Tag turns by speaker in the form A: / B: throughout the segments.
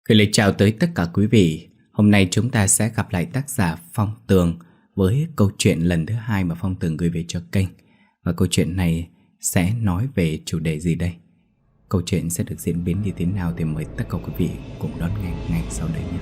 A: Gửi lời chào tới tất cả quý vị. Hôm nay chúng ta sẽ gặp lại tác giả Phong Tường với câu chuyện lần thứ hai mà Phong Tường gửi về cho kênh. Và câu chuyện này sẽ nói về chủ đề gì đây? Câu chuyện sẽ được diễn biến như thế nào thì mời tất cả quý vị cùng đón nghe ngay sau đây nhé.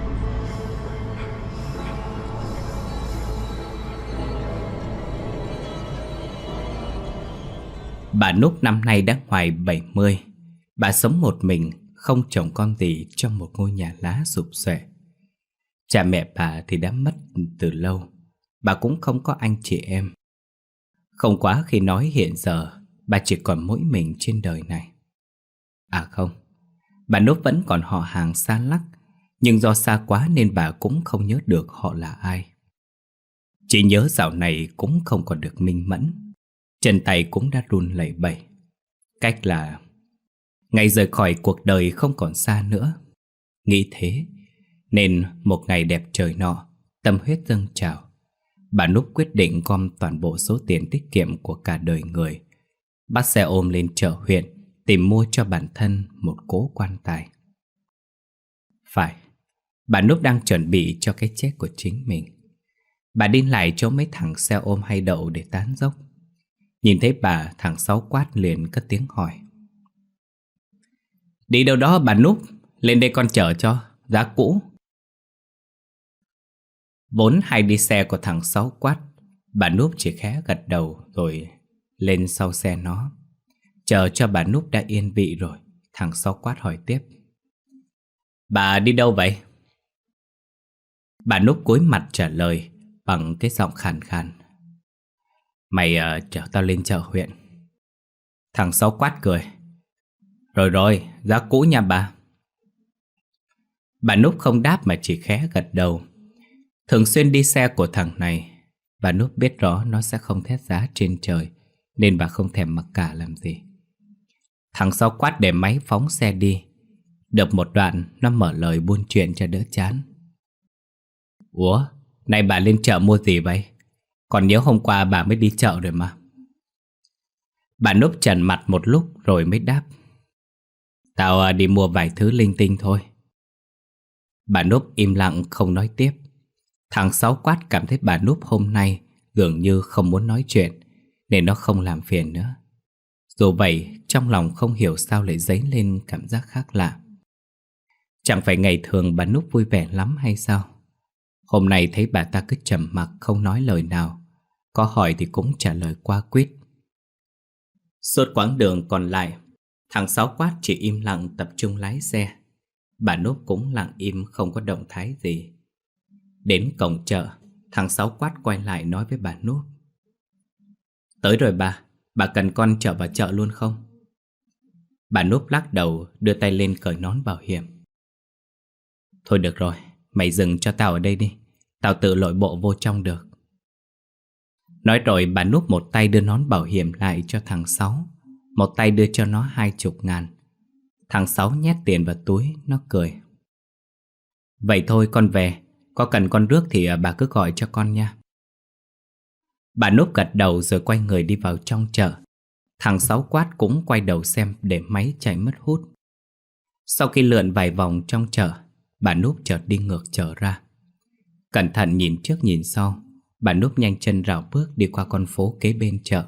A: Bà Núp năm nay đã ngoài 70. Bà sống một mình, không chồng con gì trong một ngôi nhà lá sụp xệ. Cha mẹ bà thì đã mất từ lâu. Bà cũng không có anh chị em. Không quá khi nói hiện giờ bà chỉ còn mỗi mình trên đời này. À không, bà Núp vẫn còn họ hàng xa lắc, nhưng do xa quá nên bà cũng không nhớ được họ là ai. Chỉ nhớ dạo này cũng không còn được minh mẫn, chân tay cũng đã run lẩy bẩy. Cách là ngày rời khỏi cuộc đời không còn xa nữa. Nghĩ thế nên một ngày đẹp trời nọ, tâm huyết dâng trào, bà Núp quyết định gom toàn bộ số tiền tiết kiệm của cả đời người, bắt xe ôm lên chợ huyện tìm mua cho bản thân một cỗ quan tài. Phải, bà Núp đang chuẩn bị cho cái chết của chính mình. Bà đi lại chỗ mấy thằng xe ôm hay đậu để tán dốc. Nhìn thấy bà, thằng Sáu quát liền cất tiếng hỏi: "Đi đâu đó bà Núp? Lên đây con chở cho, giá cũ." Vốn hay đi xe của thằng Sáu quát, bà Núp chỉ khẽ gật đầu rồi lên sau xe nó. Chờ cho bà Núp đã yên vị rồi, thằng Sáu quát hỏi tiếp: "Bà đi đâu vậy?" Bà Núp cúi mặt trả lời bằng cái giọng khàn khàn: "Mày chở tao lên chợ huyện." Thằng Sáu quát cười: Rồi rồi, giá cũ nha bà." Bà Núp không đáp mà chỉ khẽ gật đầu. Thường xuyên đi xe của thằng này, bà Núp biết rõ nó sẽ không thét giá trên trời, nên bà không thèm mặc cả làm gì. Thằng Sáu quát để máy phóng xe đi. Được một đoạn, nó mở lời buôn chuyện cho đỡ chán: "Ủa, này bà lên chợ mua gì vậy? Còn nhớ hôm qua bà mới đi chợ rồi mà." Bà Núp trần mặt một lúc rồi mới đáp: "Tao đi mua vài thứ linh tinh thôi." Bà Núp im lặng không nói tiếp. Thằng Sáu quát cảm thấy bà Núp hôm nay dường như không muốn nói chuyện, nên nó không làm phiền nữa. Dù vậy, trong lòng không hiểu sao lại dấy lên cảm giác khác lạ. Chẳng phải ngày thường bà Núp vui vẻ lắm hay sao? Hôm nay thấy bà ta cứ trầm mặc không nói lời nào, có hỏi thì cũng trả lời qua quýt. Suốt quãng đường còn lại, thằng Sáu quát chỉ im lặng tập trung lái xe. Bà Núp cũng lặng im không có động thái gì. Đến cổng chợ, thằng Sáu quát quay lại nói với bà Núp: "Tới rồi bà cần con chở vào chợ luôn không?" Bà Núp lắc đầu đưa tay lên cởi nón bảo hiểm: "Thôi được rồi, mày dừng cho tao ở đây đi, tao tự lội bộ vô trong được." Nói rồi bà Núp một tay đưa nón bảo hiểm lại cho thằng Sáu, một tay đưa cho nó 20.000. Thằng Sáu nhét tiền vào túi, nó cười: "Vậy thôi con về, có cần con rước thì bà cứ gọi cho con nha." Bà Núp gật đầu rồi quay người đi vào trong chợ. Thằng Sáu quát cũng quay đầu xem để máy chạy mất hút. Sau khi lượn vài vòng trong chợ, bà Núp chợt đi ngược trở ra. Cẩn thận nhìn trước nhìn sau, bà Núp nhanh chân rảo bước đi qua con phố kế bên chợ.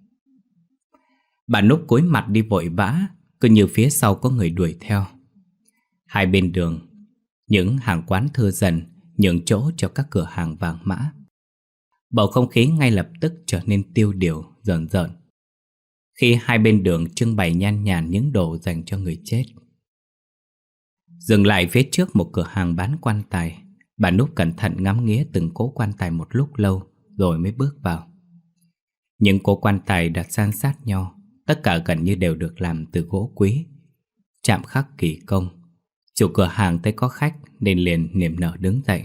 A: Bà Núp cúi mặt đi vội vã, cứ như phía sau có người đuổi theo. Hai bên đường, những hàng quán thưa dần, nhường chỗ cho các cửa hàng vàng mã. Bầu không khí ngay lập tức trở nên tiêu điều, rợn rợn, khi hai bên đường trưng bày nhan nhản những đồ dành cho người chết. Dừng lại phía trước một cửa hàng bán quan tài, bà Núp cẩn thận ngắm nghía từng cỗ quan tài một lúc lâu rồi mới bước vào. Những cỗ quan tài đặt san sát nhau, tất cả gần như đều được làm từ gỗ quý, chạm khắc kỳ công. Chủ cửa hàng thấy có khách nên liền niềm nở đứng dậy: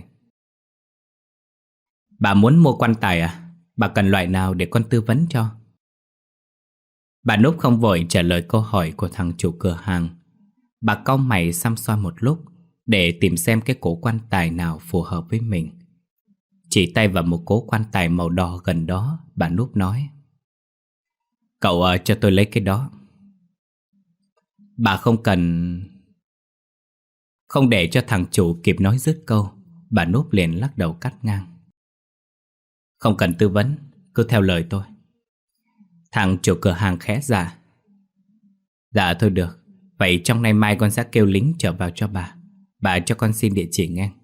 A: "Bà muốn mua quan tài à? Bà cần loại nào để con tư vấn cho?" Bà Núp không vội trả lời câu hỏi của thằng chủ cửa hàng. Bà cau mày săm soi một lúc để tìm xem cái cỗ quan tài nào phù hợp với mình. Chỉ tay vào một cỗ quan tài màu đỏ gần đó, bà Núp nói: "Cậu cho tôi lấy cái đó." Bà không cần. Không để cho thằng chủ kịp nói dứt câu, bà Núp liền lắc đầu cắt ngang. Không cần tư vấn, cứ theo lời tôi. Thằng chủ cửa hàng khẽ dạ. Dạ thôi được. Vậy trong nay mai con sẽ kêu lính trở vào cho bà. Bà cho con xin địa chỉ nghe.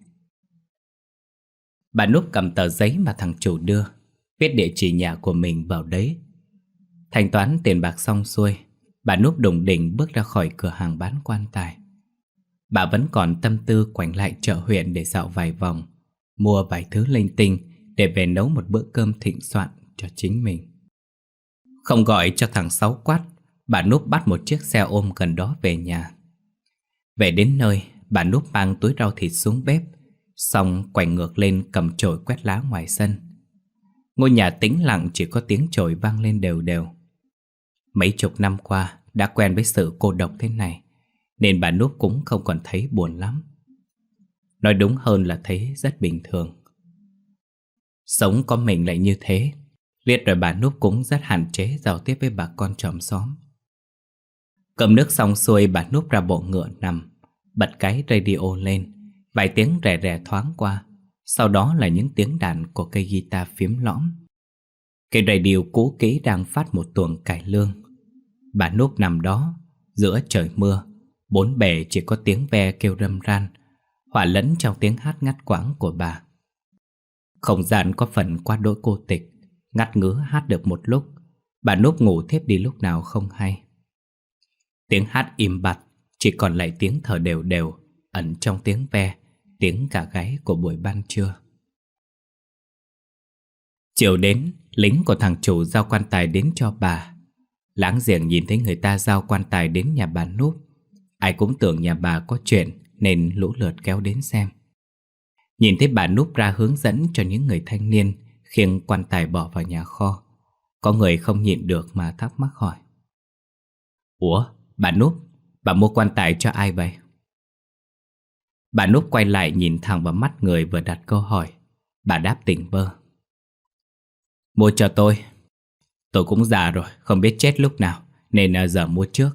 A: Bà Núp cầm tờ giấy mà thằng chủ đưa, viết địa chỉ nhà của mình vào đấy. Thanh toán tiền bạc xong xuôi, bà Núp đùng đỉnh bước ra khỏi cửa hàng bán quan tài. Bà vẫn còn tâm tư quanh lại chợ huyện để dạo vài vòng, mua vài thứ linh tinh để về nấu một bữa cơm thịnh soạn cho chính mình. Không gọi cho thằng Sáu Quát, bà Núp bắt một chiếc xe ôm gần đó về nhà. Về đến nơi, bà Núp mang túi rau thịt xuống bếp, xong quay ngược lên cầm chổi quét lá ngoài sân. Ngôi nhà tĩnh lặng, chỉ có tiếng chổi vang lên đều đều. Mấy chục năm qua đã quen với sự cô độc thế này, nên bà Núp cũng không còn thấy buồn lắm. Nói đúng hơn là thấy rất bình thường. Sống có mình lại như thế, liệt rồi bà Núp cũng rất hạn chế giao tiếp với bà con chòm xóm. Cầm nước xong xuôi, bà Núp ra bộ ngựa nằm, bật cái radio lên. Vài tiếng rè rè thoáng qua, sau đó là những tiếng đàn của cây guitar phím lõm. Cây radio cũ kỹ đang phát một tuồng cải lương. Bà Núp nằm đó, giữa trời mưa, bốn bề chỉ có tiếng ve kêu râm ran, hòa lẫn trong tiếng hát ngắt quãng của bà. Không gian có phần quá đỗi cô tịch, ngắt ngứ hát được một lúc, bà Núp ngủ thiếp đi lúc nào không hay. Tiếng hát im bặt, chỉ còn lại tiếng thở đều đều, ẩn trong tiếng ve, tiếng gà gáy của buổi ban trưa. Chiều đến, lính của thằng chủ giao quan tài đến cho bà. Láng giềng nhìn thấy người ta giao quan tài đến nhà bà Núp, ai cũng tưởng nhà bà có chuyện nên lũ lượt kéo đến xem. Nhìn thấy bà Núp ra hướng dẫn cho những người thanh niên khiêng quan tài bỏ vào nhà kho, có người không nhịn được mà thắc mắc hỏi: Ủa, bà Núp, bà mua quan tài cho ai vậy? Bà Núp quay lại nhìn thẳng vào mắt người vừa đặt câu hỏi. Bà đáp tỉnh bơ: Mua cho tôi. Tôi cũng già rồi, không biết chết lúc nào, nên giờ mua trước.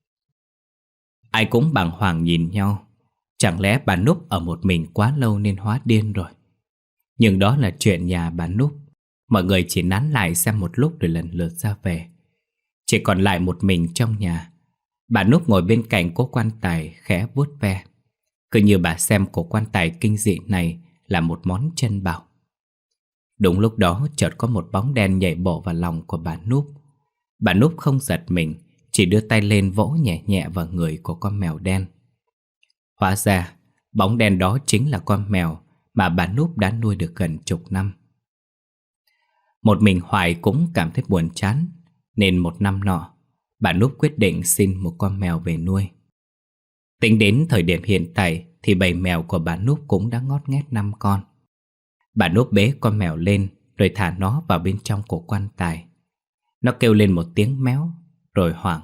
A: Ai cũng bàng hoàng nhìn nhau. Chẳng lẽ bà Núp ở một mình quá lâu nên hóa điên rồi? Nhưng đó là chuyện nhà bà Núp. Mọi người chỉ nán lại xem một lúc rồi lần lượt ra về. Chỉ còn lại một mình trong nhà. Bà Núp ngồi bên cạnh cố quan tài khẽ vuốt ve, cứ như bà xem cổ quan tài kinh dị này là một món chân bảo. Đúng lúc đó chợt có một bóng đen nhảy bổ vào lòng của bà Núp. Bà Núp không giật mình, chỉ đưa tay lên vỗ nhẹ nhẹ vào người của con mèo đen. Hóa ra bóng đen đó chính là con mèo mà bà Núp đã nuôi được gần chục năm. Một mình hoài cũng cảm thấy buồn chán, nên một năm nọ bà Núp quyết định xin một con mèo về nuôi. Tính đến thời điểm hiện tại thì bầy mèo của bà Núp cũng đã ngót nghét 5 con. Bà Núp bế con mèo lên rồi thả nó vào bên trong cổ quan tài. Nó kêu lên một tiếng méo rồi hoảng,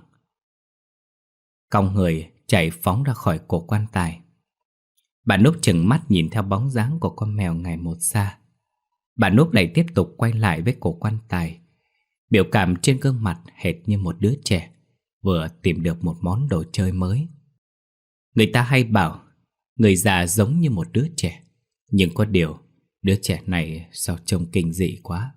A: cong người chạy phóng ra khỏi cổ quan tài. Bà Núp chừng mắt nhìn theo bóng dáng của con mèo ngày một xa. Bà Núp lại tiếp tục quay lại với cổ quan tài. Biểu cảm trên gương mặt hệt như một đứa trẻ vừa tìm được một món đồ chơi mới. Người ta hay bảo người già giống như một đứa trẻ, nhưng có điều đứa trẻ này sao trông kinh dị quá.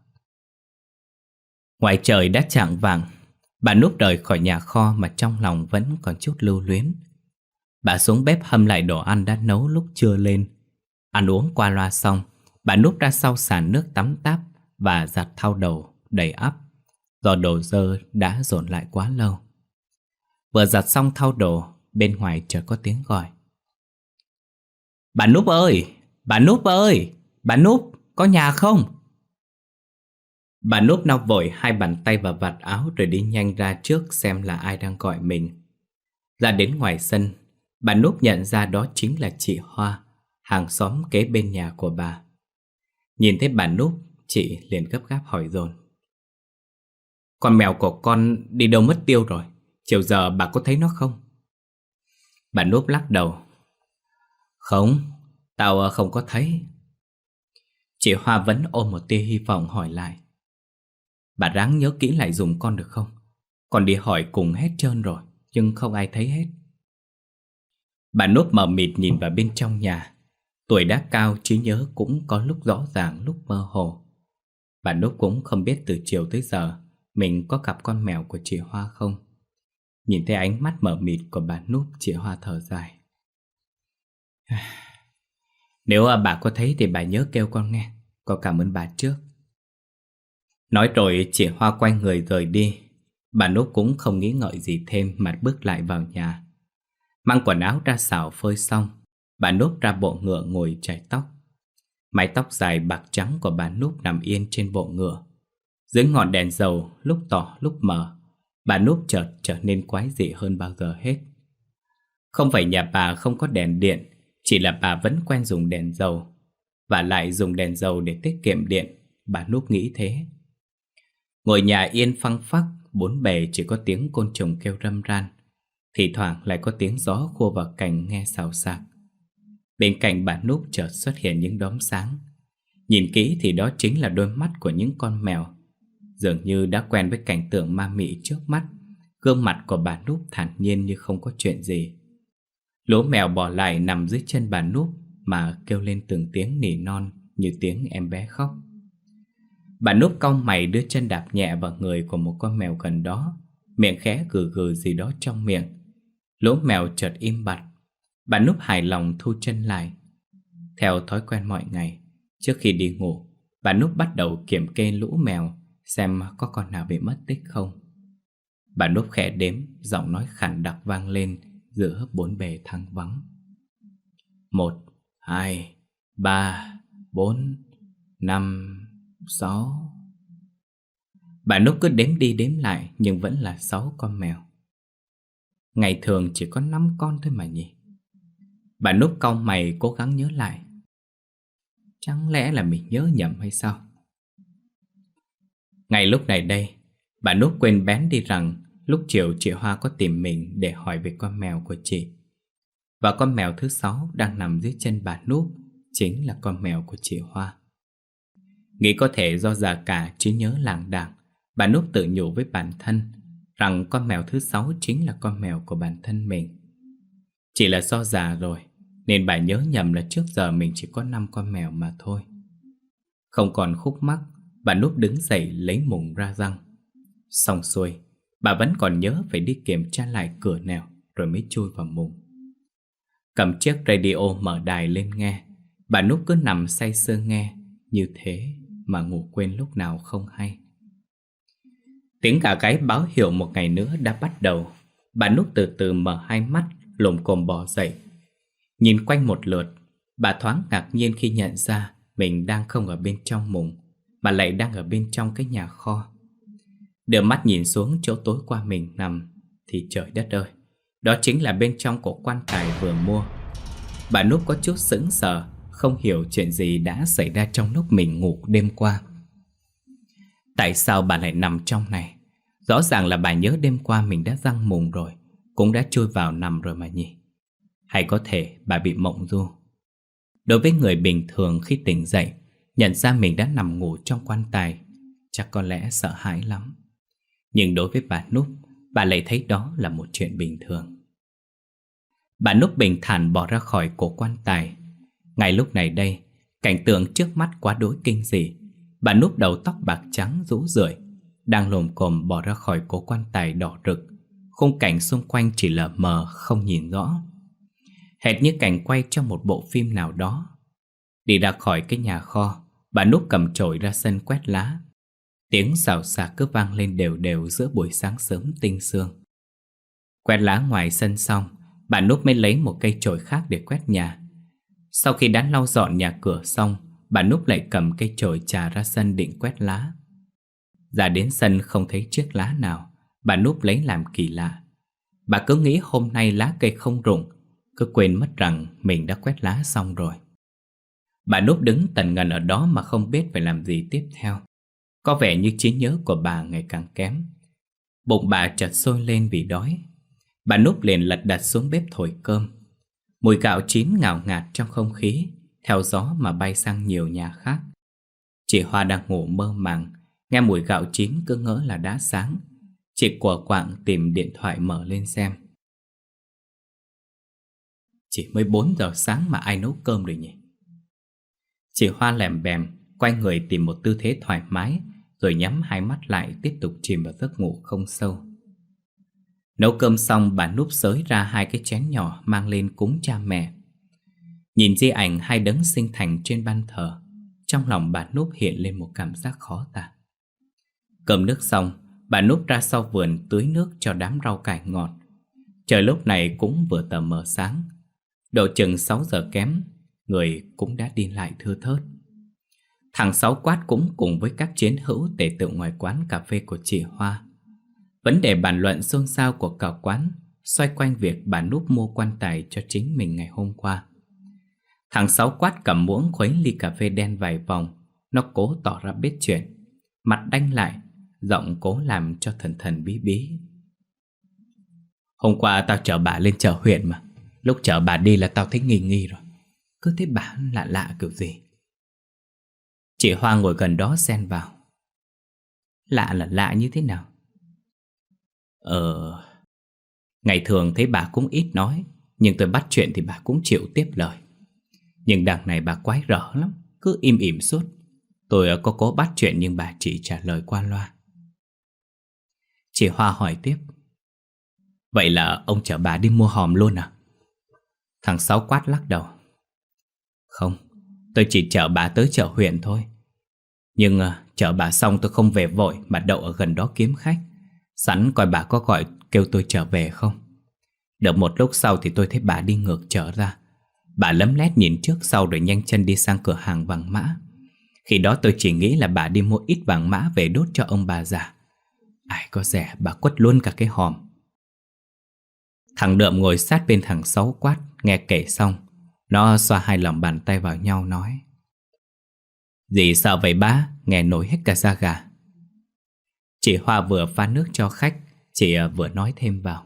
A: Ngoài trời đã chạng vạng, bà Núp rời khỏi nhà kho mà trong lòng vẫn còn chút lưu luyến. Bà xuống bếp hâm lại đồ ăn đã nấu lúc trưa lên. Ăn uống qua loa xong, bà Núp ra sau sàn nước tắm táp và giặt thau đầu đầy ắp, do đồ dơ đã dồn lại quá lâu. Vừa giặt xong thau đồ, bên ngoài chợt có tiếng gọi: Bà Núp ơi! Bà Núp ơi! Bà Núp, có nhà không? Bà Núp lau vội hai bàn tay vào vạt áo rồi đi nhanh ra trước xem là ai đang gọi mình. Ra đến ngoài sân, bà Núp nhận ra đó chính là chị Hoa, hàng xóm kế bên nhà của bà. Nhìn thấy bà Núp, chị liền gấp gáp hỏi dồn: Con mèo của con đi đâu mất tiêu rồi? Chiều giờ bà có thấy nó không? Bà Núp lắc đầu: Không, tao không có thấy. Chị Hoa vẫn ôm một tia hy vọng hỏi lại: Bà ráng nhớ kỹ lại giùm con được không? Con đi hỏi cùng hết trơn rồi, nhưng không ai thấy hết. Bà Núp mờ mịt nhìn vào bên trong nhà. Tuổi đã cao, trí nhớ cũng có lúc rõ ràng, lúc mơ hồ. Bà Núp cũng không biết từ chiều tới giờ mình có gặp con mèo của chị Hoa không. Nhìn thấy ánh mắt mờ mịt của bà Núp, chị Hoa thở dài. Nếu bà có thấy thì bà nhớ kêu con nghe. Con cảm ơn bà trước. Nói rồi chị Hoa quay người rời đi. Bà Núp cũng không nghĩ ngợi gì thêm mà bước lại vào nhà. Mang quần áo ra xào phơi xong, bà Núp ra bộ ngựa ngồi chải tóc. Mái tóc dài bạc trắng của bà Núp nằm yên trên bộ ngựa. Dưới ngọn đèn dầu lúc tỏ lúc mờ, bà Núp chợt trở nên quái dị hơn bao giờ hết. Không phải nhà bà không có đèn điện, chỉ là bà vẫn quen dùng đèn dầu, và lại dùng đèn dầu để tiết kiệm điện. Bà Núp nghĩ thế. Ngôi nhà yên phăng phắc, bốn bề chỉ có tiếng côn trùng kêu râm ran. Thì thoảng lại có tiếng gió khua vào cành nghe xào xạc. Bên cạnh bà Núp chợt xuất hiện những đốm sáng. Nhìn kỹ thì đó chính là đôi mắt của những con mèo. Dường như đã quen với cảnh tượng ma mị trước mắt, gương mặt của bà Núp thản nhiên như không có chuyện gì. Lũ mèo bỏ lại nằm dưới chân bà Núp mà kêu lên từng tiếng nỉ non như tiếng em bé khóc. Bà Núp cau mày đưa chân đạp nhẹ vào người của một con mèo gần đó, miệng khẽ gừ gừ gì đó trong miệng. Lũ mèo chợt im bặt. Bà Núp hài lòng thu chân lại. Theo thói quen mọi ngày, trước khi đi ngủ, bà Núp bắt đầu kiểm kê lũ mèo xem có con nào bị mất tích không. Bà Núp khẽ đếm, giọng nói khản đặc vang lên giữa bốn bề thang vắng. 1, 2, 3, 4, 5, 6. Bà Núp cứ đếm đi đếm lại nhưng vẫn là 6 con mèo. Ngày thường chỉ có 5 con thôi mà nhỉ. Bà Núp cau mày cố gắng nhớ lại. Chẳng lẽ là mình nhớ nhầm hay sao? Ngay lúc này đây, bà Núp quên bén đi rằng lúc chiều chị Hoa có tìm mình để hỏi về con mèo của chị. Và con mèo thứ 6 đang nằm dưới chân bà Núp chính là con mèo của chị Hoa. Nghĩ có thể do già cả trí nhớ lảng đảng, bà Núp tự nhủ với bản thân rằng con mèo thứ 6 chính là con mèo của bản thân mình. Chỉ là do già rồi nên bà nhớ nhầm là trước giờ mình chỉ có 5 con mèo mà thôi. Không còn khúc mắc, bà Núp đứng dậy lấy mùng ra răng. Xong xuôi, bà vẫn còn nhớ phải đi kiểm tra lại cửa nẻo rồi mới chui vào mùng. Cầm chiếc radio mở đài lên nghe. Bà Núp cứ nằm say sưa nghe, như thế mà ngủ quên lúc nào không hay. Tiếng gà gáy báo hiệu một ngày nữa đã bắt đầu. Bà Núp từ từ mở hai mắt, lồm cồm bò dậy. Nhìn quanh một lượt, bà thoáng ngạc nhiên khi nhận ra mình đang không ở bên trong mùng, mà lại đang ở bên trong cái nhà kho. Đưa mắt nhìn xuống chỗ tối qua mình nằm, thì trời đất ơi, đó chính là bên trong cổ quan tài vừa mua. Bà Núp có chút sững sờ, không hiểu chuyện gì đã xảy ra trong lúc mình ngủ đêm qua. Tại sao bà lại nằm trong này? Rõ ràng là bà nhớ đêm qua mình đã răng mùng rồi, cũng đã chui vào nằm rồi mà nhỉ? Hay có thể bà bị mộng du? Đối với người bình thường khi tỉnh dậy, nhận ra mình đã nằm ngủ trong quan tài, chắc có lẽ sợ hãi lắm. Nhưng đối với bà Núp, bà lại thấy đó là một chuyện bình thường. Bà Núp bình thản bỏ ra khỏi cổ quan tài. Ngay lúc này đây, cảnh tượng trước mắt quá đối kinh dị. Bà Núp đầu tóc bạc trắng rũ rượi, đang lồm cồm bỏ ra khỏi cổ quan tài đỏ rực. Khung cảnh xung quanh chỉ lờ mờ không nhìn rõ, hệt như cảnh quay trong một bộ phim nào đó. Đi ra khỏi cái nhà kho, bà Núp cầm chổi ra sân quét lá. Tiếng xào xạc cứ vang lên đều đều giữa buổi sáng sớm tinh sương. Quét lá ngoài sân xong, bà Núp mới lấy một cây chổi khác để quét nhà. Sau khi đã lau dọn nhà cửa xong, bà Núp lại cầm cây chổi chà ra sân định quét lá. Ra đến sân không thấy chiếc lá nào, bà Núp lấy làm kỳ lạ. Bà cứ nghĩ hôm nay lá cây không rụng, cứ quên mất rằng mình đã quét lá xong rồi. Bà Núp đứng tần ngần ở đó mà không biết phải làm gì tiếp theo. Có vẻ như trí nhớ của bà ngày càng kém. Bụng bà chợt sôi lên vì đói. Bà Núp liền lật đật xuống bếp thổi cơm. Mùi gạo chín ngào ngạt trong không khí, theo gió mà bay sang nhiều nhà khác. Chị Hoa đang ngủ mơ màng, nghe mùi gạo chín cứ ngỡ là đã sáng. Chị của quạng tìm điện thoại mở lên xem. Chỉ mới 4 giờ sáng mà ai nấu cơm rồi nhỉ? Chị Hoa lèm bèm, quay người tìm một tư thế thoải mái, rồi nhắm hai mắt lại tiếp tục chìm vào giấc ngủ không sâu. Nấu cơm xong, bà Núp xới ra 2 cái chén nhỏ mang lên cúng cha mẹ. Nhìn di ảnh 2 đấng sinh thành trên ban thờ, trong lòng bà Núp hiện lên một cảm giác khó tả. Cơm nước xong, bà Núp ra sau vườn tưới nước cho đám rau cải ngọt. Trời lúc này cũng vừa tờ mờ sáng. Độ chừng 6 giờ kém, người cũng đã đi lại thưa thớt. Thằng Sáu Quát cũng cùng với các chiến hữu tề tựu ngoài quán cà phê của chị Hoa. Vấn đề bàn luận xôn xao của cả quán xoay quanh việc bà Núp mua quan tài cho chính mình ngày hôm qua. Thằng Sáu Quát cầm muỗng khuấy ly cà phê đen vài vòng. Nó cố tỏ ra biết chuyện, mặt đanh lại, giọng cố làm cho thần thần bí bí. Hôm qua tao chở bà lên chợ huyện mà. Lúc chở bà đi là tao thấy nghi nghi rồi. Cứ thấy bà lạ lạ kiểu gì. Chị Hoa ngồi gần đó xen vào. Lạ là lạ như thế nào? Ngày thường thấy bà cũng ít nói, nhưng tôi bắt chuyện thì bà cũng chịu tiếp lời. Nhưng đằng này bà quái rỡ lắm, cứ im ỉm suốt. Tôi có cố bắt chuyện nhưng bà chỉ trả lời qua loa. Chị Hoa hỏi tiếp. Vậy là ông chở bà đi mua hòm luôn à? Thằng Sáu Quát lắc đầu. Không, tôi chỉ chở bà tới chợ huyện thôi. Nhưng chở bà xong tôi không về vội mà đậu ở gần đó kiếm khách. Sẵn coi bà có gọi kêu tôi trở về không. Được một lúc sau thì tôi thấy bà đi ngược trở ra. Bà lấm lét nhìn trước sau rồi nhanh chân đi sang cửa hàng vàng mã. Khi đó tôi chỉ nghĩ là bà đi mua ít vàng mã về đốt cho ông bà già. Ai có rẻ bà quất luôn cả cái hòm. Thằng Đượm ngồi sát bên thằng Sáu Quát, nghe kể xong, nó xoa 2 lòng bàn tay vào nhau nói. Gì sợ vậy bá, nghe nổi hết cả da gà. Chị Hoa vừa pha nước cho khách, chị vừa nói thêm vào.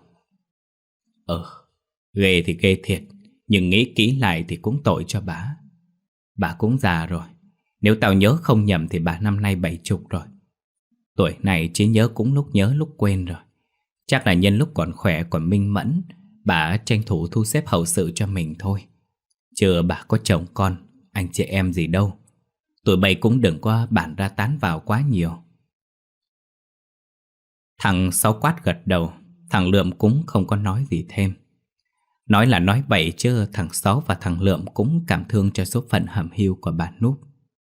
A: Ghê thì ghê thiệt, nhưng nghĩ kỹ lại thì cũng tội cho bà. Bà cũng già rồi, nếu tao nhớ không nhầm thì bà năm nay 70 rồi. Tuổi này trí nhớ cũng lúc nhớ lúc quên rồi. Chắc là nhân lúc còn khỏe còn minh mẫn, bà tranh thủ thu xếp hậu sự cho mình thôi. Chứ bà có chồng con, anh chị em gì đâu. Tụi bay cũng đừng có bản ra tán vào quá nhiều. Thằng Sáu Quát gật đầu. Thằng Lượm cũng không có nói gì thêm. Nói là nói vậy chứ thằng Sáu và thằng Lượm cũng cảm thương cho số phận hầm hiu của bà Núp.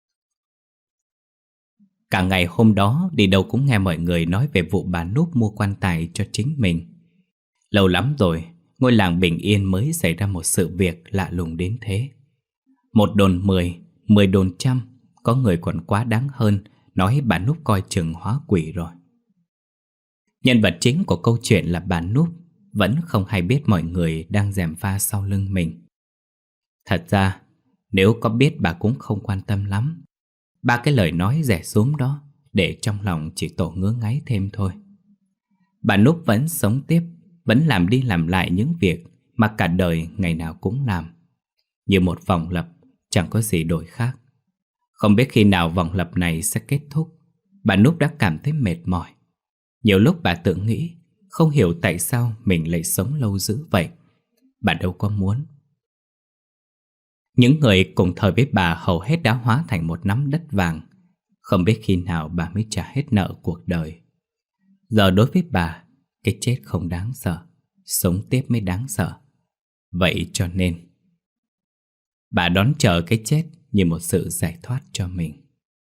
A: Cả ngày hôm đó đi đâu cũng nghe mọi người nói về vụ bà Núp mua quan tài cho chính mình. Lâu lắm rồi, ngôi làng bình yên mới xảy ra một sự việc lạ lùng đến thế. 1 đồn 10, 10 đồn trăm, có người còn quá đáng hơn, nói bà Núp coi chừng hóa quỷ rồi. Nhân vật chính của câu chuyện là bà Núp, vẫn không hay biết mọi người đang gièm pha sau lưng mình. Thật ra, nếu có biết bà cũng không quan tâm lắm. 3 cái lời nói rẻ rúm đó để trong lòng chỉ tổ ngứa ngáy thêm thôi. Bà Núp vẫn sống tiếp, vẫn làm đi làm lại những việc mà cả đời ngày nào cũng làm. Như một vòng lặp, chẳng có gì đổi khác. Không biết khi nào vòng lặp này sẽ kết thúc, bà Núp đã cảm thấy mệt mỏi. Nhiều lúc bà tự nghĩ, không hiểu tại sao mình lại sống lâu dữ vậy. Bà đâu có muốn. Những người cùng thời với bà hầu hết đã hóa thành một nắm đất vàng. Không biết khi nào bà mới trả hết nợ cuộc đời. Giờ đối với bà, cái chết không đáng sợ, sống tiếp mới đáng sợ. Vậy cho nên bà đón chờ cái chết như một sự giải thoát cho mình.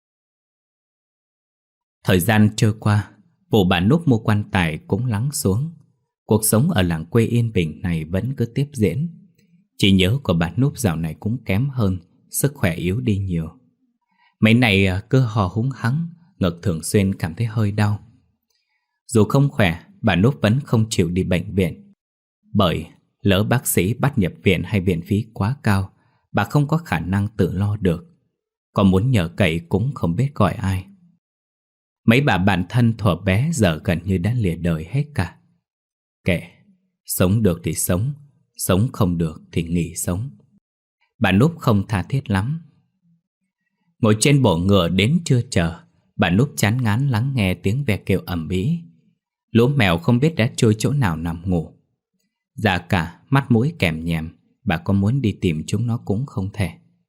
A: Thời gian trôi qua, vụ bà Núp mua quan tài cũng lắng xuống. Cuộc sống ở làng quê yên bình này vẫn cứ tiếp diễn. Trí nhớ của bà Núp dạo này cũng kém hơn, sức khỏe yếu đi nhiều. Mấy này cơ hò húng hắng, ngực thường xuyên cảm thấy hơi đau. Dù không khỏe, bà Núp vẫn không chịu đi bệnh viện. Bởi lỡ bác sĩ bắt nhập viện hay viện phí quá cao, bà không có khả năng tự lo được. Còn muốn nhờ cậy cũng không biết gọi ai. Mấy bà bạn thân thuở bé giờ gần như đã lìa đời hết cả. Kệ, sống được thì sống, sống không được thì nghỉ sống. Bà Núp không tha thiết lắm. Ngồi trên bộ ngựa đến trưa chờ, bà Núp chán ngán lắng nghe tiếng ve kêu ầm ĩ. Lũ mèo không biết đã trôi chỗ nào nằm ngủ. Dạ cả mắt mũi kèm nhèm, bà có muốn đi tìm chúng nó cũng không thể.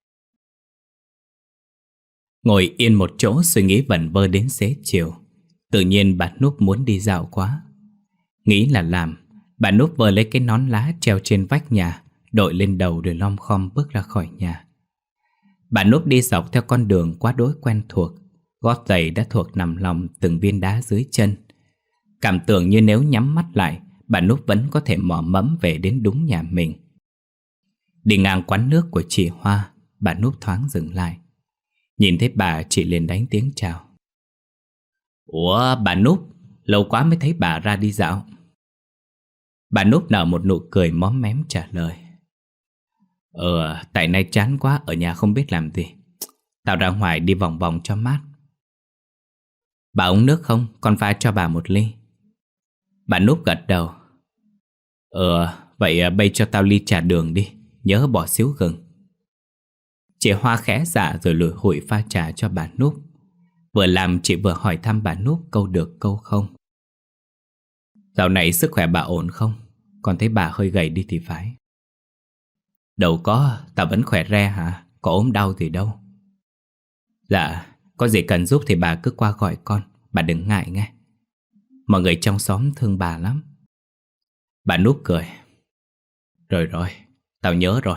A: Ngồi yên một chỗ suy nghĩ vẩn vơ đến xế chiều, tự nhiên bà Núp muốn đi dạo quá. Nghĩ là làm, bà Núp vơ lấy cái nón lá treo trên vách nhà, đội lên đầu rồi lom khom bước ra khỏi nhà. Bà Núp đi dọc theo con đường quá đối quen thuộc, gót giày đã thuộc nằm lòng từng viên đá dưới chân. Cảm tưởng như nếu nhắm mắt lại, bà Núp vẫn có thể mò mẫm về đến đúng nhà mình. Đi ngang quán nước của chị Hoa, bà Núp thoáng dừng lại. Nhìn thấy bà, chị liền đánh tiếng chào. Ủa bà Núp, lâu quá mới thấy bà ra đi dạo. Bà Núp nở một nụ cười móm mém trả lời. Tại nay chán quá, ở nhà không biết làm gì. Tao ra ngoài đi vòng vòng cho mát. Bà uống nước không? Con pha cho bà một ly. Bà Núp gật đầu. Vậy bây cho tao ly trà đường đi, nhớ bỏ xíu gừng. Chị Hoa khẽ dạ rồi lủi hủi pha trà cho bà Núp. Vừa làm chị vừa hỏi thăm bà Núp câu được câu không. Dạo này sức khỏe bà ổn không? Con thấy bà hơi gầy đi thì phải. Đâu có, tao vẫn khỏe re hả? Có ốm đau gì đâu. Dạ, có gì cần giúp thì bà cứ qua gọi con, bà đừng ngại nghe. Mọi người trong xóm thương bà lắm. Bà Núp cười. Rồi, tao nhớ rồi.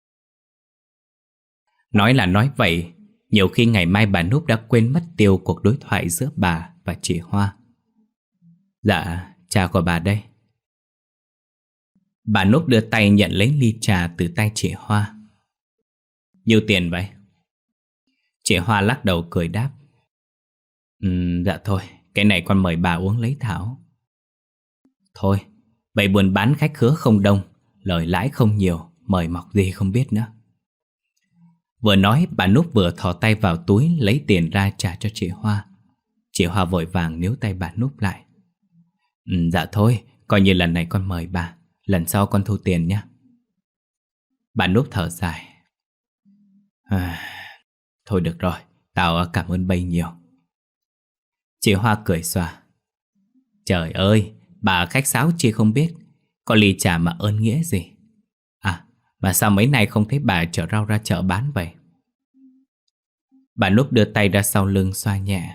A: Nói là nói vậy, nhiều khi ngày mai bà Núp đã quên mất tiêu cuộc đối thoại giữa bà và chị Hoa. Dạ, trà của bà đây. Bà Núp đưa tay nhận lấy ly trà từ tay chị Hoa. Nhiêu tiền vậy? Chị Hoa lắc đầu cười đáp. Dạ thôi, cái này con mời bà uống lấy thảo. Thôi, vậy buôn bán khách khứa không đông, lời lãi không nhiều, mời mọc gì không biết nữa. Vừa nói, bà Núp vừa thò tay vào túi lấy tiền ra trả cho chị Hoa. Chị Hoa vội vàng níu tay bà Núp lại. Dạ thôi, coi như lần này con mời bà, lần sau con thu tiền nhé. Bà Núp thở dài. Thôi được rồi, tao cảm ơn bấy nhiều. Chị Hoa cười xòa. Trời ơi, bà khách sáo chi không biết, có ly trà mà ơn nghĩa gì. Mà sao mấy nay không thấy bà chở rau ra chợ bán vậy? Bà Núp đưa tay ra sau lưng xoa nhẹ.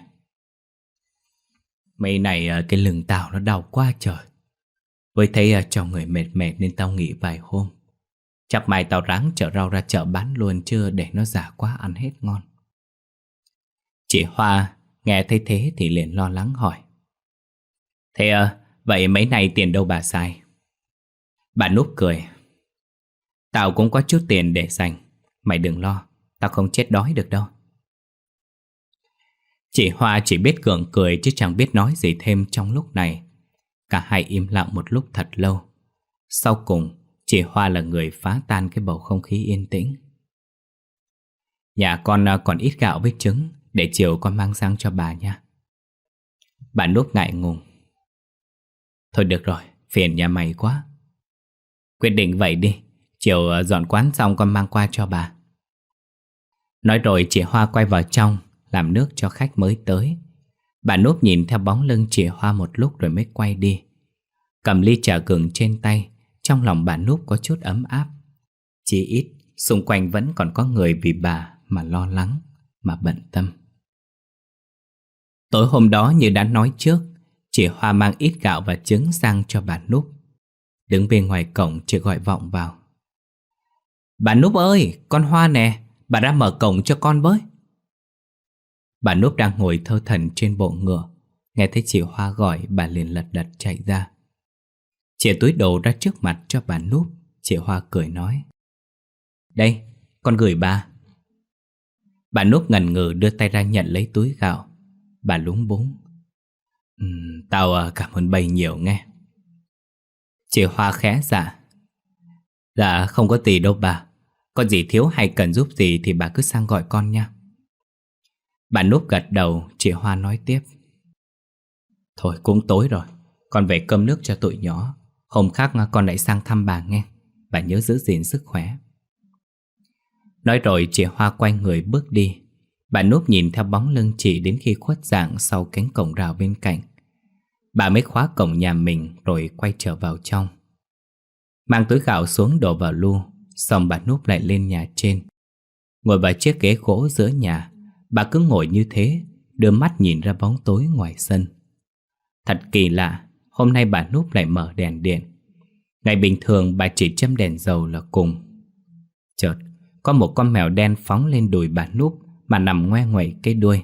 A: Mấy này cái lưng tao nó đau quá trời. Với thấy cho người mệt mệt nên tao nghỉ vài hôm. Chắc mai tao ráng chở rau ra chợ bán luôn, chứ để nó giả quá ăn hết ngon. Chị Hoa nghe thấy thế thì liền lo lắng hỏi. Thế vậy mấy nay tiền đâu bà xài? Bà Núp cười. Tao cũng có chút tiền để dành, mày đừng lo, tao không chết đói được đâu. Chị Hoa chỉ biết gượng cười chứ chẳng biết nói gì thêm trong lúc này. Cả hai im lặng một lúc thật lâu. Sau cùng, chị Hoa là người phá tan cái bầu không khí yên tĩnh. Nhà con còn ít gạo với trứng, để chiều con mang sang cho bà nha. Bà Núp ngại ngùng. Thôi được rồi, phiền nhà mày quá. Quyết định vậy đi, chiều dọn quán xong con mang qua cho bà. Nói rồi chị Hoa quay vào trong làm nước cho khách mới tới. Bà Núp nhìn theo bóng lưng chị Hoa một lúc rồi mới quay đi. Cầm ly trà gừng trên tay, trong lòng bà Núp có chút ấm áp. Chỉ ít xung quanh vẫn còn có người vì bà mà lo lắng, mà bận tâm. Tối hôm đó như đã nói trước, chị Hoa mang ít gạo và trứng sang cho bà Núp. Đứng bên ngoài cổng chị gọi vọng vào. Bà Núp ơi, con Hoa nè, bà ra mở cổng cho con với. Bà Núp đang ngồi thơ thẩn trên bộ ngựa, nghe thấy chị Hoa gọi, bà liền lật đật chạy ra. Chìa túi đồ ra trước mặt cho bà Núp. Chị Hoa cười nói. Đây, con gửi bà. Bà Núp ngần ngừ đưa tay ra nhận lấy túi gạo. Bà lúng búng. Tao cảm ơn bầy nhiều nghe. Chị Hoa khẽ dạ. Dạ không có gì đâu bà. Có gì thiếu hay cần giúp gì thì bà cứ sang gọi con nha. Bà Núp gật đầu. Chị Hoa nói tiếp. Thôi cũng tối rồi, con về cơm nước cho tụi nhỏ. Hôm khác con lại sang thăm bà nghe. Bà nhớ giữ gìn sức khỏe. Nói rồi chị Hoa quay người bước đi. Bà Núp nhìn theo bóng lưng chị đến khi khuất dạng sau cánh cổng rào bên cạnh. Bà mới khóa cổng nhà mình rồi quay trở vào trong. Mang túi gạo xuống đổ vào lu. Xong bà Núp lại lên nhà trên, ngồi vào chiếc ghế gỗ giữa nhà. Bà cứ ngồi như thế, đưa mắt nhìn ra bóng tối ngoài sân. Thật kỳ lạ, hôm nay bà Núp lại mở đèn điện. Ngày bình thường bà chỉ châm đèn dầu là cùng. Chợt có một con mèo đen phóng lên đùi bà Núp mà nằm ngoe nguẩy cái đuôi.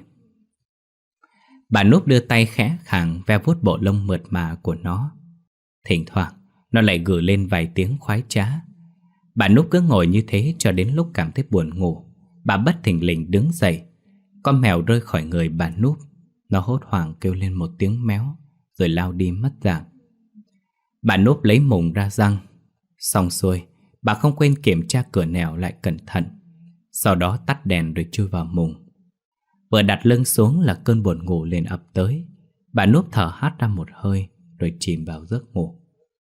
A: Bà Núp đưa tay khẽ khàng ve vuốt bộ lông mượt mà của nó. Thỉnh thoảng nó lại gửi lên vài tiếng khoái trá. Bà Núp cứ ngồi như thế cho đến lúc cảm thấy buồn ngủ. Bà bất thình lình đứng dậy. Con mèo rơi khỏi người bà Núp. Nó hốt hoảng kêu lên một tiếng méo, rồi lao đi mất dạng. Bà Núp lấy mùng ra răng. Xong xuôi, bà không quên kiểm tra cửa nẻo lại cẩn thận. Sau đó tắt đèn rồi chui vào mùng. Vừa đặt lưng xuống là cơn buồn ngủ liền ập tới. Bà Núp thở hắt ra một hơi rồi chìm vào giấc ngủ.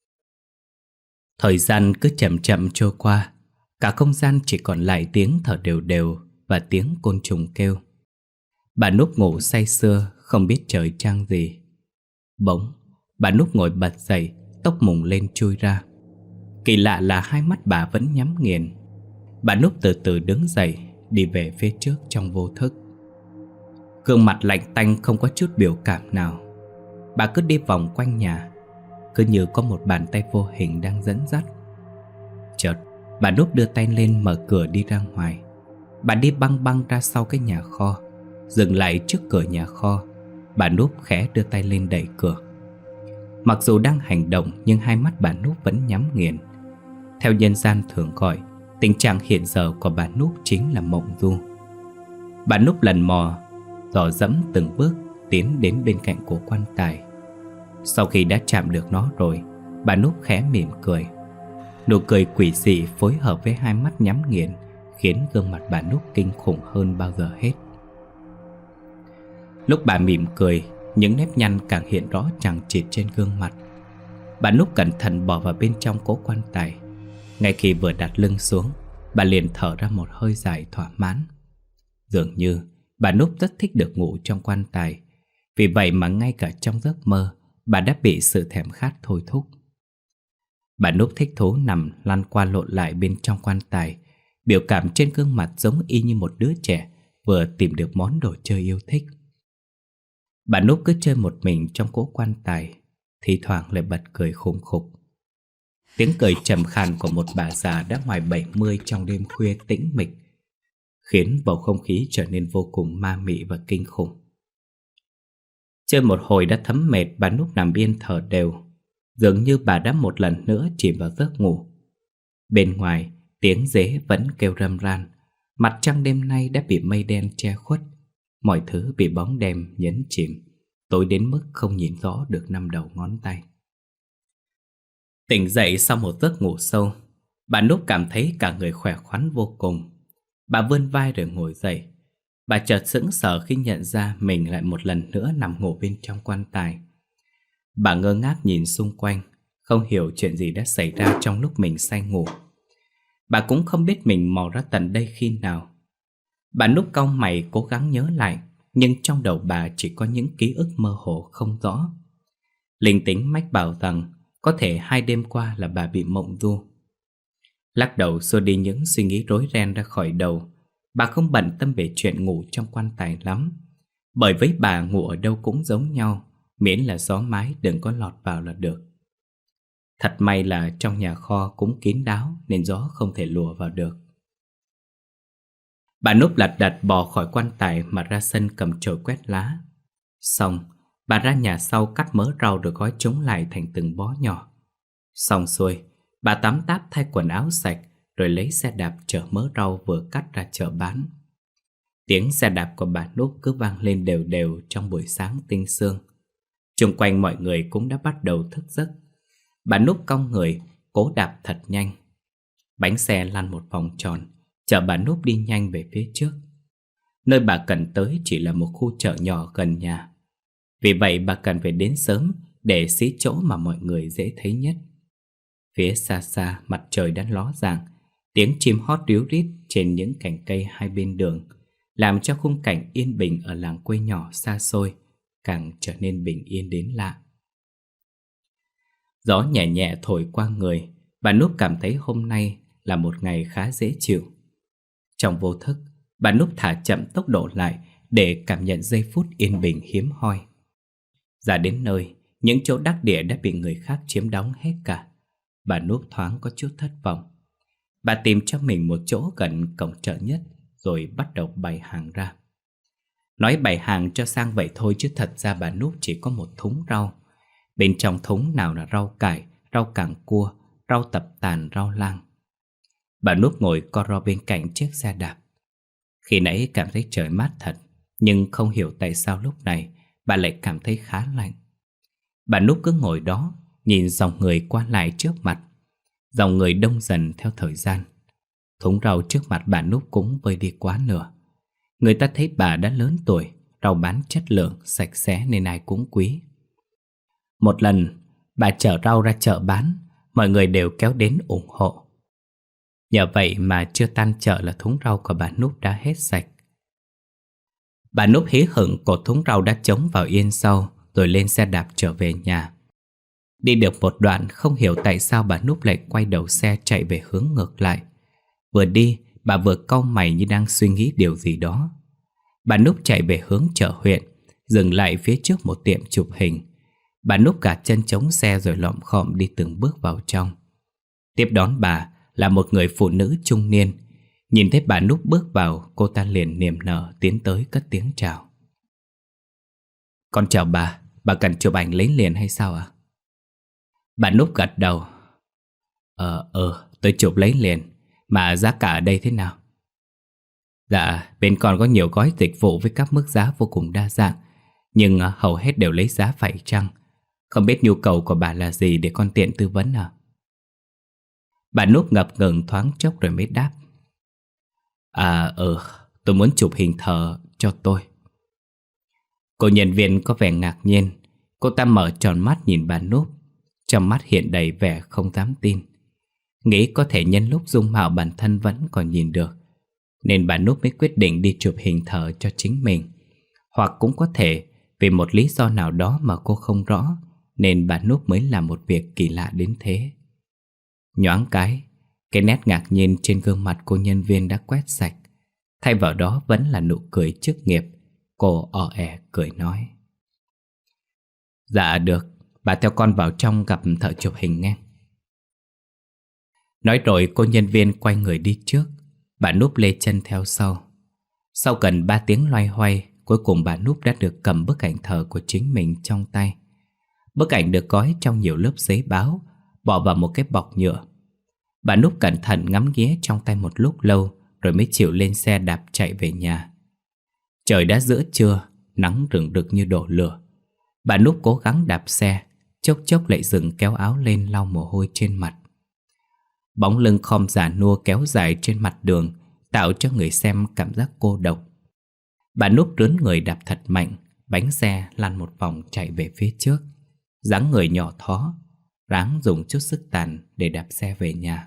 A: Thời gian cứ chậm chậm trôi qua. Cả không gian chỉ còn lại tiếng thở đều đều và tiếng côn trùng kêu. Bà Núp ngủ say sưa, không biết trời trăng gì. Bỗng, bà Núp ngồi bật dậy, tóc mùng lên chui ra. Kỳ lạ là hai mắt bà vẫn nhắm nghiền. Bà Núp từ từ đứng dậy, đi về phía trước trong vô thức. Gương mặt lạnh tanh không có chút biểu cảm nào. Bà cứ đi vòng quanh nhà, cứ như có một bàn tay vô hình đang dẫn dắt. Chợt, bà Núp đưa tay lên mở cửa đi ra ngoài. Bà đi băng băng ra sau cái nhà kho, dừng lại trước cửa nhà kho. Bà Núp khẽ đưa tay lên đẩy cửa. Mặc dù đang hành động nhưng hai mắt bà Núp vẫn nhắm nghiền. Theo nhân gian thường gọi, tình trạng hiện giờ của bà Núp chính là mộng du. Bà Núp lần mò, dò dẫm từng bước tiến đến bên cạnh của quan tài. Sau khi đã chạm được nó rồi, bà Núp khẽ mỉm cười. Nụ cười quỷ dị phối hợp với hai mắt nhắm nghiền khiến gương mặt bà Núp kinh khủng hơn bao giờ hết. Lúc bà mỉm cười, những nếp nhăn càng hiện rõ chằng chịt trên gương mặt. Bà Núp cẩn thận bỏ vào bên trong cỗ quan tài. Ngay khi vừa đặt lưng xuống, bà liền thở ra một hơi dài thỏa mãn. Dường như bà Núp rất thích được ngủ trong quan tài. Vì vậy mà ngay cả trong giấc mơ, bà đã bị sự thèm khát thôi thúc. Bà Núp thích thú nằm lăn qua lộn lại bên trong quan tài. Biểu cảm trên gương mặt giống y như một đứa trẻ vừa tìm được món đồ chơi yêu thích. Bà Núp cứ chơi một mình trong cỗ quan tài, thì thoảng lại bật cười khủng khục. Tiếng cười trầm khàn của một bà già đã ngoài 70 trong đêm khuya tĩnh mịch, khiến bầu không khí trở nên vô cùng ma mị và kinh khủng. Chơi một hồi đã thấm mệt, bà Núp nằm yên thở đều. Dường như bà đã một lần nữa chìm vào giấc ngủ. Bên ngoài, tiếng dế vẫn kêu râm ran. Mặt trăng đêm nay đã bị mây đen che khuất. Mọi thứ bị bóng đêm nhấn chìm, tối đến mức không nhìn rõ được năm đầu ngón tay. Tỉnh dậy sau một giấc ngủ sâu, bà Núp cảm thấy cả người khỏe khoắn vô cùng. Bà vươn vai rồi ngồi dậy. Bà chợt sững sờ khi nhận ra mình lại một lần nữa nằm ngủ bên trong quan tài. Bà ngơ ngác nhìn xung quanh, không hiểu chuyện gì đã xảy ra trong lúc mình say ngủ. Bà cũng không biết mình mò ra tận đây khi nào. Bà Núp cau mày cố gắng nhớ lại, nhưng trong đầu bà chỉ có những ký ức mơ hồ không rõ. Linh tính mách bảo rằng có thể 2 đêm qua là bà bị mộng du. Lắc đầu xua đi những suy nghĩ rối ren ra khỏi đầu. Bà không bận tâm về chuyện ngủ trong quan tài lắm, bởi với bà ngủ ở đâu cũng giống nhau, miễn là gió mái đừng có lọt vào là được. Thật may là trong nhà kho cũng kín đáo nên gió không thể lùa vào được. Bà Núp lật đật bò khỏi quan tài mà ra sân cầm chổi quét lá. Xong, bà ra nhà sau cắt mớ rau được gói chúng lại thành từng bó nhỏ. Xong xuôi, bà tắm táp thay quần áo sạch rồi lấy xe đạp chở mớ rau vừa cắt ra chợ bán. Tiếng xe đạp của bà Núp cứ vang lên đều đều trong buổi sáng tinh sương. Xung quanh mọi người cũng đã bắt đầu thức giấc. Bà Núp cong người, cố đạp thật nhanh. Bánh xe lăn một vòng tròn, chở bà Núp đi nhanh về phía trước. Nơi bà cần tới chỉ là một khu chợ nhỏ gần nhà. Vì vậy bà cần phải đến sớm để xí chỗ mà mọi người dễ thấy nhất. Phía xa xa mặt trời đã ló dạng, tiếng chim hót ríu rít trên những cành cây hai bên đường làm cho khung cảnh yên bình ở làng quê nhỏ xa xôi càng trở nên bình yên đến lạ. Gió nhẹ nhẹ thổi qua người, bà Núp cảm thấy hôm nay là một ngày khá dễ chịu. Trong vô thức, bà Núp thả chậm tốc độ lại để cảm nhận giây phút yên bình hiếm hoi. Ra đến nơi, những chỗ đắc địa đã bị người khác chiếm đóng hết cả. Bà Núp thoáng có chút thất vọng. Bà tìm cho mình một chỗ gần cổng chợ nhất, rồi bắt đầu bày hàng ra. Nói bày hàng cho sang vậy thôi, chứ thật ra bà Núp chỉ có một thúng rau. Bên trong thúng nào là rau cải, rau càng cua, rau tập tàn, rau lang. Bà Núp ngồi co ro bên cạnh chiếc xe đạp. Khi nãy cảm thấy trời mát thật, nhưng không hiểu tại sao lúc này bà lại cảm thấy khá lạnh. Bà Núp cứ ngồi đó, nhìn dòng người qua lại trước mặt. Dòng người đông dần theo thời gian. Thúng rau trước mặt bà Núp cũng vơi đi quá nửa. Người ta thấy bà đã lớn tuổi, rau bán chất lượng, sạch sẽ nên ai cũng quý. Một lần, bà chở rau ra chợ bán, mọi người đều kéo đến ủng hộ. Nhờ vậy mà chưa tan chợ là thúng rau của bà Núp đã hết sạch. Bà Núp hí hửng cột thúng rau đã trống vào yên sau, rồi lên xe đạp trở về nhà. Đi được một đoạn, không hiểu tại sao bà Núp lại quay đầu xe chạy về hướng ngược lại. Vừa đi, bà vừa cau mày như đang suy nghĩ điều gì đó. Bà Núp chạy về hướng chợ huyện, dừng lại phía trước một tiệm chụp hình. Bà Núp gạt chân chống xe rồi lọm khọm đi từng bước vào trong. Tiếp đón bà là một người phụ nữ trung niên. Nhìn thấy bà Núp bước vào, cô ta liền niềm nở tiến tới cất tiếng chào. Con chào bà cần chụp ảnh lấy liền hay sao ạ? Bà Núp gật đầu. Tôi chụp lấy liền. Mà giá cả ở đây thế nào? Dạ, bên con có nhiều gói dịch vụ với các mức giá vô cùng đa dạng, nhưng hầu hết đều lấy giá phải chăng. Không biết nhu cầu của bà là gì để con tiện tư vấn à? Bà Núp ngập ngừng thoáng chốc rồi mới đáp. Tôi muốn chụp hình thờ cho tôi. Cô nhân viên có vẻ ngạc nhiên. Cô ta mở tròn mắt nhìn bà Núp, trong mắt hiện đầy vẻ không dám tin. Nghĩ có thể nhân lúc dung mạo bản thân vẫn còn nhìn được, nên bà Núp mới quyết định đi chụp hình thờ cho chính mình. Hoặc cũng có thể vì một lý do nào đó mà cô không rõ, nên bà Núp mới làm một việc kỳ lạ đến thế. Nhoáng cái nét ngạc nhiên trên gương mặt cô nhân viên đã quét sạch. Thay vào đó vẫn là nụ cười chức nghiệp. Cô ò ẻ cười nói. Dạ được, bà theo con vào trong gặp thợ chụp hình nghe. Nói rồi cô nhân viên quay người đi trước. Bà Núp lê chân theo sau. Sau gần 3 tiếng loay hoay, cuối cùng bà Núp đã được cầm bức ảnh thờ của chính mình trong tay. Bức ảnh được gói trong nhiều lớp giấy báo, bỏ vào một cái bọc nhựa. Bà Núp cẩn thận ngắm nghía trong tay một lúc lâu, rồi mới chịu lên xe đạp chạy về nhà. Trời đã giữa trưa, nắng rừng rực như đổ lửa. Bà Núp cố gắng đạp xe, chốc chốc lại dừng kéo áo lên lau mồ hôi trên mặt. Bóng lưng khom già nua kéo dài trên mặt đường, tạo cho người xem cảm giác cô độc. Bà Núp rướn người đạp thật mạnh, bánh xe lăn một vòng chạy về phía trước. Dáng người nhỏ thó, ráng dùng chút sức tàn để đạp xe về nhà.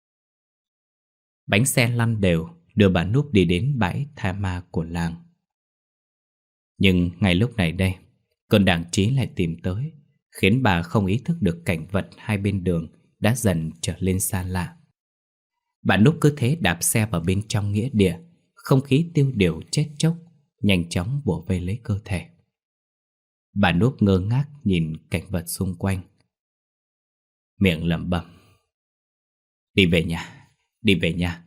A: Bánh xe lăn đều đưa bà Núp đi đến bãi tha ma của làng. Nhưng ngay lúc này đây, cơn đàng trí lại tìm tới, khiến bà không ý thức được cảnh vật hai bên đường đã dần trở lên xa lạ. Bà Núp cứ thế đạp xe vào bên trong nghĩa địa, không khí tiêu điều chết chóc nhanh chóng bủa vây lấy cơ thể. Bà Núp ngơ ngác nhìn cảnh vật xung quanh, miệng lẩm bẩm: Đi về nhà, đi về nhà.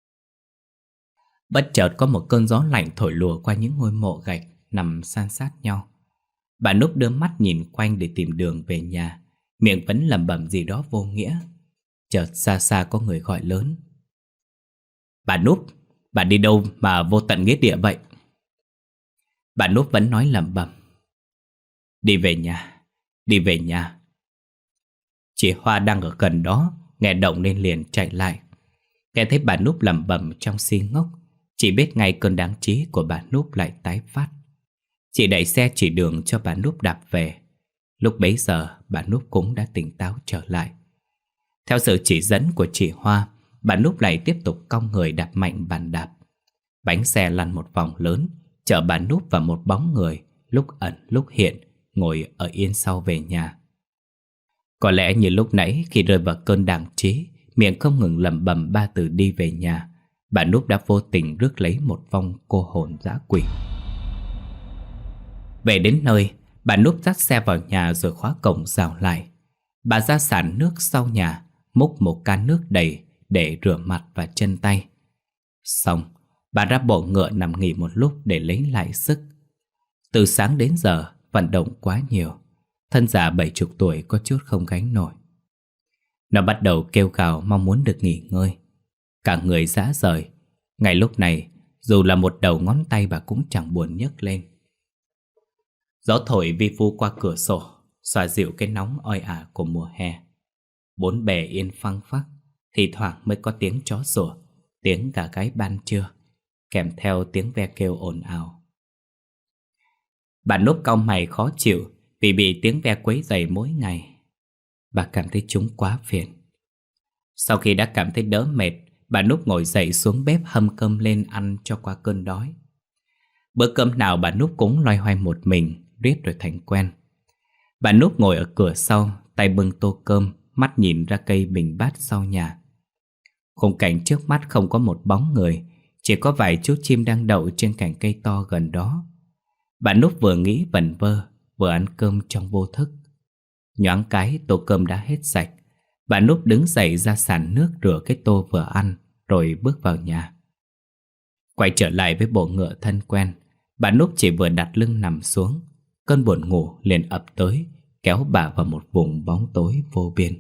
A: Bất chợt có một cơn gió lạnh thổi lùa qua những ngôi mộ gạch nằm san sát nhau. Bà Núp đưa mắt nhìn quanh để tìm đường về nhà, miệng vẫn lẩm bẩm gì đó vô nghĩa. Chợt xa xa có người gọi lớn: Bà Núp, bà đi đâu mà vô tận nghĩa địa vậy? Bà Núp vẫn nói lẩm bẩm: Đi về nhà, đi về nhà. Chị Hoa đang ở gần đó, nghe động nên liền chạy lại. Nghe thấy bà Núp lẩm bẩm trong si ngốc, chị biết ngay cơn đáng trí của bà Núp lại tái phát. Chị đẩy xe chỉ đường cho bà Núp đạp về. Lúc bấy giờ bà Núp cũng đã tỉnh táo trở lại. Theo sự chỉ dẫn của chị Hoa, bà Núp lại tiếp tục cong người đạp mạnh bàn đạp. Bánh xe lăn một vòng lớn, chở bà Núp vào một bóng người, lúc ẩn lúc hiện, ngồi ở yên sau về nhà. Có lẽ như lúc nãy khi rơi vào cơn đàng trí miệng không ngừng lẩm bẩm ba từ đi về nhà, bà Núp đã vô tình rước lấy một vong cô hồn dã quỷ. Về đến nơi, bà Núp dắt xe vào nhà rồi khóa cổng rào lại. Bà ra sàn nước sau nhà, múc một can nước đầy để rửa mặt và chân tay. Xong, bà ra bộ ngựa nằm nghỉ một lúc để lấy lại sức. Từ sáng đến giờ, vận động quá nhiều, thân già 70 tuổi có chút không gánh nổi. Nó bắt đầu kêu gào mong muốn được nghỉ ngơi. Cả người rã rời. Ngay lúc này, dù là một đầu ngón tay bà cũng chẳng buồn nhấc lên. Gió thổi vi vu qua cửa sổ, xoa dịu cái nóng oi ả của mùa hè. Bốn bề yên phăng phắc, thì thoảng mới có tiếng chó sủa, tiếng gà gáy ban trưa, kèm theo tiếng ve kêu ồn ào. Bà Núp cau mày khó chịu vì bị tiếng ve quấy rầy mỗi ngày. Bà cảm thấy chúng quá phiền. Sau khi đã cảm thấy đỡ mệt, bà Núp ngồi dậy xuống bếp hâm cơm lên ăn cho qua cơn đói. Bữa cơm nào bà Núp cũng loay hoay một mình, riết rồi thành quen. Bà Núp ngồi ở cửa sau, tay bưng tô cơm, mắt nhìn ra cây bình bát sau nhà. Khung cảnh trước mắt không có một bóng người, chỉ có vài chú chim đang đậu trên cành cây to gần đó. Bà Núp vừa nghĩ vẩn vơ, vừa ăn cơm trong vô thức. Nhoáng cái tô cơm đã hết sạch. Bà Núp đứng dậy ra sàn nước rửa cái tô vừa ăn, rồi bước vào nhà. Quay trở lại với bộ ngựa thân quen, bà Núp chỉ vừa đặt lưng nằm xuống, cơn buồn ngủ liền ập tới, kéo bà vào một vùng bóng tối vô biên.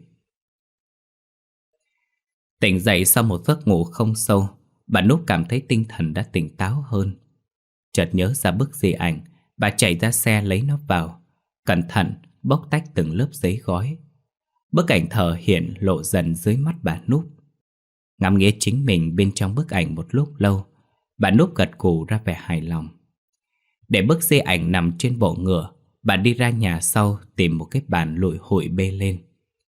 A: Tỉnh dậy sau một giấc ngủ không sâu, bà Núp cảm thấy tinh thần đã tỉnh táo hơn. Chợt nhớ ra bức di ảnh, bà chạy ra xe lấy nó vào, cẩn thận bóc tách từng lớp giấy gói. Bức ảnh thờ hiện lộ dần dưới mắt bà Núp. Ngắm nghía chính mình bên trong bức ảnh một lúc lâu, bà Núp gật gù ra vẻ hài lòng. Để bức di ảnh nằm trên bộ ngựa, bà đi ra nhà sau tìm một cái bàn lụi hụi bê lên.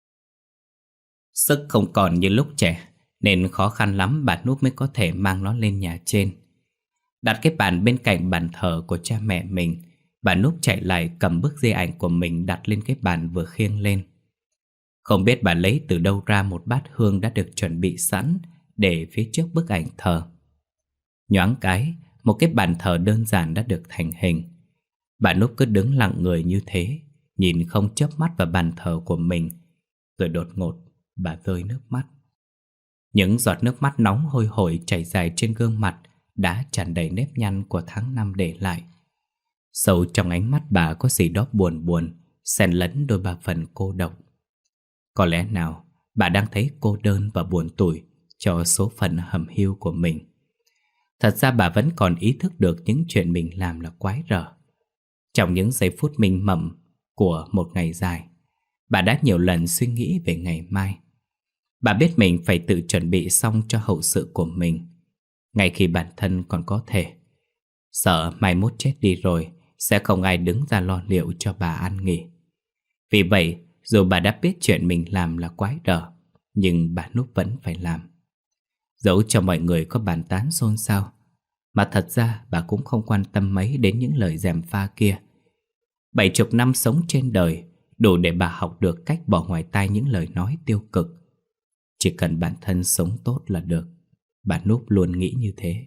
A: Sức không còn như lúc trẻ, nên khó khăn lắm bà Núp mới có thể mang nó lên nhà trên. Đặt cái bàn bên cạnh bàn thờ của cha mẹ mình, bà Núp chạy lại cầm bức di ảnh của mình đặt lên cái bàn vừa khiêng lên. Không biết bà lấy từ đâu ra một bát hương đã được chuẩn bị sẵn để phía trước bức ảnh thờ. Nhoáng cái, một cái bàn thờ đơn giản đã được thành hình. Bà Núp cứ đứng lặng người như thế, nhìn không chớp mắt vào bàn thờ của mình. Rồi đột ngột, bà rơi nước mắt. Những giọt nước mắt nóng hôi hổi chảy dài trên gương mặt đã tràn đầy nếp nhăn của tháng năm để lại. Sâu trong ánh mắt bà có gì đó buồn buồn, xen lẫn đôi ba phần cô độc. Có lẽ nào bà đang thấy cô đơn và buồn tủi cho số phận hầm hiu của mình. Thật ra bà vẫn còn ý thức được những chuyện mình làm là quái rở. Trong những giây phút minh mộng của một ngày dài, bà đã nhiều lần suy nghĩ về ngày mai. Bà biết mình phải tự chuẩn bị xong cho hậu sự của mình, ngay khi bản thân còn có thể. Sợ mai mốt chết đi rồi sẽ không ai đứng ra lo liệu cho bà an nghỉ. Vì vậy, dù bà đã biết chuyện mình làm là quái đở, nhưng bà Núp vẫn phải làm. Dẫu cho mọi người có bàn tán xôn xao, mà thật ra bà cũng không quan tâm mấy đến những lời gièm pha kia. 70 năm sống trên đời đủ để bà học được cách bỏ ngoài tai những lời nói tiêu cực. Chỉ cần bản thân sống tốt là được, bà Núp luôn nghĩ như thế.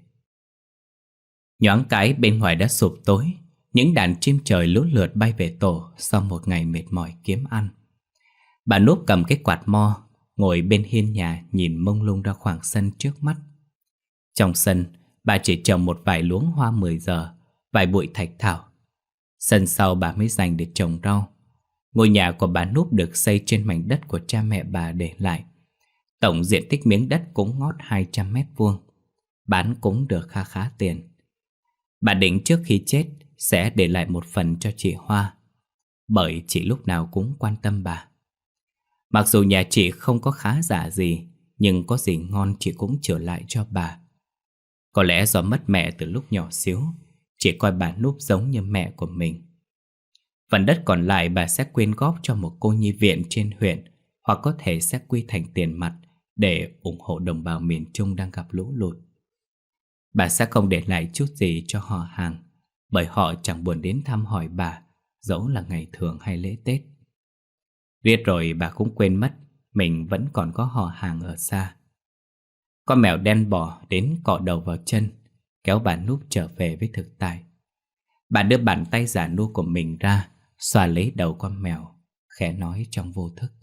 A: Nhoáng cái bên ngoài đã sụp tối, những đàn chim trời lũ lượt bay về tổ sau một ngày mệt mỏi kiếm ăn. Bà Núp cầm cái quạt mo, ngồi bên hiên nhà nhìn mông lung ra khoảng sân trước mắt. Trong sân, bà chỉ trồng một vài luống hoa 10 giờ, vài bụi thạch thảo. Sân sau bà mới dành để trồng rau. Ngôi nhà của bà Núp được xây trên mảnh đất của cha mẹ bà để lại. Tổng diện tích miếng đất cũng ngót 200 mét vuông. Bán cũng được khá khá tiền. Bà định trước khi chết sẽ để lại một phần cho chị Hoa, bởi chị lúc nào cũng quan tâm bà. Mặc dù nhà chị không có khá giả gì, nhưng có gì ngon chị cũng trở lại cho bà. Có lẽ do mất mẹ từ lúc nhỏ xíu, chị coi bà Núp giống như mẹ của mình. Phần đất còn lại bà sẽ quyên góp cho một cô nhi viện trên huyện, hoặc có thể sẽ quy thành tiền mặt để ủng hộ đồng bào miền Trung đang gặp lũ lụt. Bà sẽ không để lại chút gì cho họ hàng, bởi họ chẳng buồn đến thăm hỏi bà, dẫu là ngày thường hay lễ Tết. Riết rồi bà cũng quên mất mình vẫn còn có họ hàng ở xa. Con mèo đen bò đến cọ đầu vào chân, kéo bà Núp trở về với thực tại. Bà đưa bàn tay già nua của mình ra, xoa lấy đầu con mèo, khẽ nói trong vô thức: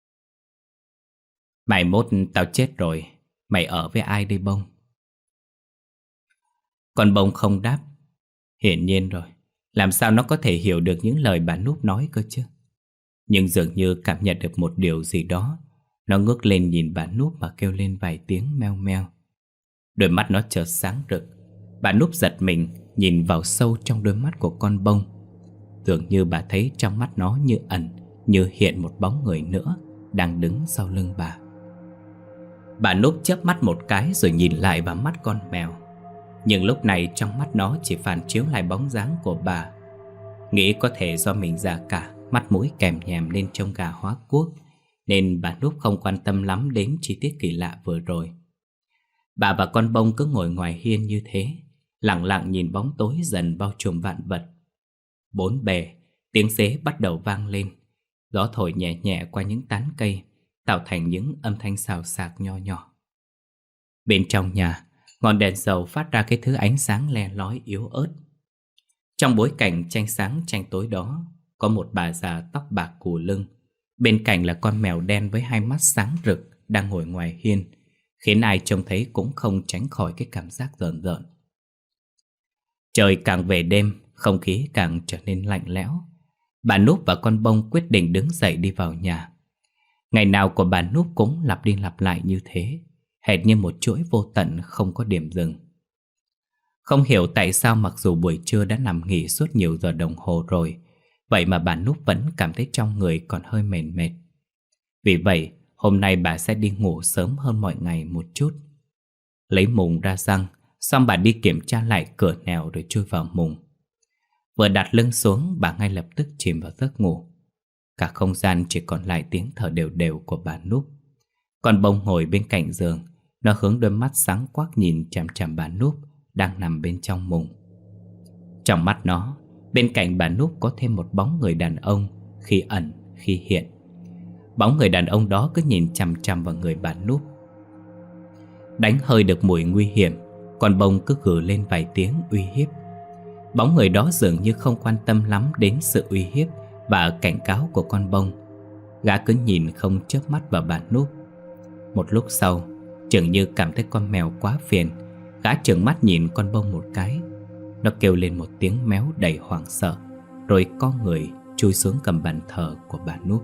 A: "Mày mốt tao chết rồi, mày ở với ai đây Bông?" Con Bông không đáp. Hiển nhiên rồi, làm sao nó có thể hiểu được những lời bà Núp nói cơ chứ. Nhưng dường như cảm nhận được một điều gì đó, nó ngước lên nhìn bà Núp mà kêu lên vài tiếng meo meo. Đôi mắt nó chợt sáng rực. Bà Núp giật mình nhìn vào sâu trong đôi mắt của con Bông. Dường như bà thấy trong mắt nó như ẩn, như hiện một bóng người nữa đang đứng sau lưng bà. Bà Núp chớp mắt một cái rồi nhìn lại vào mắt con mèo. Nhưng lúc này trong mắt nó chỉ phản chiếu lại bóng dáng của bà. Nghĩ có thể do mình già cả, mắt mũi kèm nhèm lên trông gà hóa cuốc, nên bà Núp không quan tâm lắm đến chi tiết kỳ lạ vừa rồi. Bà và con Bông cứ ngồi ngoài hiên như thế, lặng lặng nhìn bóng tối dần bao trùm vạn vật. Bốn bề, tiếng sế bắt đầu vang lên. Gió thổi nhẹ nhẹ qua những tán cây, tạo thành những âm thanh xào xạc nho nhỏ. Bên trong nhà, ngọn đèn dầu phát ra cái thứ ánh sáng le lói yếu ớt. Trong bối cảnh tranh sáng tranh tối đó, có một bà già tóc bạc cù lưng. Bên cạnh là con mèo đen với hai mắt sáng rực đang ngồi ngoài hiên, khiến ai trông thấy cũng không tránh khỏi cái cảm giác rợn rợn. Trời càng về đêm, không khí càng trở nên lạnh lẽo. Bà Núp và con Bông quyết định đứng dậy đi vào nhà. Ngày nào của bà Núp cũng lặp đi lặp lại như thế, hệt như một chuỗi vô tận không có điểm dừng. Không hiểu tại sao mặc dù buổi trưa đã nằm nghỉ suốt nhiều giờ đồng hồ rồi, vậy mà bà Núp vẫn cảm thấy trong người còn hơi mệt mệt. Vì vậy, hôm nay bà sẽ đi ngủ sớm hơn mọi ngày một chút. Lấy mùng ra răng, xong bà đi kiểm tra lại cửa nẻo rồi chui vào mùng. Vừa đặt lưng xuống, bà ngay lập tức chìm vào giấc ngủ. Cả không gian chỉ còn lại tiếng thở đều đều của bà Núp. Con Bông ngồi bên cạnh giường, nó hướng đôi mắt sáng quắc nhìn chằm chằm bà Núp đang nằm bên trong mùng. Trong mắt nó, bên cạnh bà Núp có thêm một bóng người đàn ông, khi ẩn khi hiện. Bóng người đàn ông đó cứ nhìn chằm chằm vào người bà Núp. Đánh hơi được mùi nguy hiểm, con Bông cứ gừ lên vài tiếng uy hiếp. Bóng người đó dường như không quan tâm lắm đến sự uy hiếp và cảnh cáo của con Bông. Gã cứ nhìn không chớp mắt vào bà Núp. Một lúc sau, chừng như cảm thấy con mèo quá phiền, gã trừng mắt nhìn con Bông một cái. Nó kêu lên một tiếng méo đầy hoảng sợ, rồi co người chui xuống cầm bàn thờ của bà Núp.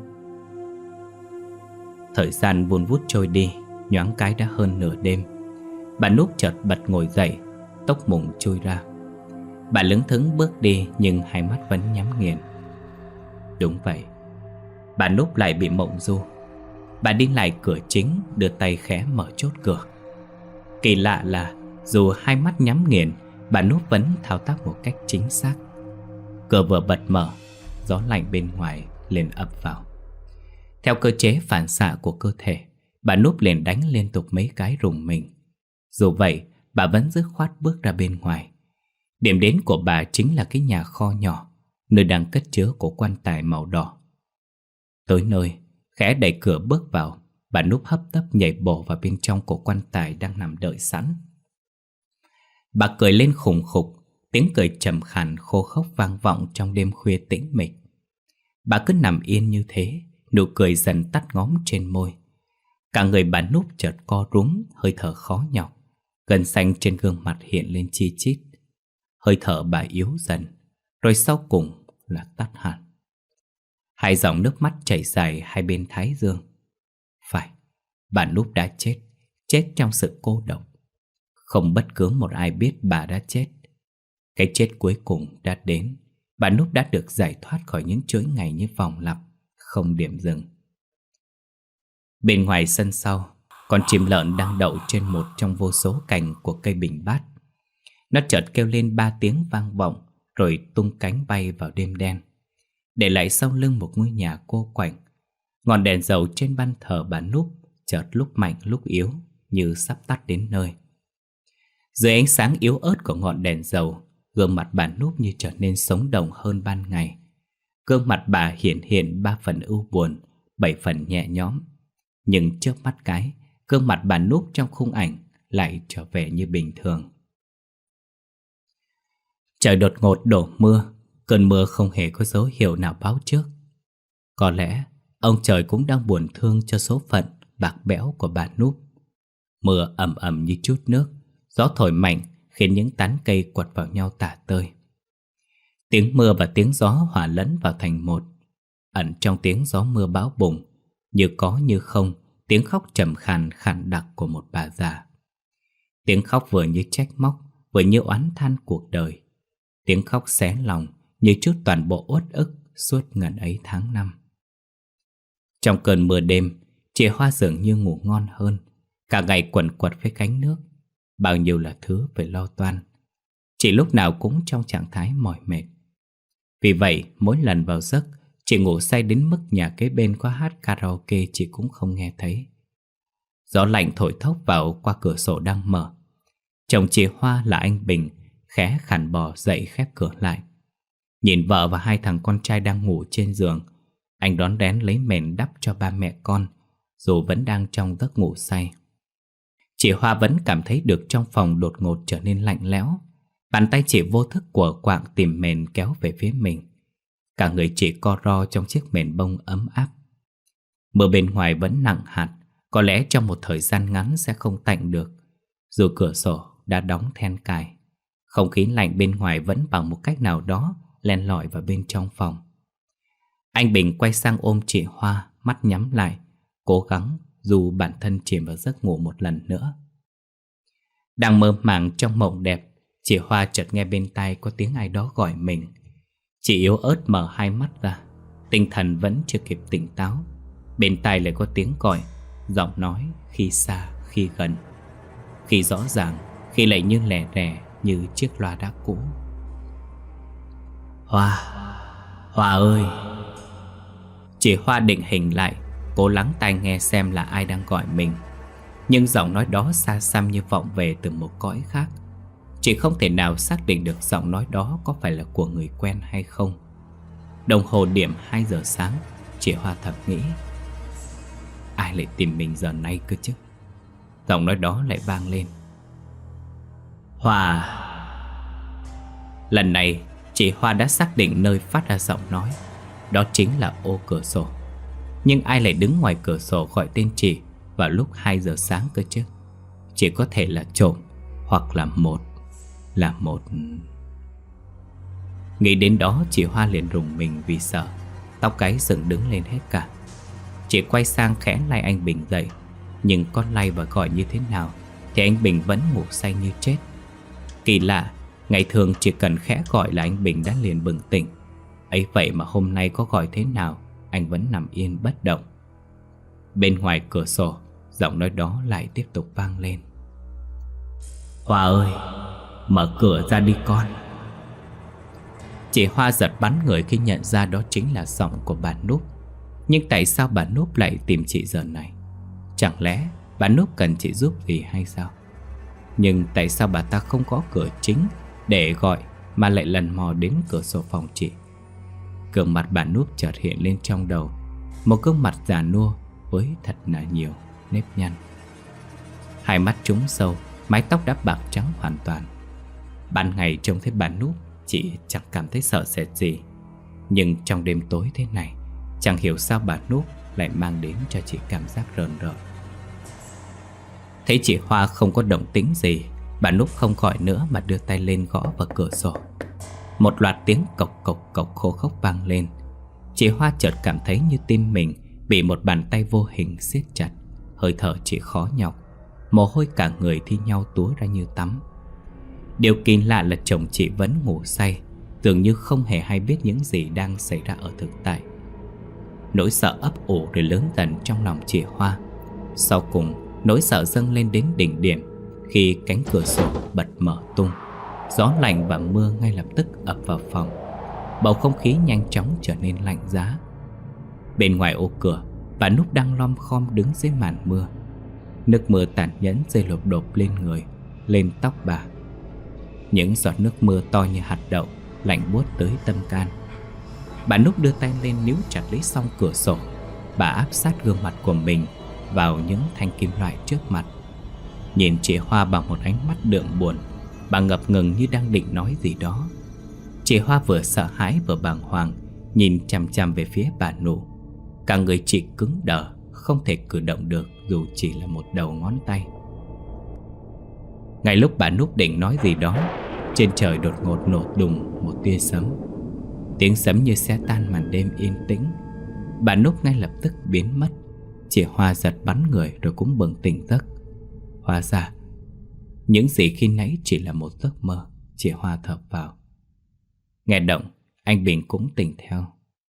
A: Thời gian vun vút trôi đi, nhoáng cái đã hơn nửa đêm. Bà Núp chợt bật ngồi dậy, tóc mùng trôi ra. Bà lững thững bước đi nhưng hai mắt vẫn nhắm nghiền. Đúng vậy, bà Núp lại bị mộng du. Bà đi lại cửa chính, đưa tay khẽ mở chốt cửa. Kỳ lạ là dù hai mắt nhắm nghiền, bà Núp vẫn thao tác một cách chính xác. Cửa vừa bật mở, gió lạnh bên ngoài liền ập vào. Theo cơ chế phản xạ của cơ thể, bà Núp liền đánh liên tục mấy cái rùng mình. Dù vậy, bà vẫn dứt khoát bước ra bên ngoài. Điểm đến của bà chính là cái nhà kho nhỏ, nơi đang cất chứa cổ quan tài màu đỏ. Tới nơi, khẽ đẩy cửa bước vào, bà Núp hấp tấp nhảy bổ vào bên trong cổ quan tài đang nằm đợi sẵn. Bà cười lên khùng khục, tiếng cười trầm khàn khô khốc vang vọng trong đêm khuya tĩnh mịch. Bà cứ nằm yên như thế, nụ cười dần tắt ngóm trên môi. Cả người bà Núp chợt co rúm, hơi thở khó nhọc. Gân xanh trên gương mặt hiện lên chi chít. Hơi thở bà yếu dần, rồi sau cùng là tắt hẳn. Hai dòng nước mắt chảy dài hai bên thái dương. Phải, bà Núp đã chết, chết trong sự cô độc. Không bất cứ một ai biết bà đã chết. Cái chết cuối cùng đã đến. Bà Núp đã được giải thoát khỏi những chuỗi ngày như vòng lặp, không điểm dừng. Bên ngoài sân sau, con chim lợn đang đậu trên một trong vô số cành của cây bình bát. Nó chợt kêu lên 3 tiếng vang vọng, rồi tung cánh bay vào đêm đen, để lại sau lưng một ngôi nhà cô quạnh. Ngọn đèn dầu trên ban thờ bà Núp chợt lúc mạnh lúc yếu, như sắp tắt đến nơi. Dưới ánh sáng yếu ớt của ngọn đèn dầu, gương mặt bà Núp như trở nên sống động hơn ban ngày. Gương mặt bà hiện 3 phần ưu buồn, 7 phần nhẹ nhõm. Nhưng chớp mắt cái, gương mặt bà Núp trong khung ảnh lại trở về như bình thường. Trời đột ngột đổ mưa. Cơn mưa không hề có dấu hiệu nào báo trước. Có lẽ ông trời cũng đang buồn thương cho số phận bạc bẽo của bà Núp. Mưa ầm ầm như chút nước, gió thổi mạnh khiến những tán cây quật vào nhau tả tơi. Tiếng mưa và tiếng gió hòa lẫn vào thành một. Ẩn trong tiếng gió mưa bão bùng, như có như không, tiếng khóc trầm khàn khàn đặc của một bà già. Tiếng khóc vừa như trách móc, vừa như oán than cuộc đời. Tiếng khóc xé lòng như chút toàn bộ uất ức suốt ngần ấy tháng năm. Trong cơn mưa đêm, chị Hoa dường như ngủ ngon hơn. Cả ngày quần quật với gánh nước, bao nhiêu là thứ phải lo toan. Chị lúc nào cũng trong trạng thái mỏi mệt. Vì vậy mỗi lần vào giấc, chị ngủ say đến mức nhà kế bên có hát karaoke chị cũng không nghe thấy. Gió lạnh thổi thốc vào qua cửa sổ đang mở. Chồng chị Hoa là anh Bình khẽ khản bò dậy khép cửa lại. Nhìn vợ và hai thằng con trai đang ngủ trên giường, anh đón đén lấy mền đắp cho ba mẹ con, dù vẫn đang trong giấc ngủ say. Chị Hoa vẫn cảm thấy được trong phòng đột ngột trở nên lạnh lẽo. Bàn tay chị vô thức của quạng tìm mền kéo về phía mình. Cả người chị co ro trong chiếc mền bông ấm áp. Mưa bên ngoài vẫn nặng hạt, có lẽ trong một thời gian ngắn sẽ không tạnh được. Dù cửa sổ đã đóng then cài, không khí lạnh bên ngoài vẫn bằng một cách nào đó len lỏi vào bên trong phòng. Anh Bình quay sang ôm chị Hoa, mắt nhắm lại, cố gắng dù bản thân chìm vào giấc ngủ một lần nữa. Đang mơ màng trong mộng đẹp, chị Hoa chợt nghe bên tai có tiếng ai đó gọi mình. Chị yếu ớt mở hai mắt ra, tinh thần vẫn chưa kịp tỉnh táo. Bên tai lại có tiếng gọi, giọng nói khi xa khi gần, khi rõ ràng, khi lại như lẻ rẻ như chiếc loa đã cũ. Hoa, Hoa ơi! Chị Hoa định hình lại, cố lắng tai nghe xem là ai đang gọi mình. Nhưng giọng nói đó xa xăm như vọng về từ một cõi khác. Chị không thể nào xác định được giọng nói đó có phải là của người quen hay không. Đồng hồ điểm 2 giờ sáng, chị Hoa thầm nghĩ, ai lại tìm mình giờ này cơ chứ? Giọng nói đó lại vang lên, Hoa. Lần này chị Hoa đã xác định nơi phát ra giọng nói. Đó chính là ô cửa sổ. Nhưng ai lại đứng ngoài cửa sổ gọi tên chị vào lúc 2 giờ sáng cơ chứ? Chỉ có thể là trộm, hoặc là một. Nghĩ đến đó, chị Hoa liền rùng mình vì sợ, tóc gáy dựng đứng lên hết cả. Chị quay sang khẽ lay anh Bình dậy. Nhưng có lay và gọi như thế nào thì anh Bình vẫn ngủ say như chết. Kỳ lạ, ngày thường chỉ cần khẽ gọi là anh Bình đã liền bừng tỉnh. Ấy vậy mà hôm nay có gọi thế nào, anh vẫn nằm yên bất động. Bên ngoài cửa sổ, giọng nói đó lại tiếp tục vang lên, Hoa ơi, mở cửa ra đi con. Chị Hoa giật bắn người khi nhận ra đó chính là giọng của bà Núp. Nhưng tại sao bà Núp lại tìm chị giờ này? Chẳng lẽ bà Núp cần chị giúp gì hay sao? Nhưng tại sao bà ta không có cửa chính để gọi mà lại lần mò đến cửa sổ phòng chị? Gương mặt bà Núp chợt hiện lên trong đầu, một gương mặt già nua với thật là nhiều nếp nhăn. Hai mắt trũng sâu, mái tóc đã bạc trắng hoàn toàn. Ban ngày trông thấy bà Núp, chị chẳng cảm thấy sợ sệt gì. Nhưng trong đêm tối thế này, chẳng hiểu sao bà Núp lại mang đến cho chị cảm giác rờn rợn. Thấy chị Hoa không có động tĩnh gì, bà Núp không gọi nữa mà đưa tay lên gõ vào cửa sổ. Một loạt tiếng cộc cộc cộc khô khốc vang lên. Chị Hoa chợt cảm thấy như tim mình bị một bàn tay vô hình siết chặt. Hơi thở chị khó nhọc, mồ hôi cả người thi nhau túa ra như tắm. Điều kỳ lạ là chồng chị vẫn ngủ say, dường như không hề hay biết những gì đang xảy ra ở thực tại. Nỗi sợ ấp ủ rồi lớn dần trong lòng chị Hoa. Sau cùng, nỗi sợ dâng lên đến đỉnh điểm khi cánh cửa sổ bật mở tung. Gió lạnh và mưa ngay lập tức ập vào phòng. Bầu không khí nhanh chóng trở nên lạnh giá. Bên ngoài ô cửa, bà Núp đang lom khom đứng dưới màn mưa. Nước mưa tàn nhẫn rơi lộp đột lên người, lên tóc bà. Những giọt nước mưa to như hạt đậu, lạnh buốt tới tâm can. Bà Núp đưa tay lên níu chặt lấy song cửa sổ. Bà áp sát gương mặt của mình vào những thanh kim loại trước mặt. Nhìn chị Hoa bằng một ánh mắt đượm buồn, bà ngập ngừng như đang định nói gì đó. Chị Hoa vừa sợ hãi vừa bàng hoàng, nhìn chằm chằm về phía bà Nụ. Cả người chị cứng đờ, không thể cử động được dù chỉ là một đầu ngón tay. Ngay lúc bà Núp định nói gì đó, trên trời đột ngột nổ đùng một tia sấm. Tiếng sấm như xé tan màn đêm yên tĩnh. Bà Núp ngay lập tức biến mất. Chị Hoa giật bắn người rồi cũng bừng tỉnh giấc. Hóa ra những gì khi nãy chỉ là một giấc mơ. Chị Hoa thở vào. Nghe động, anh Bình cũng tỉnh theo.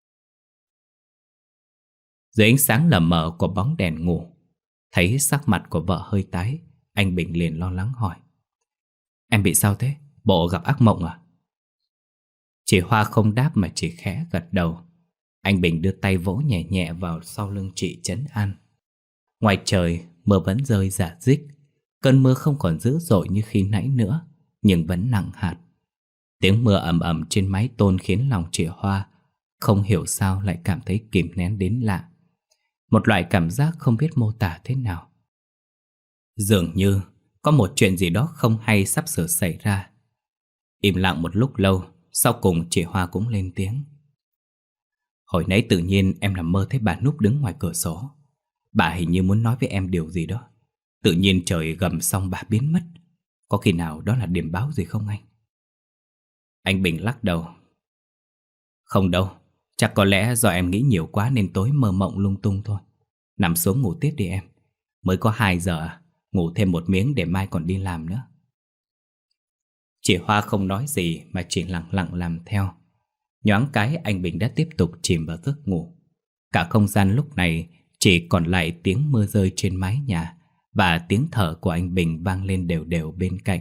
A: Dưới ánh sáng lờ mờ của bóng đèn ngủ, thấy sắc mặt của vợ hơi tái, anh Bình liền lo lắng hỏi: Em bị sao thế? Bộ gặp ác mộng à? Chị Hoa không đáp mà chỉ khẽ gật đầu. Anh Bình đưa tay vỗ nhẹ nhẹ vào sau lưng chị trấn an. Ngoài trời mưa vẫn rơi rả rích. Cơn mưa không còn dữ dội như khi nãy nữa, nhưng vẫn nặng hạt. Tiếng mưa ầm ầm trên mái tôn khiến lòng chị Hoa không hiểu sao lại cảm thấy kìm nén đến lạ. Một loại cảm giác không biết mô tả thế nào. Dường như có một chuyện gì đó không hay sắp sửa xảy ra. Im lặng một lúc lâu, sau cùng chị Hoa cũng lên tiếng. Hồi nãy tự nhiên em nằm mơ thấy bà Núp đứng ngoài cửa sổ. Bà hình như muốn nói với em điều gì đó. Tự nhiên trời gầm xong bà biến mất. Có khi nào đó là điểm báo gì không anh? Anh Bình lắc đầu. Không đâu, chắc có lẽ do em nghĩ nhiều quá nên tối mơ mộng lung tung thôi. Nằm xuống ngủ tiếp đi em. Mới có 2 giờ à? Ngủ thêm một miếng để mai còn đi làm nữa. Chị Hoa không nói gì mà chỉ lặng lặng làm theo. Nhoáng cái anh Bình đã tiếp tục chìm vào giấc ngủ. Cả không gian lúc này chỉ còn lại tiếng mưa rơi trên mái nhà và tiếng thở của anh Bình vang lên đều đều bên cạnh.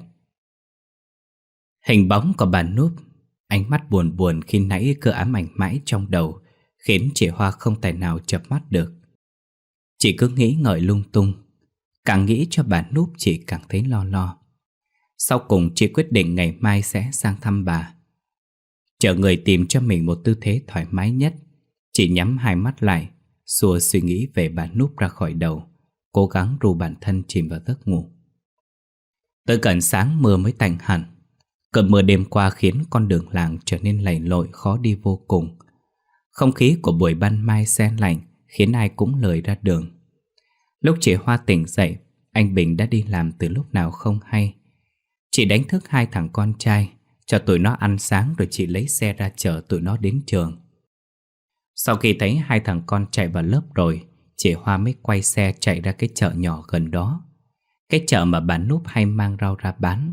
A: Hình bóng của bà Núp, ánh mắt buồn buồn khi nãy cứ ám ảnh mãi trong đầu, khiến chị Hoa không tài nào chợp mắt được. Chị cứ nghĩ ngợi lung tung. Càng nghĩ cho bà Núp chị càng thấy lo lo. Sau cùng chị quyết định ngày mai sẽ sang thăm bà. Chờ người tìm cho mình một tư thế thoải mái nhất, chị nhắm hai mắt lại, xua suy nghĩ về bà Núp ra khỏi đầu, cố gắng ru bản thân chìm vào giấc ngủ. Tới gần sáng mưa mới tạnh hẳn. Cơn mưa đêm qua khiến con đường làng trở nên lầy lội khó đi vô cùng. Không khí của buổi ban mai se lạnh khiến ai cũng lười ra đường. Lúc chị Hoa tỉnh dậy, anh Bình đã đi làm từ lúc nào không hay. Chị đánh thức 2 thằng con trai, cho tụi nó ăn sáng rồi chị lấy xe ra chở tụi nó đến trường. Sau khi thấy 2 thằng con chạy vào lớp rồi, chị Hoa mới quay xe chạy ra cái chợ nhỏ gần đó. Cái chợ mà bà Núp hay mang rau ra bán.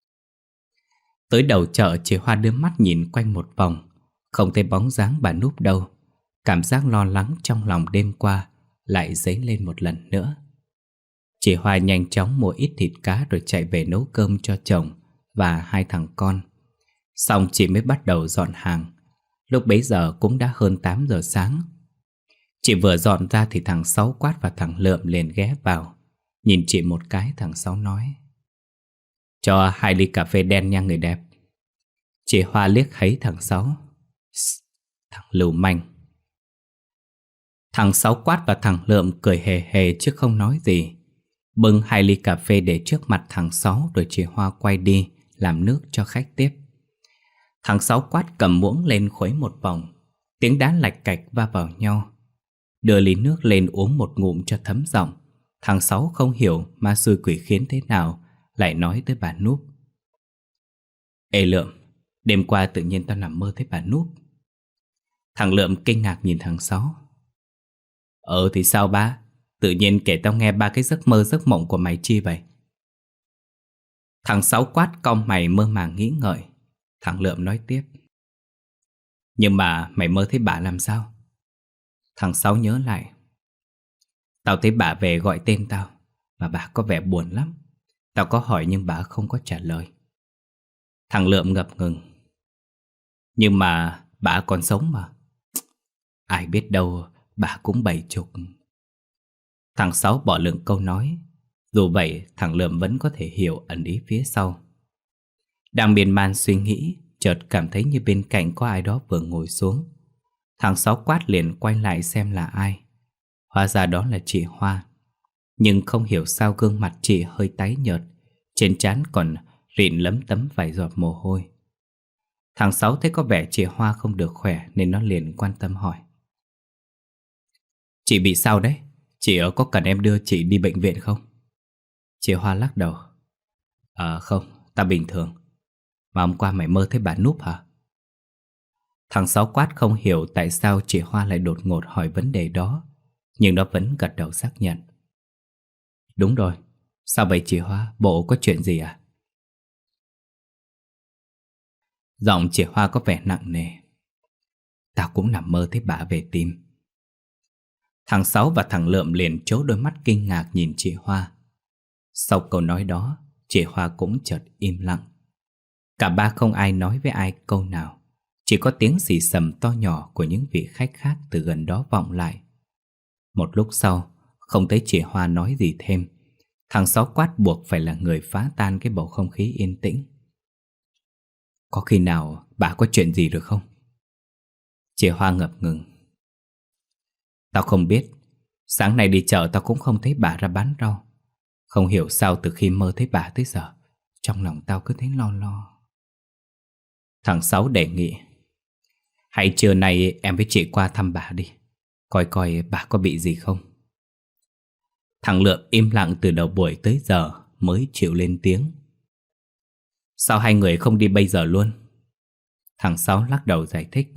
A: Tới đầu chợ, chị Hoa đưa mắt nhìn quanh một vòng, không thấy bóng dáng bà Núp đâu. Cảm giác lo lắng trong lòng đêm qua lại dấy lên một lần nữa. Chị Hoa nhanh chóng mua ít thịt cá rồi chạy về nấu cơm cho chồng và 2 thằng con. Xong chị mới bắt đầu dọn hàng. Lúc bấy giờ cũng đã hơn 8 giờ sáng. Chị vừa dọn ra thì thằng Sáu Quát và thằng Lượm liền ghé vào. Nhìn chị một cái, thằng Sáu nói: Cho 2 ly cà phê đen nha người đẹp. Chị Hoa liếc thấy thằng Sáu. Thằng lưu manh. Thằng Sáu Quát và thằng Lượm cười hề hề chứ không nói gì. Bưng 2 ly cà phê để trước mặt thằng Sáu rồi chị Hoa quay đi làm nước cho khách tiếp. Thằng Sáu Quát cầm muỗng lên khuấy một vòng, tiếng đá lạch cạch va vào nhau. Đưa ly nước lên uống một ngụm cho thấm giọng. Thằng Sáu không hiểu ma xui quỷ khiến thế nào, lại nói tới bà Núp. Ê Lượm, đêm qua tự nhiên tao nằm mơ thấy bà Núp. Thằng Lượm kinh ngạc nhìn thằng Sáu. Thì sao ba? Tự nhiên kể tao nghe 3 cái giấc mơ giấc mộng của mày chi vậy? Thằng Sáu Quát cau mày mơ màng nghĩ ngợi. Thằng Lượm nói tiếp. Nhưng mà mày mơ thấy bà làm sao? Thằng Sáu nhớ lại. Tao thấy bà về gọi tên tao, mà bà có vẻ buồn lắm. Tao có hỏi nhưng bà không có trả lời. Thằng Lượm ngập ngừng. Nhưng mà bà còn sống mà. Ai biết đâu bà cũng 70. Thằng Sáu bỏ lửng câu nói. Dù vậy thằng Lượm vẫn có thể hiểu ẩn ý phía sau. Đang miên man suy nghĩ, chợt cảm thấy như bên cạnh có ai đó vừa ngồi xuống. Thằng Sáu Quát liền quay lại xem là ai. Hóa ra đó là chị Hoa. Nhưng không hiểu sao gương mặt chị hơi tái nhợt, trên trán còn rịn lấm tấm vài giọt mồ hôi. Thằng Sáu thấy có vẻ chị Hoa không được khỏe nên nó liền quan tâm hỏi: Chị bị sao đấy? Chị có cần em đưa chị đi bệnh viện không? Chị Hoa lắc đầu: Không, ta bình thường. Mà hôm qua mày mơ thấy bà Núp hả? Thằng Sáu quát không hiểu tại sao chị Hoa lại đột ngột hỏi vấn đề đó, nhưng nó vẫn gật đầu xác nhận. Đúng rồi. Sao vậy chị Hoa? Bộ có chuyện gì à? Giọng chị Hoa có vẻ nặng nề. Tao cũng nằm mơ thấy bà về tìm. Thằng Sáu và thằng Lượm liền trố đôi mắt kinh ngạc nhìn chị Hoa. Sau câu nói đó, chị Hoa cũng chợt im lặng. Cả ba không ai nói với ai câu nào, chỉ có tiếng xì xầm to nhỏ của những vị khách khác từ gần đó vọng lại. Một lúc sau, không thấy chị Hoa nói gì thêm, thằng Sáu quát buộc phải là người phá tan cái bầu không khí yên tĩnh. Có khi nào bà có chuyện gì được không? Chị Hoa ngập ngừng. Tao không biết. Sáng nay đi chợ tao cũng không thấy bà ra bán rau. Không hiểu sao từ khi mơ thấy bà tới giờ, trong lòng tao cứ thấy lo lo. Thằng Sáu đề nghị: Hay trưa nay em với chị qua thăm bà đi, coi coi bà có bị gì không. Thằng Lượm im lặng từ đầu buổi tới giờ mới chịu lên tiếng: Sao hai người không đi bây giờ luôn? Thằng Sáu lắc đầu giải thích: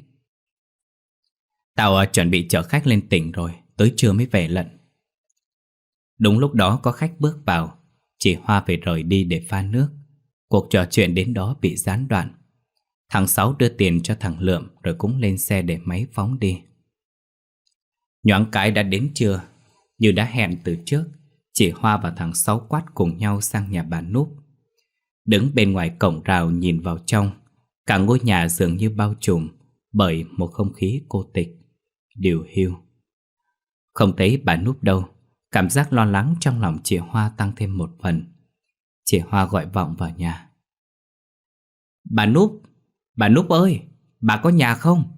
A: Tao chuẩn bị chở khách lên tỉnh rồi, tới trưa mới về lận. Đúng lúc đó có khách bước vào. Chị Hoa phải rời đi để pha nước. Cuộc trò chuyện đến đó bị gián đoạn. Thằng Sáu đưa tiền cho thằng Lượm rồi cũng lên xe để máy phóng đi. Nhoáng cái đã đến trưa. Như đã hẹn từ trước, chị Hoa và thằng Sáu quát cùng nhau sang nhà bà Núp. Đứng bên ngoài cổng rào nhìn vào trong, cả ngôi nhà dường như bao trùm bởi một không khí cô tịch, điều hiu. Không thấy bà Núp đâu, cảm giác lo lắng trong lòng chị Hoa tăng thêm một phần. Chị Hoa gọi vọng vào nhà: Bà Núp ơi, bà có nhà không?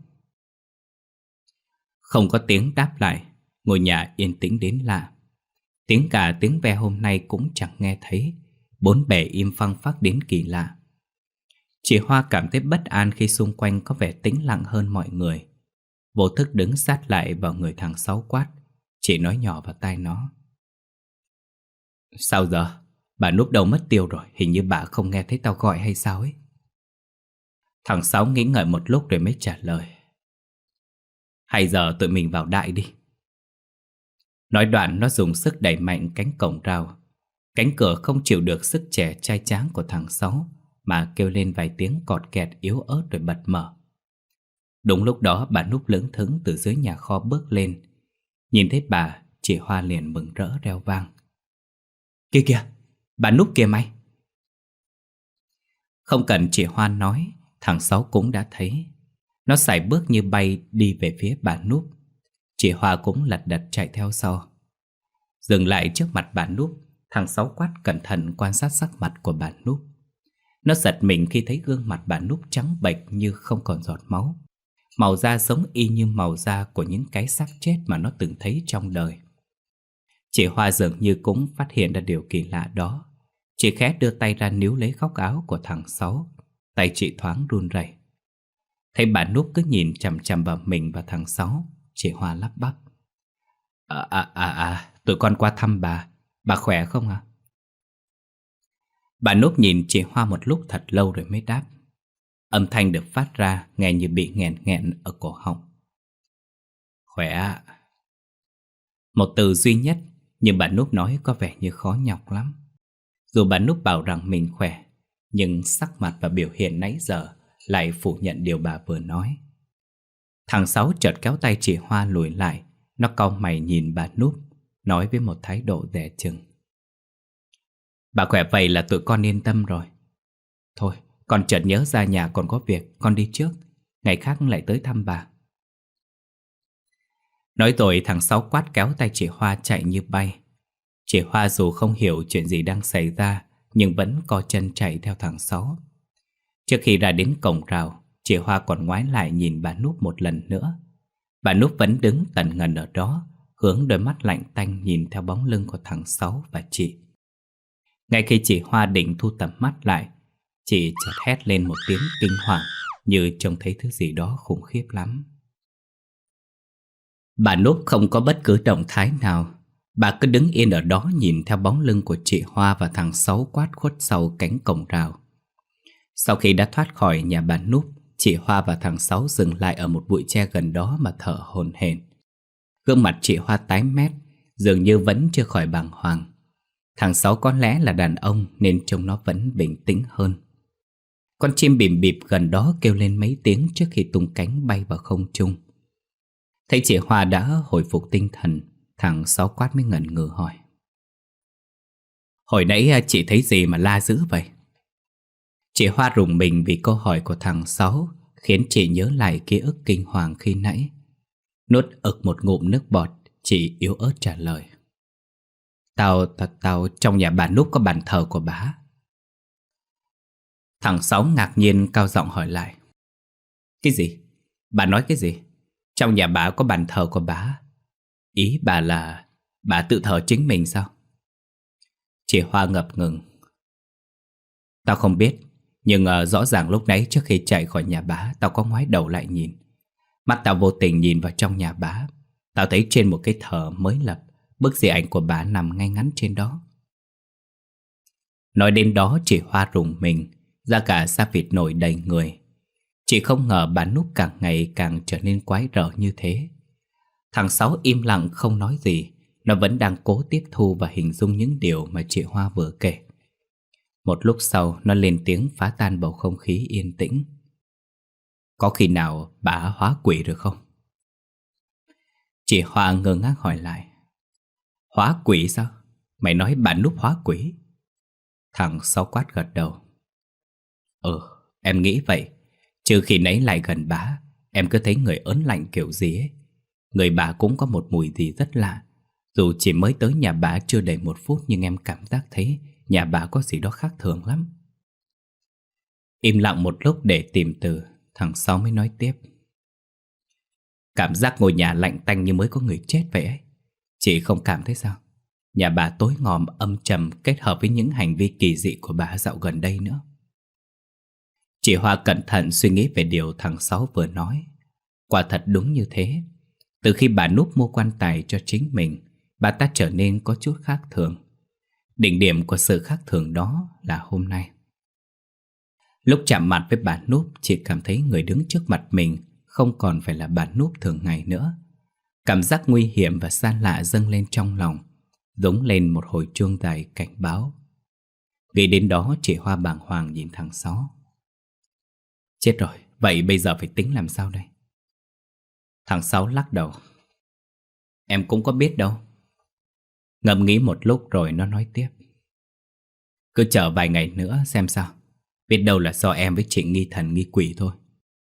A: Không có tiếng đáp lại, ngôi nhà yên tĩnh đến lạ. Tiếng gà tiếng ve hôm nay cũng chẳng nghe thấy, bốn bề im phăng phắc đến kỳ lạ. Chị Hoa cảm thấy bất an khi xung quanh có vẻ tĩnh lặng hơn mọi người. Vô thức đứng sát lại vào người thằng Sáu quát. Chị nói nhỏ vào tai nó: Sao giờ? Bà Núp đâu mất tiêu rồi, hình như bà không nghe thấy tao gọi hay sao ấy. Thằng Sáu nghĩ ngợi một lúc rồi mới trả lời: Hay giờ tụi mình vào đại đi. Nói đoạn nó dùng sức đẩy mạnh cánh cổng rào. Cánh cửa không chịu được sức trẻ trai tráng của thằng Sáu mà kêu lên vài tiếng cọt kẹt yếu ớt rồi bật mở. Đúng lúc đó bà Núp lững thững từ dưới nhà kho bước lên. Nhìn thấy bà, chị Hoa liền mừng rỡ reo vang: Kìa kìa, bà Núp kìa mày. Không cần chị Hoa nói, thằng Sáu cũng đã thấy. Nó sải bước như bay đi về phía bà Núp. Chị Hoa cũng lật đật chạy theo sau. Dừng lại trước mặt bà Núp, thằng Sáu quát cẩn thận quan sát sắc mặt của bà Núp. Nó giật mình khi thấy gương mặt bà Núp trắng bệch như không còn giọt máu. Màu da giống y như màu da của những cái xác chết mà nó từng thấy trong đời. Chị Hoa dường như cũng phát hiện ra điều kỳ lạ đó. Chị khẽ đưa tay ra níu lấy góc áo của thằng Sáu. Tay chị thoáng run rẩy. Thấy bà Núp cứ nhìn chằm chằm vào mình và thằng Sáu, chị Hoa lắp bắp: Tụi con qua thăm bà khỏe không ạ? Bà Núp nhìn chị Hoa một lúc thật lâu rồi mới đáp. Âm thanh được phát ra nghe như bị nghẹn nghẹn ở cổ họng: Khỏe ạ. Một từ duy nhất, nhưng bà Núp nói có vẻ như khó nhọc lắm. Dù bà Núp bảo rằng mình khỏe, nhưng sắc mặt và biểu hiện nãy giờ lại phủ nhận điều bà vừa nói. Thằng Sáu chợt kéo tay chị Hoa lùi lại. Nó cau mày nhìn bà Núp, nói với một thái độ dè chừng: Bà khỏe vậy là tụi con yên tâm rồi. Thôi, con chợt nhớ ra nhà còn có việc, con đi trước. Ngày khác lại tới thăm bà. Nói rồi thằng Sáu quát kéo tay chị Hoa chạy như bay. Chị Hoa dù không hiểu chuyện gì đang xảy ra, nhưng vẫn co chân chạy theo thằng Sáu. Trước khi ra đến cổng rào, chị Hoa còn ngoái lại nhìn bà Núp một lần nữa. Bà Núp vẫn đứng tần ngần ở đó, hướng đôi mắt lạnh tanh nhìn theo bóng lưng của thằng Sáu và chị. Ngay khi chị Hoa định thu tầm mắt lại, chị chợt hét lên một tiếng kinh hoàng, như trông thấy thứ gì đó khủng khiếp lắm. Bà Núp không có bất cứ động thái nào. Bà cứ đứng yên ở đó nhìn theo bóng lưng của chị Hoa và thằng Sáu quát khuất sau cánh cổng rào. Sau khi đã thoát khỏi nhà bà Núp, chị Hoa và thằng Sáu dừng lại ở một bụi tre gần đó mà thở hổn hển. Gương mặt chị Hoa tái mét, dường như vẫn chưa khỏi bàng hoàng. Thằng Sáu có lẽ là đàn ông nên trông nó vẫn bình tĩnh hơn. Con chim bìm bịp gần đó kêu lên mấy tiếng trước khi tung cánh bay vào không trung. Thấy chị Hoa đã hồi phục tinh thần, thằng Sáu quát mới ngẩn ngừ hỏi: "Hồi nãy chị thấy gì mà la dữ vậy?" Chị Hoa rùng mình vì câu hỏi của thằng Sáu, khiến chị nhớ lại ký ức kinh hoàng khi nãy. Nuốt ực một ngụm nước bọt, chị yếu ớt trả lời: Tao trong nhà bà Núp có bàn thờ của bà." Thằng Sáu ngạc nhiên cao giọng hỏi lại: "Cái gì? Bà nói cái gì? Trong nhà bà có bàn thờ của bà? Ý bà là bà tự thờ chính mình sao?" Chị Hoa ngập ngừng: "Tao không biết, nhưng rõ ràng lúc nãy trước khi chạy khỏi nhà bà, tao có ngoái đầu lại nhìn. Mắt tao vô tình nhìn vào trong nhà bà. Tao thấy trên một cái thờ mới lập, bức di ảnh của bà nằm ngay ngắn trên đó." Nói đến đó chị Hoa rùng mình, da cả da vịt nổi đầy người. Chị không ngờ bà Núp càng ngày càng trở nên quái rợ như thế. Thằng Sáu im lặng không nói gì. Nó vẫn đang cố tiếp thu và hình dung những điều mà chị Hoa vừa kể. Một lúc sau nó lên tiếng phá tan bầu không khí yên tĩnh: "Có khi nào bà hóa quỷ rồi không?" Chị Hoa ngơ ngác hỏi lại: "Hóa quỷ sao? Mày nói bà Núp hóa quỷ?" Thằng Sáu quát gật đầu: Em nghĩ vậy. Trừ khi nãy lại gần bà, em cứ thấy người ớn lạnh kiểu gì ấy. Người bà cũng có một mùi gì rất lạ. Dù chỉ mới tới nhà bà chưa đầy 1 phút, nhưng em cảm giác thấy nhà bà có gì đó khác thường lắm." Im lặng một lúc để tìm từ, thằng Sáu mới nói tiếp: "Cảm giác ngôi nhà lạnh tanh như mới có người chết vậy ấy. Chị không cảm thấy sao? Nhà bà tối ngòm âm trầm, kết hợp với những hành vi kỳ dị của bà dạo gần đây nữa." Chị Hoa cẩn thận suy nghĩ về điều thằng Sáu vừa nói. Quả thật đúng như thế. Từ khi bà Núp mua quan tài cho chính mình, bà ta trở nên có chút khác thường. Đỉnh điểm của sự khác thường đó là hôm nay. Lúc chạm mặt với bà Núp, chị cảm thấy người đứng trước mặt mình không còn phải là bà Núp thường ngày nữa. Cảm giác nguy hiểm và xa lạ dâng lên trong lòng, giống lên một hồi chuông dài cảnh báo. Nghĩ đến đó, chị Hoa bàng hoàng nhìn thằng Sáu: "Chết rồi, vậy bây giờ phải tính làm sao đây?" Thằng Sáu lắc đầu: "Em cũng có biết đâu." Ngẫm nghĩ một lúc rồi nó nói tiếp: "Cứ chờ vài ngày nữa xem sao. Biết đâu là do em với chị nghi thần nghi quỷ thôi."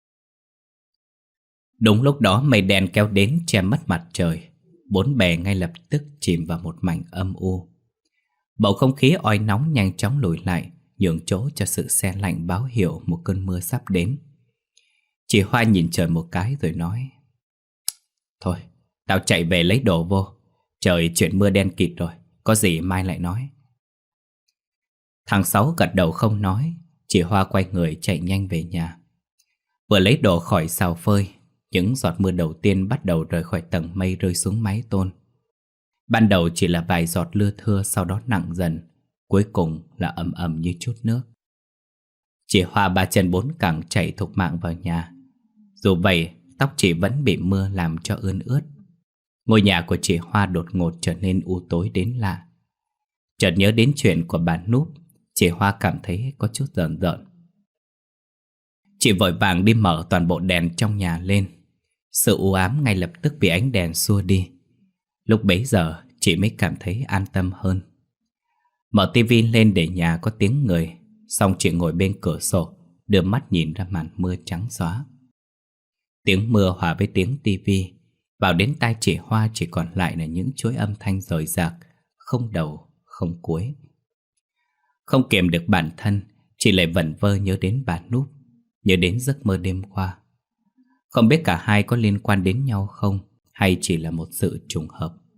A: Đúng lúc đó mây đen kéo đến che mất mặt trời. Bốn bề ngay lập tức chìm vào một mảnh âm u. Bầu không khí oi nóng nhanh chóng lùi lại, nhường chỗ cho sự se lạnh báo hiệu một cơn mưa sắp đến. Chị Hoa nhìn trời một cái rồi nói: "Thôi, tao chạy về lấy đồ vô. Trời chuyển mưa đen kịt rồi, có gì mai lại nói." Thằng Sáu gật đầu không nói. Chị Hoa quay người chạy nhanh về nhà. Vừa lấy đồ khỏi xào phơi, những giọt mưa đầu tiên bắt đầu rời khỏi tầng mây rơi xuống mái tôn. Ban đầu chỉ là vài giọt lưa thưa, sau đó nặng dần, cuối cùng là ầm ầm như chút nước. Chị Hoa ba chân bốn cẳng chạy thục mạng vào nhà. Dù vậy, tóc chị vẫn bị mưa làm cho ươn ướt. Ngôi nhà của chị Hoa đột ngột trở nên u tối đến lạ. Chợt nhớ đến chuyện của bà Núp, chị Hoa cảm thấy có chút rợn rợn. Chị vội vàng đi mở toàn bộ đèn trong nhà lên. Sự u ám ngay lập tức bị ánh đèn xua đi. Lúc bấy giờ chị mới cảm thấy an tâm hơn. Mở tivi lên để nhà có tiếng người, xong chị ngồi bên cửa sổ, đưa mắt nhìn ra màn mưa trắng xóa. Tiếng mưa hòa với tiếng tivi, vào đến tai chị Hoa chỉ còn lại là những chuỗi âm thanh rời rạc, không đầu, không cuối. Không kiềm được bản thân, chị lại vẩn vơ nhớ đến bà Núp, nhớ đến giấc mơ đêm qua. Không biết cả hai có liên quan đến nhau không, hay chỉ là một sự trùng hợp.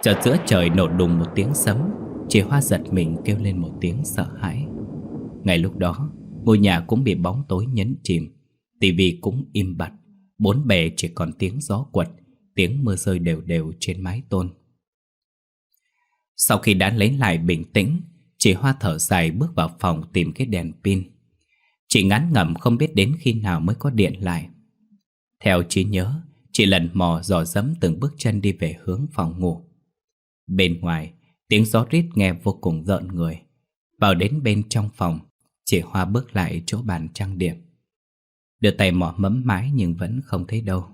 A: Chợt giữa trời nổ đùng một tiếng sấm. Chị Hoa giật mình kêu lên một tiếng sợ hãi. Ngay lúc đó, ngôi nhà cũng bị bóng tối nhấn chìm. Tivi cũng im bặt. Bốn bề chỉ còn tiếng gió quật, tiếng mưa rơi đều đều trên mái tôn. Sau khi đã lấy lại bình tĩnh, chị Hoa thở dài bước vào phòng tìm cái đèn pin. Chị ngán ngẩm không biết đến khi nào mới có điện lại. Theo trí nhớ, chị lần mò dò dẫm từng bước chân đi về hướng phòng ngủ. Bên ngoài, tiếng gió rít nghe vô cùng rợn người. Vào đến bên trong phòng, chị Hoa bước lại chỗ bàn trang điểm. Đưa tay mò mẫm mái nhưng vẫn không thấy đâu.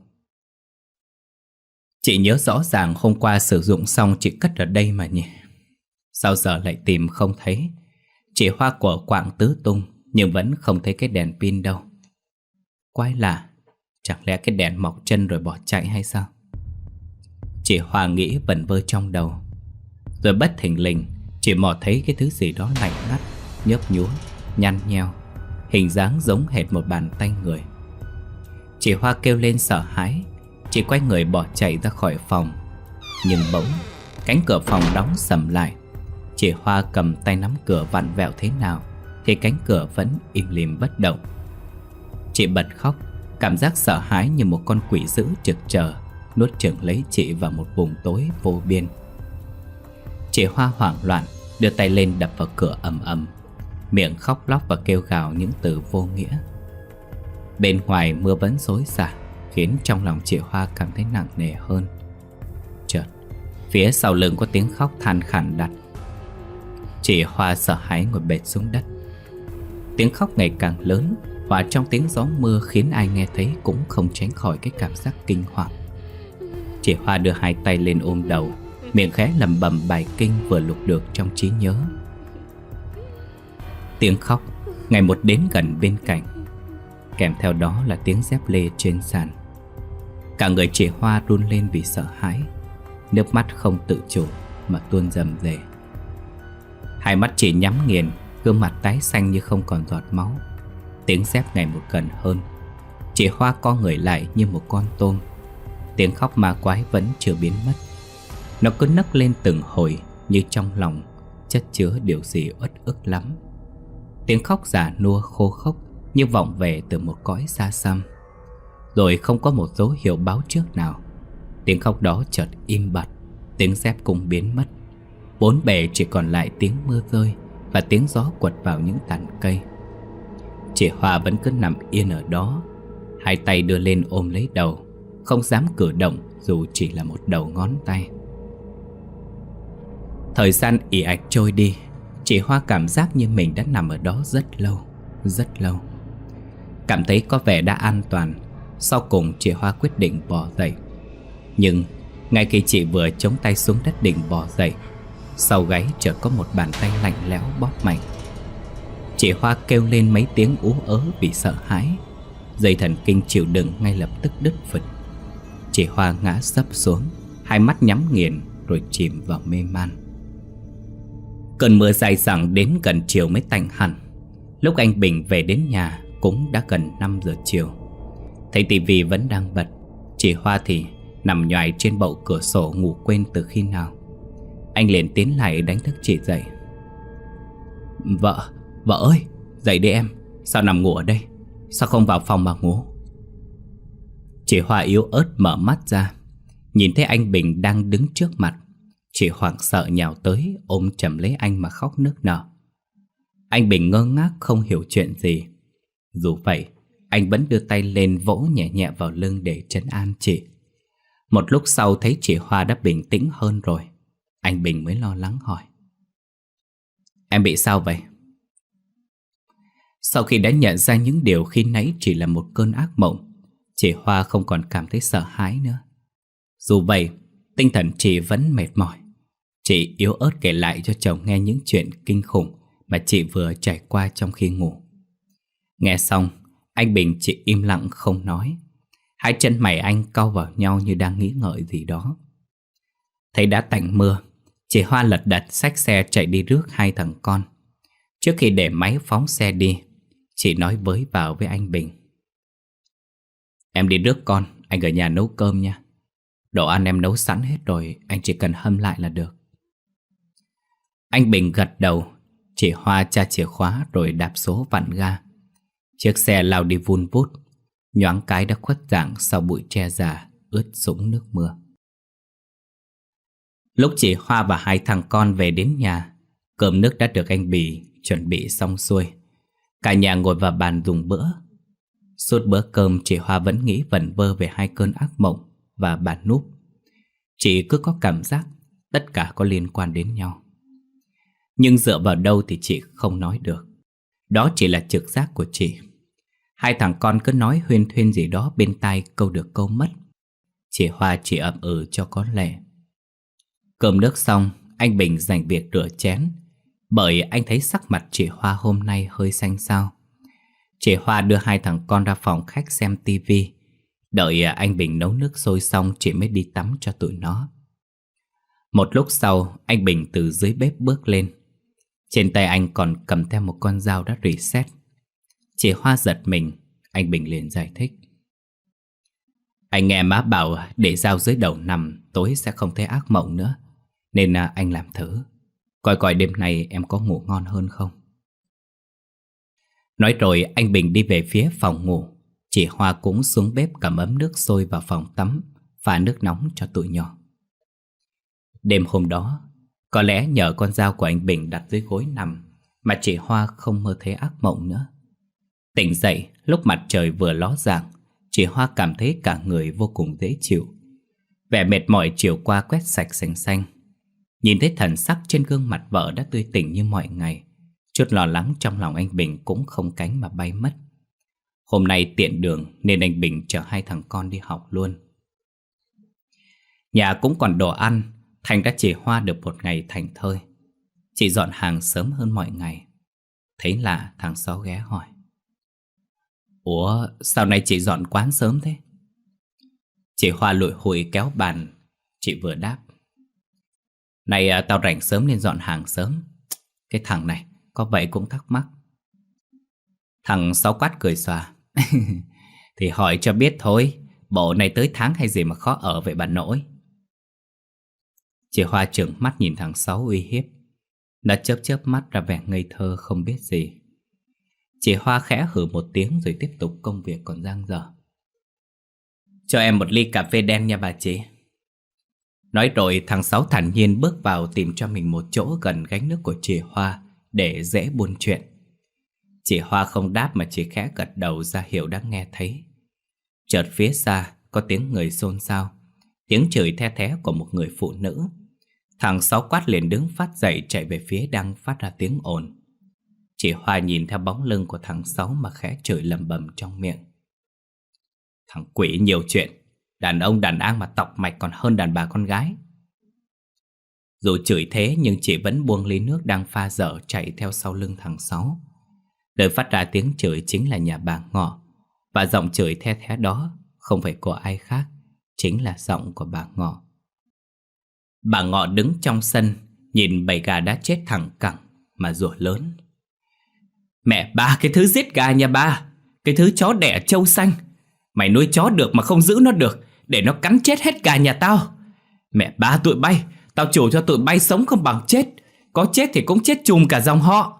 A: Chị nhớ rõ ràng hôm qua sử dụng xong chị cất ở đây mà nhỉ. Sao giờ lại tìm không thấy? Chị Hoa của quạng tứ tung nhưng vẫn không thấy cái đèn pin đâu. Quái lạ, chẳng lẽ cái đèn mọc chân rồi bỏ chạy hay sao? Chị Hoa nghĩ vẩn vơ trong đầu. Rồi bất thình lình, chị mò thấy cái thứ gì đó lạnh ngắt, nhớp nhúa, nhăn nheo, hình dáng giống hệt một bàn tay người. Chị Hoa kêu lên sợ hãi. Chị quay người bỏ chạy ra khỏi phòng. Nhưng bỗng cánh cửa phòng đóng sầm lại. Chị Hoa cầm tay nắm cửa vặn vẹo thế nào thì cánh cửa vẫn im lìm bất động. Chị bật khóc, cảm giác sợ hãi như một con quỷ dữ trực chờ nuốt chửng lấy chị vào một vùng tối vô biên. Chị Hoa hoảng loạn đưa tay lên đập vào cửa ầm ầm, miệng khóc lóc và kêu gào những từ vô nghĩa. Bên ngoài mưa vẫn xối xả, khiến trong lòng chị Hoa cảm thấy nặng nề hơn. Chợt, phía sau lưng có tiếng khóc than khản đặc. Chị Hoa sợ hãi ngồi bệt xuống đất. Tiếng khóc ngày càng lớn, hòa trong tiếng gió mưa khiến ai nghe thấy cũng không tránh khỏi cái cảm giác kinh hoàng. Chị Hoa đưa hai tay lên ôm đầu, miệng khẽ lẩm bẩm bài kinh vừa lục được trong trí nhớ. Tiếng khóc ngày một đến gần bên cạnh, kèm theo đó là tiếng dép lê trên sàn. Cả người chị Hoa run lên vì sợ hãi, nước mắt không tự chủ mà tuôn rầm rề. Hai mắt chị nhắm nghiền, gương mặt tái xanh như không còn giọt máu. Tiếng dép ngày một gần hơn. Chị Hoa co người lại như một con tôm. Tiếng khóc ma quái vẫn chưa biến mất. Nó cứ nấc lên từng hồi, như trong lòng chất chứa điều gì uất ức lắm. Tiếng khóc già nua khô khốc như vọng về từ một cõi xa xăm. Rồi không có một dấu hiệu báo trước nào, tiếng khóc đó chợt im bặt. Tiếng dép cũng biến mất. Bốn bề chỉ còn lại tiếng mưa rơi và tiếng gió quật vào những tàn cây. Chị Hoa vẫn cứ nằm yên ở đó, hai tay đưa lên ôm lấy đầu, không dám cử động dù chỉ là một đầu ngón tay. Thời gian ì ạch trôi đi. Chị Hoa cảm giác như mình đã nằm ở đó rất lâu, rất lâu. Cảm thấy có vẻ đã an toàn, sau cùng chị Hoa quyết định bò dậy. Nhưng ngay khi chị vừa chống tay xuống đất định bò dậy, sau gáy chợt có một bàn tay lạnh lẽo bóp mạnh. Chị Hoa kêu lên mấy tiếng ú ớ vì sợ hãi. Dây thần kinh chịu đựng ngay lập tức đứt phịch. Chị Hoa ngã sấp xuống, hai mắt nhắm nghiền rồi chìm vào mê man. Cơn mưa dài dẳng đến gần chiều mới tạnh hẳn. Lúc anh Bình về đến nhà cũng đã gần 5 giờ chiều. Thấy tivi vẫn đang bật, chị Hoa thì nằm nhoài trên bậu cửa sổ ngủ quên từ khi nào. Anh liền tiến lại đánh thức chị dậy. Vợ ơi, dậy đi em. Sao nằm ngủ ở đây? Sao không vào phòng mà ngủ? Chị Hoa yếu ớt mở mắt ra, nhìn thấy anh Bình đang đứng trước mặt. Chị hoảng sợ nhào tới ôm chầm lấy anh mà khóc nức nở. Anh Bình ngơ ngác không hiểu chuyện gì. Dù vậy, anh vẫn đưa tay lên vỗ nhẹ nhẹ vào lưng để trấn an chị. Một lúc sau thấy chị Hoa đã bình tĩnh hơn rồi, anh Bình mới lo lắng hỏi: Em bị sao vậy? Sau khi đã nhận ra những điều khi nãy chỉ là một cơn ác mộng, chị Hoa không còn cảm thấy sợ hãi nữa. Dù vậy, tinh thần chị vẫn mệt mỏi. Chị yếu ớt kể lại cho chồng nghe những chuyện kinh khủng mà chị vừa trải qua trong khi ngủ. Nghe xong, anh Bình chỉ im lặng không nói. Hai chân mày anh cau vào nhau như đang nghĩ ngợi gì đó. Thấy đã tạnh mưa, chị Hoa lật đật xách xe chạy đi rước hai thằng con. Trước khi để máy phóng xe đi, chị nói với vào với anh Bình: Em đi rước con, anh ở nhà nấu cơm nha. Đồ ăn em nấu sẵn hết rồi, anh chỉ cần hâm lại là được. Anh Bình gật đầu. Chị Hoa tra chìa khóa rồi đạp số vặn ga. Chiếc xe lao đi vun vút, nhoáng cái đã khuất dạng sau bụi tre già ướt sũng nước mưa. Lúc chị Hoa và hai thằng con về đến nhà, cơm nước đã được anh Bì chuẩn bị xong xuôi. Cả nhà ngồi vào bàn dùng bữa. Suốt bữa cơm chị Hoa vẫn nghĩ vẩn vơ về hai cơn ác mộng và bà Núp. Chị cứ có cảm giác tất cả có liên quan đến nhau. Nhưng dựa vào đâu thì chị không nói được. Đó chỉ là trực giác của chị. Hai thằng con cứ nói huyên thuyên gì đó bên tai câu được câu mất. Chị Hoa chỉ ậm ừ cho có lẽ. Cơm nước xong, anh Bình dành việc rửa chén, bởi anh thấy sắc mặt chị Hoa hôm nay hơi xanh xao. Chị Hoa đưa hai thằng con ra phòng khách xem tivi. Đợi anh Bình nấu nước sôi xong chị mới đi tắm cho tụi nó. Một lúc sau, anh Bình từ dưới bếp bước lên. Trên tay anh còn cầm theo một con dao đã reset. Chị Hoa giật mình. Anh Bình liền giải thích. Anh nghe má bảo để dao dưới đầu nằm tối sẽ không thấy ác mộng nữa, nên anh làm thử. Coi coi đêm nay em có ngủ ngon hơn không. Nói rồi anh Bình đi về phía phòng ngủ. Chị Hoa cũng xuống bếp cầm ấm nước sôi vào phòng tắm, pha nước nóng cho tụi nhỏ. Đêm hôm đó, có lẽ nhờ con dao của anh Bình đặt dưới gối nằm mà chị Hoa không mơ thấy ác mộng nữa. Tỉnh dậy lúc mặt trời vừa ló dạng, chị Hoa cảm thấy cả người vô cùng dễ chịu. Vẻ mệt mỏi chiều qua quét sạch sành xanh. Nhìn thấy thần sắc trên gương mặt vợ đã tươi tỉnh như mọi ngày, chút lo lắng trong lòng anh Bình cũng không cánh mà bay mất. Hôm nay tiện đường nên anh Bình chở hai thằng con đi học luôn. Nhà cũng còn đồ ăn, thành ra chị Hoa được một ngày thảnh thơi. Chị dọn hàng sớm hơn mọi ngày. Thấy lạ, thằng Sáu ghé hỏi. Ủa, sao nay chị dọn quán sớm thế? Chị Hoa lụi hụi kéo bàn. Chị vừa đáp. Này tao rảnh sớm nên dọn hàng sớm. Cái thằng này, có vậy cũng thắc mắc. Thằng Sáu quát cười xòa. Thì hỏi cho biết thôi, bộ này tới tháng hay gì mà khó ở vậy bà nội. Chị Hoa trừng mắt nhìn thằng Sáu uy hiếp. Nó chớp chớp mắt ra vẻ ngây thơ không biết gì. Chị Hoa khẽ hừ một tiếng rồi tiếp tục công việc còn dang dở. Cho em một ly cà phê đen nha bà chị. Nói rồi thằng Sáu thản nhiên bước vào tìm cho mình một chỗ gần gánh nước của chị Hoa để dễ buôn chuyện. Chị Hoa không đáp mà chỉ khẽ gật đầu ra hiệu đã nghe thấy. Chợt phía xa có tiếng người xôn xao, tiếng chửi the thé của một người phụ nữ. Thằng Sáu quát liền đứng phát dậy chạy về phía đang phát ra tiếng ồn. Chị Hoa nhìn theo bóng lưng của thằng Sáu mà khẽ chửi lầm bầm trong miệng. Thằng quỷ nhiều chuyện, đàn ông đàn an mà tọc mạch còn hơn đàn bà con gái. Dù chửi thế nhưng chị vẫn buông ly nước đang pha dở chạy theo sau lưng thằng Sáu. Nơi phát ra tiếng chửi chính là nhà bà Ngọ. Và giọng chửi the thé đó không phải của ai khác, chính là giọng của bà Ngọ. Bà Ngọ đứng trong sân, nhìn bầy gà đã chết thẳng cẳng mà rủa lớn. Mẹ ba, cái thứ giết gà nhà ba, cái thứ chó đẻ trâu xanh. Mày nuôi chó được mà không giữ nó được, để nó cắn chết hết gà nhà tao. Mẹ ba tụi bay, tao chủ cho tụi bay sống không bằng chết. Có chết thì cũng chết chùm cả dòng họ.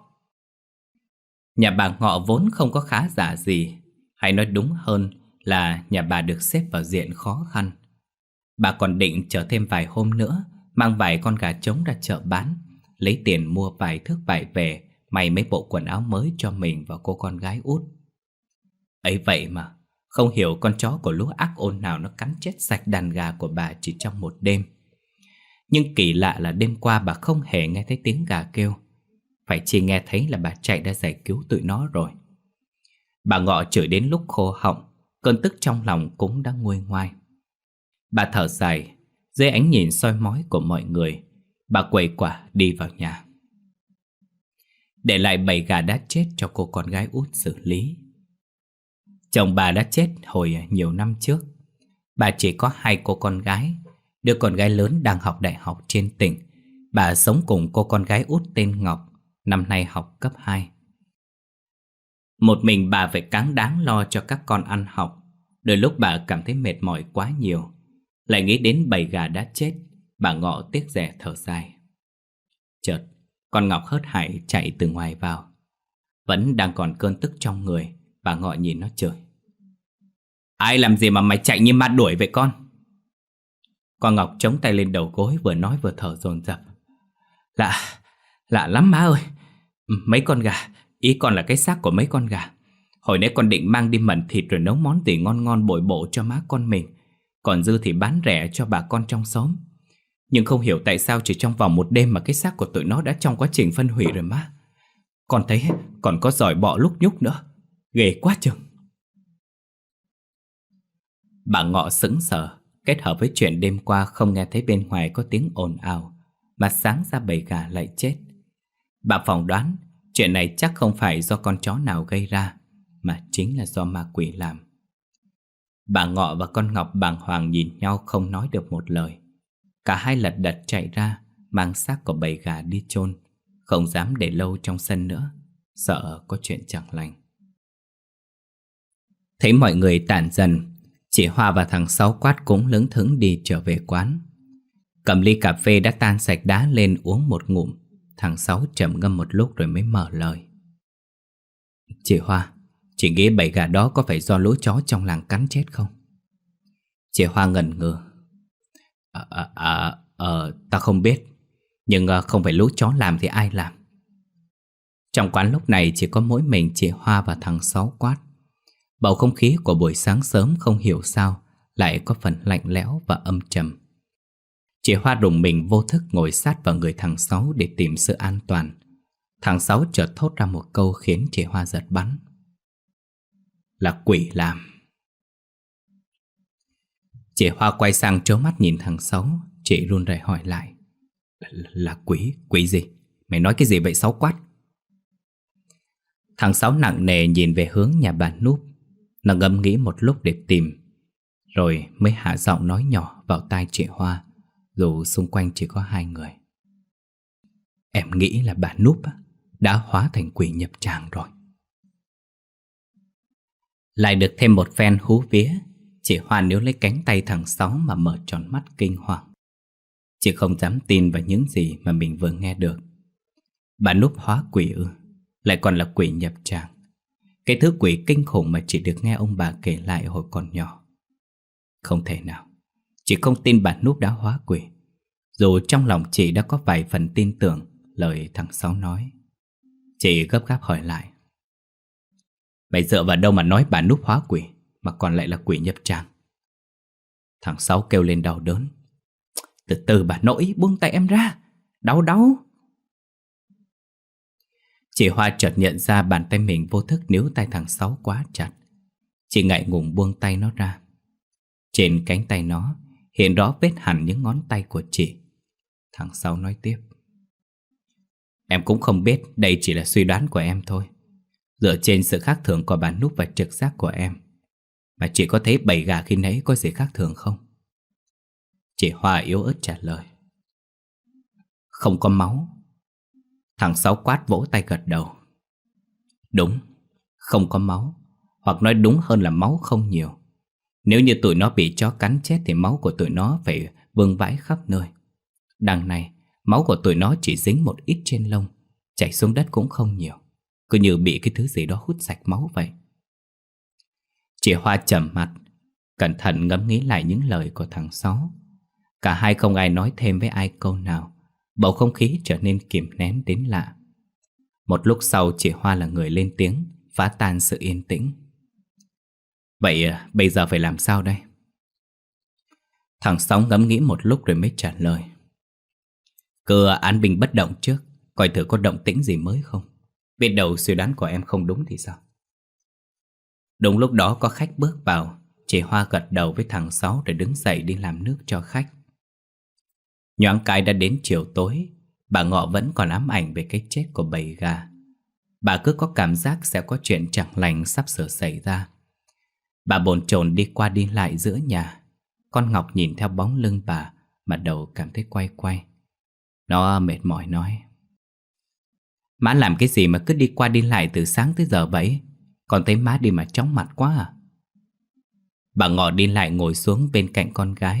A: Nhà bà Ngọ vốn không có khá giả gì, hay nói đúng hơn là nhà bà được xếp vào diện khó khăn. Bà còn định chờ thêm vài hôm nữa, mang vài con gà trống ra chợ bán, lấy tiền mua vài thước vải về, may mấy bộ quần áo mới cho mình và cô con gái út. Ấy vậy mà, không hiểu con chó của lũ ác ôn nào nó cắn chết sạch đàn gà của bà chỉ trong một đêm. Nhưng kỳ lạ là đêm qua bà không hề nghe thấy tiếng gà kêu. Phải chỉ nghe thấy là bà chạy ra giải cứu tụi nó rồi. Bà Ngọ chửi đến lúc khô họng, cơn tức trong lòng cũng đã nguôi ngoai. Bà thở dài, dưới ánh nhìn soi mói của mọi người, bà quẩy quả đi vào nhà, để lại bầy gà đã chết cho cô con gái út xử lý. Chồng bà đã chết hồi nhiều năm trước. Bà chỉ có hai cô con gái. Đứa con gái lớn đang học đại học trên tỉnh. Bà sống cùng cô con gái út tên Ngọc, năm nay học cấp 2. Một mình bà phải cáng đáng lo cho các con ăn học. Đôi lúc bà cảm thấy mệt mỏi quá nhiều. Lại nghĩ đến bầy gà đã chết, bà Ngọ tiếc rẻ thở dài. Chợt con Ngọc hớt hải chạy từ ngoài vào. Vẫn đang còn cơn tức trong người, bà Ngọ nhìn nó chửi. Ai làm gì mà mày chạy như ma đuổi vậy con? Con Ngọc chống tay lên đầu gối, vừa nói vừa thở dồn dập. Lạ lắm má ơi. Mấy con gà, ý con là cái xác của mấy con gà. Hồi nãy con định mang đi mần thịt rồi nấu món gì ngon ngon bồi bổ cho má con mình, còn dư thì bán rẻ cho bà con trong xóm. Nhưng không hiểu tại sao chỉ trong vòng một đêm mà cái xác của tụi nó đã trong quá trình phân hủy rồi má. Con thấy còn có giỏi bọ lúc nhúc nữa. Ghê quá chừng. Bà Ngọ sững sờ, kết hợp với chuyện đêm qua không nghe thấy bên ngoài có tiếng ồn ào, mà sáng ra bầy gà lại chết. Bà phỏng đoán chuyện này chắc không phải do con chó nào gây ra, mà chính là do ma quỷ làm. Bà Ngọ và con Ngọc bàng hoàng nhìn nhau không nói được một lời. Cả hai lật đật chạy ra, mang xác của bầy gà đi chôn, không dám để lâu trong sân nữa, sợ có chuyện chẳng lành. Thấy mọi người tản dần, chị Hoa và thằng Sáu Quát cũng lững thững đi trở về quán. Cầm ly cà phê đã tan sạch đá lên uống một ngụm, thằng Sáu trầm ngâm một lúc rồi mới mở lời. Chị Hoa, chị nghĩ bầy gà đó có phải do lũ chó trong làng cắn chết không? Chị Hoa ngần ngừ. Ta không biết, nhưng không phải lũ chó làm thì ai làm? Trong quán lúc này chỉ có mỗi mình chị Hoa và thằng Sáu Quát. Bầu không khí của buổi sáng sớm không hiểu sao lại có phần lạnh lẽo và âm trầm. Chị Hoa rùng mình vô thức ngồi sát vào người thằng Sáu để tìm sự an toàn. Thằng Sáu chợt thốt ra một câu khiến chị Hoa giật bắn. Là quỷ làm. Chị Hoa quay sang trố mắt nhìn thằng Sáu. Chị run rẩy hỏi lại. Là quỷ? Quỷ gì? Mày nói cái gì vậy Sáu Quát? Thằng Sáu nặng nề nhìn về hướng nhà bà Núp. Nó ngẫm nghĩ một lúc để tìm, rồi mới hạ giọng nói nhỏ vào tai chị Hoa, dù xung quanh chỉ có hai người. Em nghĩ là bà Núp đã hóa thành quỷ nhập tràng rồi. Lại được thêm một phen hú vía, chị Hoa níu lấy cánh tay thằng Sáu mà mở tròn mắt kinh hoàng. Chị không dám tin vào những gì mà mình vừa nghe được. Bà Núp hóa quỷ ư? Lại còn là quỷ nhập tràng. Cái thứ quỷ kinh khủng mà chị được nghe ông bà kể lại hồi còn nhỏ. Không thể nào. Chị không tin bà Núp đã hóa quỷ, dù trong lòng chị đã có vài phần tin tưởng lời thằng Sáu nói. Chị gấp gáp hỏi lại. Mày dựa vào đâu mà nói bà Núp hóa quỷ, mà còn lại là quỷ nhập tràng? Thằng Sáu kêu lên đau đớn. Từ từ bà nội, buông tay em ra. Đau đau. Chị Hoa chợt nhận ra bàn tay mình vô thức níu tay thằng Sáu quá chặt. Chị ngại ngùng buông tay nó ra. Trên cánh tay nó hiện rõ vết hẳn những ngón tay của chị. Thằng Sáu nói tiếp. Em cũng không biết, đây chỉ là suy đoán của em thôi, dựa trên sự khác thường của bà Núp và trực giác của em. Mà chị có thấy bầy gà khi nãy có gì khác thường không? Chị Hoa yếu ớt trả lời. Không có máu. Thằng Sáu Quát vỗ tay gật đầu. Đúng, không có máu. Hoặc nói đúng hơn là máu không nhiều. Nếu như tụi nó bị chó cắn chết thì máu của tụi nó phải vương vãi khắp nơi. Đằng này, máu của tụi nó chỉ dính một ít trên lông, chảy xuống đất cũng không nhiều, cứ như bị cái thứ gì đó hút sạch máu vậy. Chị Hoa trầm mặt, cẩn thận ngẫm nghĩ lại những lời của thằng Sáu. Cả hai không ai nói thêm với ai câu nào. Bầu không khí trở nên kìm nén đến lạ. Một lúc sau chị Hoa là người lên tiếng, phá tan sự yên tĩnh. Vậy bây giờ phải làm sao đây? Thằng Sáu ngẫm nghĩ một lúc rồi mới trả lời. Cứ án binh bất động trước, coi thử có động tĩnh gì mới không. Biết đâu suy đoán của em không đúng thì sao? Đúng lúc đó có khách bước vào. Chị Hoa gật đầu với thằng Sáu rồi đứng dậy đi làm nước cho khách. Nhoáng cái đã đến chiều tối. Bà Ngọ vẫn còn ám ảnh về cái chết của bầy gà. Bà cứ có cảm giác sẽ có chuyện chẳng lành sắp sửa xảy ra. Bà bồn chồn đi qua đi lại giữa nhà. Con Ngọc nhìn theo bóng lưng bà mà đầu cảm thấy quay quay. Nó mệt mỏi nói. Má làm cái gì mà cứ đi qua đi lại từ sáng tới giờ vậy? Con thấy má đi mà chóng mặt quá à? Bà Ngọ đi lại ngồi xuống bên cạnh con gái.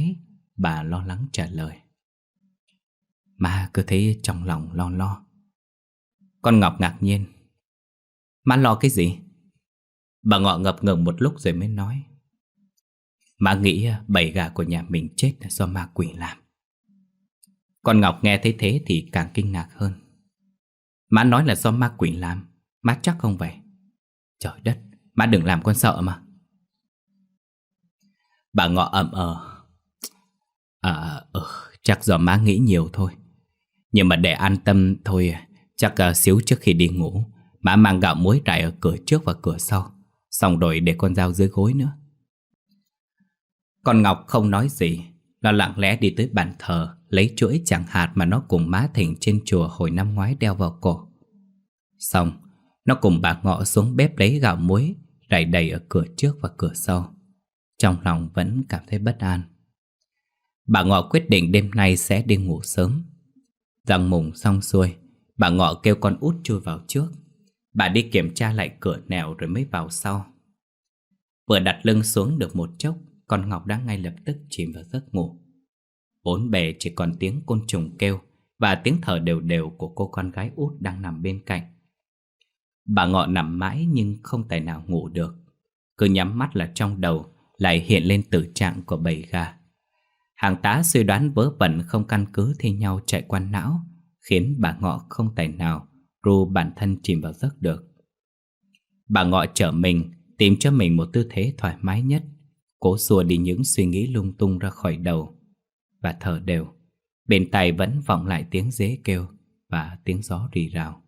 A: Bà lo lắng trả lời. Má cứ thấy trong lòng lo lo. Con Ngọc ngạc nhiên. Má lo cái gì? Bà Ngọ ngập ngừng một lúc rồi mới nói. Má nghĩ bầy gà của nhà mình chết là do ma quỷ làm. Con Ngọc nghe thấy thế thì càng kinh ngạc hơn. Má nói là do ma quỷ làm. Má chắc không vậy? Trời đất, má đừng làm con sợ mà. Bà Ngọ ậm chắc do má nghĩ nhiều thôi. Nhưng mà để an tâm thôi, chắc xíu trước khi đi ngủ má mang gạo muối trải ở cửa trước và cửa sau, xong rồi để con dao dưới gối nữa. Con Ngọc không nói gì. Nó lặng lẽ đi tới bàn thờ, lấy chuỗi chẳng hạt mà nó cùng má Thỉnh trên chùa hồi năm ngoái đeo vào cổ. Xong, nó cùng bà Ngọ xuống bếp lấy gạo muối rải đầy ở cửa trước và cửa sau. Trong lòng vẫn cảm thấy bất an. Bà Ngọ quyết định đêm nay sẽ đi ngủ sớm. Răng mùng xong xuôi, bà Ngọ kêu con út chui vào trước. Bà đi kiểm tra lại cửa nẻo rồi mới vào sau. Vừa đặt lưng xuống được một chốc, con Ngọc đã ngay lập tức chìm vào giấc ngủ. Bốn bề chỉ còn tiếng côn trùng kêu và tiếng thở đều đều của cô con gái út đang nằm bên cạnh. Bà Ngọ nằm mãi nhưng không tài nào ngủ được. Cứ nhắm mắt là trong đầu lại hiện lên tử trạng của bầy gà. Hàng tá suy đoán vớ vẩn không căn cứ thi nhau chạy qua não, khiến bà Ngọ không tài nào ru bản thân chìm vào giấc được. Bà Ngọ trở mình, tìm cho mình một tư thế thoải mái nhất, cố xua đi những suy nghĩ lung tung ra khỏi đầu, và thở đều. Bên tai vẫn vọng lại tiếng dế kêu và tiếng gió rì rào.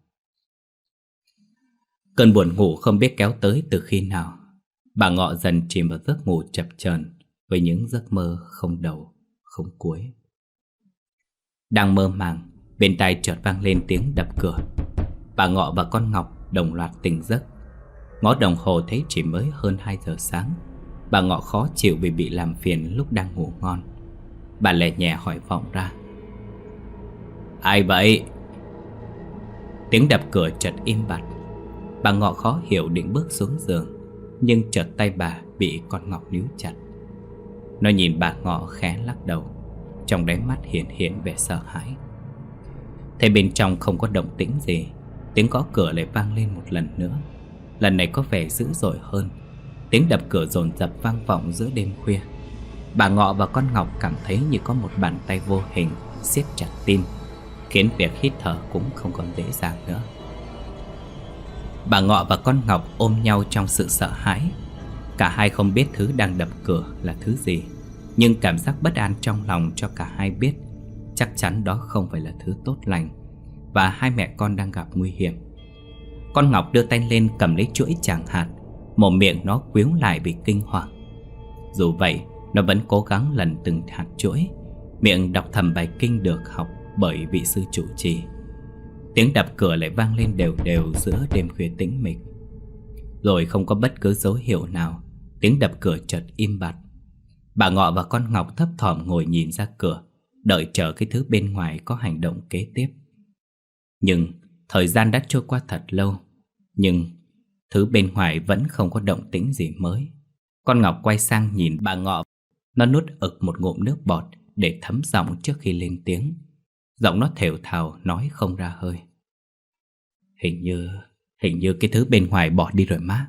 A: Cơn buồn ngủ không biết kéo tới từ khi nào. Bà Ngọ dần chìm vào giấc ngủ chập chờn với những giấc mơ không đầu, không cuối. Đang mơ màng, bên tai chợt vang lên tiếng đập cửa. Bà Ngọ và con Ngọc đồng loạt tỉnh giấc. Ngó đồng hồ thấy chỉ mới hơn 2 giờ sáng. Bà Ngọ khó chịu vì bị làm phiền lúc đang ngủ ngon. Bà lè nhẹ hỏi vọng ra. Ai vậy? Tiếng đập cửa chợt im bặt. Bà Ngọ khó hiểu định bước xuống giường, nhưng chợt tay bà bị con Ngọc níu chặt. Nó nhìn bà Ngọ khẽ lắc đầu, trong đáy mắt hiện vẻ sợ hãi. Thế bên trong không có động tĩnh gì, tiếng gõ cửa lại vang lên một lần nữa. Lần này có vẻ dữ dội hơn. Tiếng đập cửa dồn dập vang vọng giữa đêm khuya. Bà Ngọ và con Ngọc cảm thấy như có một bàn tay vô hình siết chặt tim, khiến việc hít thở cũng không còn dễ dàng nữa. Bà Ngọ và con Ngọc ôm nhau trong sự sợ hãi. Cả hai không biết thứ đang đập cửa là thứ gì, nhưng cảm giác bất an trong lòng cho cả hai biết chắc chắn đó không phải là thứ tốt lành, và hai mẹ con đang gặp nguy hiểm. Con Ngọc đưa tay lên cầm lấy chuỗi tràng hạt, mồm miệng nó quíu lại vì kinh hoàng. Dù vậy, nó vẫn cố gắng lần từng hạt chuỗi, miệng đọc thầm bài kinh được học bởi vị sư trụ trì. Tiếng đập cửa lại vang lên đều đều giữa đêm khuya tĩnh mịch. Rồi không có bất cứ dấu hiệu nào, tiếng đập cửa chợt im bặt. Bà Ngọ và con Ngọc thấp thỏm ngồi nhìn ra cửa, đợi chờ cái thứ bên ngoài có hành động kế tiếp. Nhưng thời gian đã trôi qua thật lâu, nhưng thứ bên ngoài vẫn không có động tĩnh gì mới. Con Ngọc quay sang nhìn bà Ngọ. Nó nuốt ực một ngụm nước bọt để thấm giọng trước khi lên tiếng. Giọng nó thều thào nói không ra hơi. Hình như cái thứ bên ngoài bỏ đi rồi má.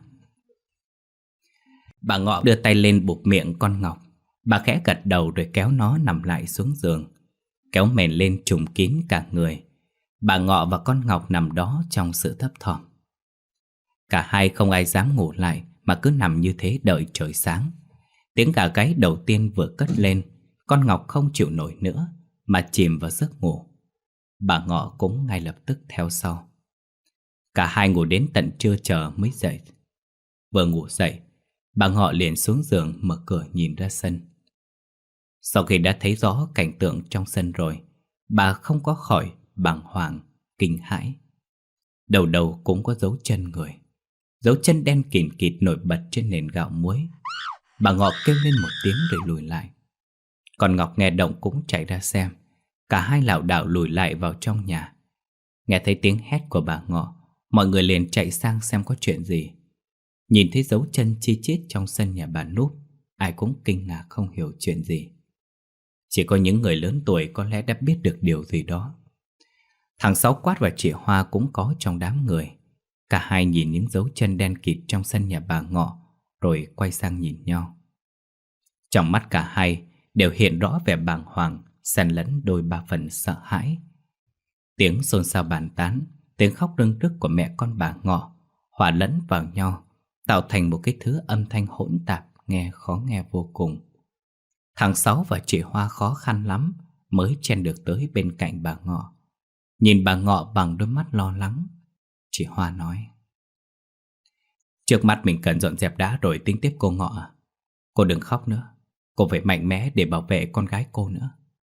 A: Bà Ngọ đưa tay lên bụp miệng con Ngọc. Bà khẽ gật đầu rồi kéo nó nằm lại xuống giường, kéo mền lên trùm kín cả người. Bà Ngọ và con Ngọc nằm đó trong sự thấp thỏm. Cả hai không ai dám ngủ lại mà cứ nằm như thế đợi trời sáng. Tiếng gà gáy đầu tiên vừa cất lên, con Ngọc không chịu nổi nữa mà chìm vào giấc ngủ. Bà Ngọ cũng ngay lập tức theo sau. Cả hai ngủ đến tận trưa chờ mới dậy. Vừa ngủ dậy, bà Ngọ liền xuống giường mở cửa nhìn ra sân. Sau khi đã thấy rõ cảnh tượng trong sân rồi, bà không có khỏi bàng hoàng, kinh hãi. Đầu đầu cũng có dấu chân người, dấu chân đen kịt kịt nổi bật trên nền gạo muối. Bà Ngọ kêu lên một tiếng rồi lùi lại. Còn Ngọc nghe động cũng chạy ra xem. Cả hai lảo đảo lùi lại vào trong nhà. Nghe thấy tiếng hét của bà Ngọ, mọi người liền chạy sang xem có chuyện gì. Nhìn thấy dấu chân chi chít trong sân nhà bà Núp, ai cũng kinh ngạc không hiểu chuyện gì. Chỉ có những người lớn tuổi có lẽ đã biết được điều gì đó. Thằng Sáu Quát và chị Hoa cũng có trong đám người. Cả hai nhìn những dấu chân đen kịt trong sân nhà bà Ngọ, rồi quay sang nhìn nhau. Trong mắt cả hai đều hiện rõ vẻ bàng hoàng, xen lẫn đôi ba phần sợ hãi. Tiếng xôn xao bàn tán, tiếng khóc rưng rức của mẹ con bà Ngọ hòa lẫn vào nhau, tạo thành một cái thứ âm thanh hỗn tạp nghe khó nghe vô cùng. Thằng Sáu và chị Hoa khó khăn lắm mới chen được tới bên cạnh bà Ngọ. Nhìn bà Ngọ bằng đôi mắt lo lắng, chị Hoa nói: "Trước mắt mình cần dọn dẹp đã rồi tính tiếp cô Ngọ à. Cô đừng khóc nữa, cô phải mạnh mẽ để bảo vệ con gái cô nữa."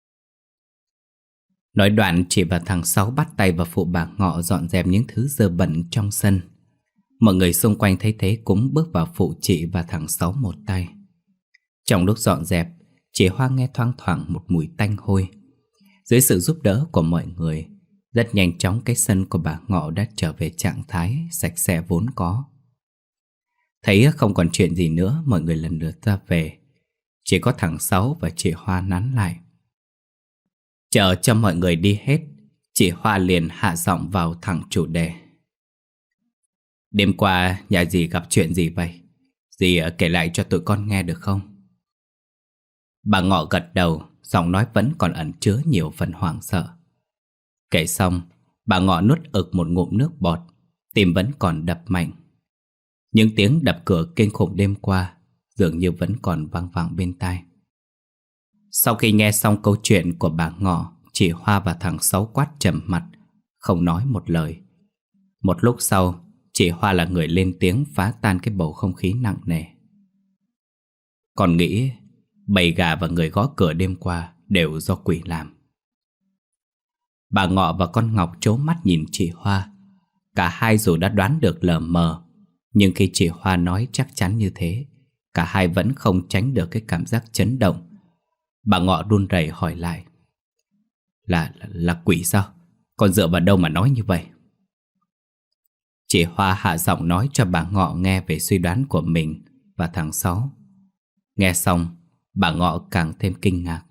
A: Nói đoạn chị và thằng Sáu bắt tay vào phụ bà Ngọ dọn dẹp những thứ dơ bẩn trong sân. Mọi người xung quanh thấy thế cũng bước vào phụ chị và thằng Sáu một tay. Trong lúc dọn dẹp, chị Hoa nghe thoang thoảng một mùi tanh hôi. Dưới sự giúp đỡ của mọi người, rất nhanh chóng cái sân của bà Ngọ đã trở về trạng thái sạch sẽ vốn có. Thấy không còn chuyện gì nữa, mọi người lần lượt ra về. Chỉ có thằng Sáu và chị Hoa nán lại. Chờ cho mọi người đi hết, chị Hoa liền hạ giọng vào thẳng chủ đề: "Đêm qua nhà dì gặp chuyện gì vậy? Dì kể lại cho tụi con nghe được không?" Bà Ngọ gật đầu, giọng nói vẫn còn ẩn chứa nhiều phần hoảng sợ. Kể xong, bà Ngọ nuốt ực một ngụm nước bọt, tim vẫn còn đập mạnh. Những tiếng đập cửa kinh khủng đêm qua dường như vẫn còn vang vẳng bên tai. Sau khi nghe xong câu chuyện của bà Ngọ, chị Hoa và thằng Sáu Quát trầm mặt, không nói một lời. Một lúc sau, chị Hoa là người lên tiếng phá tan cái bầu không khí nặng nề: "Con nghĩ bầy gà và người gõ cửa đêm qua đều do quỷ làm." Bà Ngọ và con Ngọc trố mắt nhìn chị Hoa. Cả hai dù đã đoán được lờ mờ, nhưng khi chị Hoa nói chắc chắn như thế, cả hai vẫn không tránh được cái cảm giác chấn động. Bà Ngọ run rẩy hỏi lại: Là quỷ sao? Con dựa vào đâu mà nói như vậy?" Chị Hoa hạ giọng nói cho bà Ngọ nghe về suy đoán của mình và thằng Sáu. Nghe xong, bà Ngọ càng thêm kinh ngạc.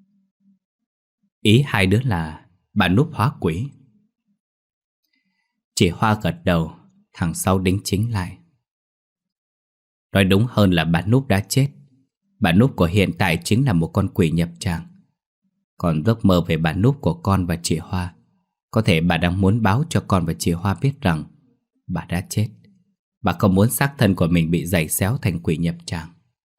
A: "Ý hai đứa là bà Núp hóa quỷ?" Chị Hoa gật đầu, thằng Sáu đính chính lại: "Nói đúng hơn là bà Núp đã chết. Bà Núp của hiện tại chính là một con quỷ nhập tràng. Còn giấc mơ về bà Núp của con và chị Hoa, có thể bà đang muốn báo cho con và chị Hoa biết rằng bà đã chết. Bà không muốn xác thân của mình bị giày xéo thành quỷ nhập tràng."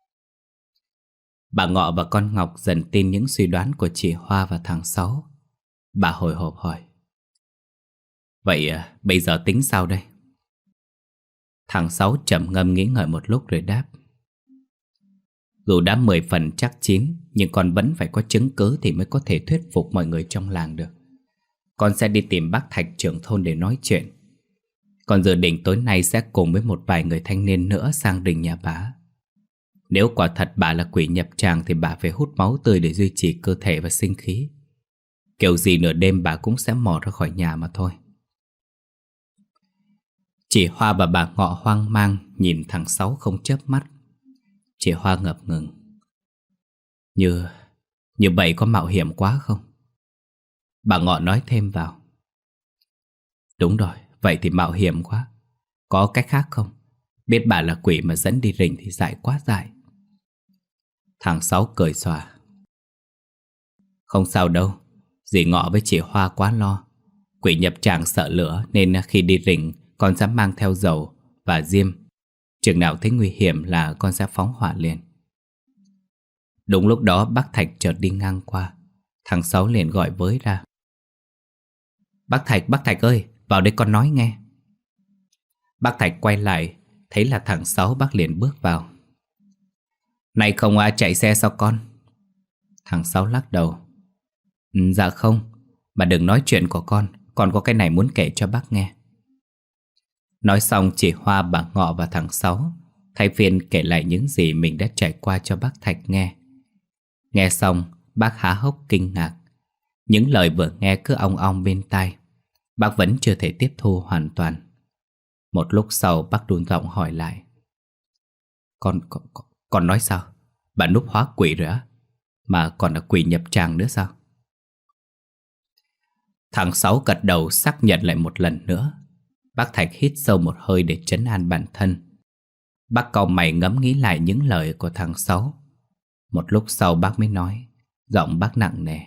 A: Bà Ngọ và con Ngọc dần tin những suy đoán của chị Hoa và thằng Sáu. Bà hồi hộp hỏi: "Vậy bây giờ tính sao đây?" Thằng Sáu trầm ngâm nghĩ ngợi một lúc rồi đáp: "Dù đã 10 phần chắc chín, nhưng con vẫn phải có chứng cứ thì mới có thể thuyết phục mọi người trong làng được. Con sẽ đi tìm bác Thạch trưởng thôn để nói chuyện. Con dự định tối nay sẽ cùng với một vài người thanh niên nữa sang đình nhà bà. Nếu quả thật bà là quỷ nhập tràng thì bà phải hút máu tươi để duy trì cơ thể và sinh khí. Kiểu gì nửa đêm bà cũng sẽ mò ra khỏi nhà mà thôi." Chị Hoa và bà Ngọ hoang mang nhìn thằng Sáu không chớp mắt. Chị Hoa ngập ngừng: Như vậy có mạo hiểm quá không?" Bà Ngọ nói thêm vào: "Đúng rồi, vậy thì mạo hiểm quá. Có cách khác không? Biết bà là quỷ mà dẫn đi rình thì dại quá dại." Thằng Sáu cười xòa: "Không sao đâu, dì Ngọ với chị Hoa quá lo. Quỷ nhập tràng sợ lửa nên khi đi rình con sẽ mang theo dầu và diêm. Chừng nào thấy nguy hiểm là con sẽ phóng hỏa liền." Đúng lúc đó bác Thạch chợt đi ngang qua. Thằng Sáu liền gọi với ra: bác Thạch ơi, vào đây con nói nghe." Bác Thạch quay lại, thấy là thằng Sáu, bác liền bước vào: "Này không chạy xe sao con?" Thằng Sáu lắc đầu: Dạ không, bà đừng nói chuyện của con có cái này muốn kể cho bác nghe." Nói xong chị Hoa, bà Ngọ và thằng Sáu thay phiên kể lại những gì mình đã trải qua cho bác Thạch nghe. Nghe xong, bác há hốc kinh ngạc. Những lời vừa nghe cứ ong ong bên tai. Bác vẫn chưa thể tiếp thu hoàn toàn. Một lúc sau bác run giọng hỏi lại: Con nói sao? Bà Núp hóa quỷ rồi á? Mà còn là quỷ nhập tràng nữa sao? Thằng Sáu gật đầu xác nhận lại một lần nữa. Bác Thạch hít sâu một hơi để trấn an bản thân. Bác cau mày ngẫm nghĩ lại những lời của thằng Sáu. Một lúc sau bác mới nói, giọng bác nặng nề.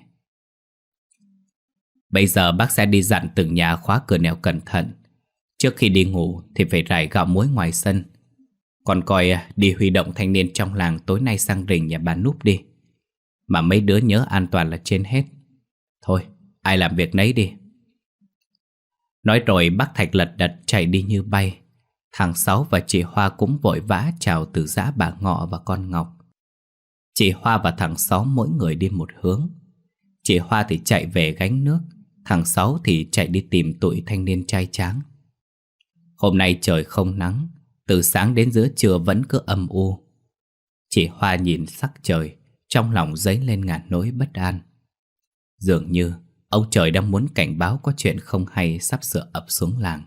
A: Bây giờ bác sẽ đi dặn từng nhà khóa cửa nẻo cẩn thận. Trước khi đi ngủ thì phải rải gạo muối ngoài sân. Còn coi đi huy động thanh niên trong làng tối nay sang rình nhà bà Núp đi. Mà mấy đứa nhớ an toàn là trên hết. Thôi, ai làm việc nấy đi. Nói rồi bác Thạch lật đật chạy đi như bay. Thằng Sáu và chị Hoa cũng vội vã chào từ giã bà Ngọ và con Ngọc. Chị Hoa và thằng Sáu mỗi người đi một hướng. Chị Hoa thì chạy về gánh nước, thằng Sáu thì chạy đi tìm tụi thanh niên trai tráng. Hôm nay trời không nắng, từ sáng đến giữa trưa vẫn cứ âm u. Chị Hoa nhìn sắc trời, trong lòng dấy lên ngàn nỗi bất an. Dường như ông trời đang muốn cảnh báo có chuyện không hay sắp sửa ập xuống làng.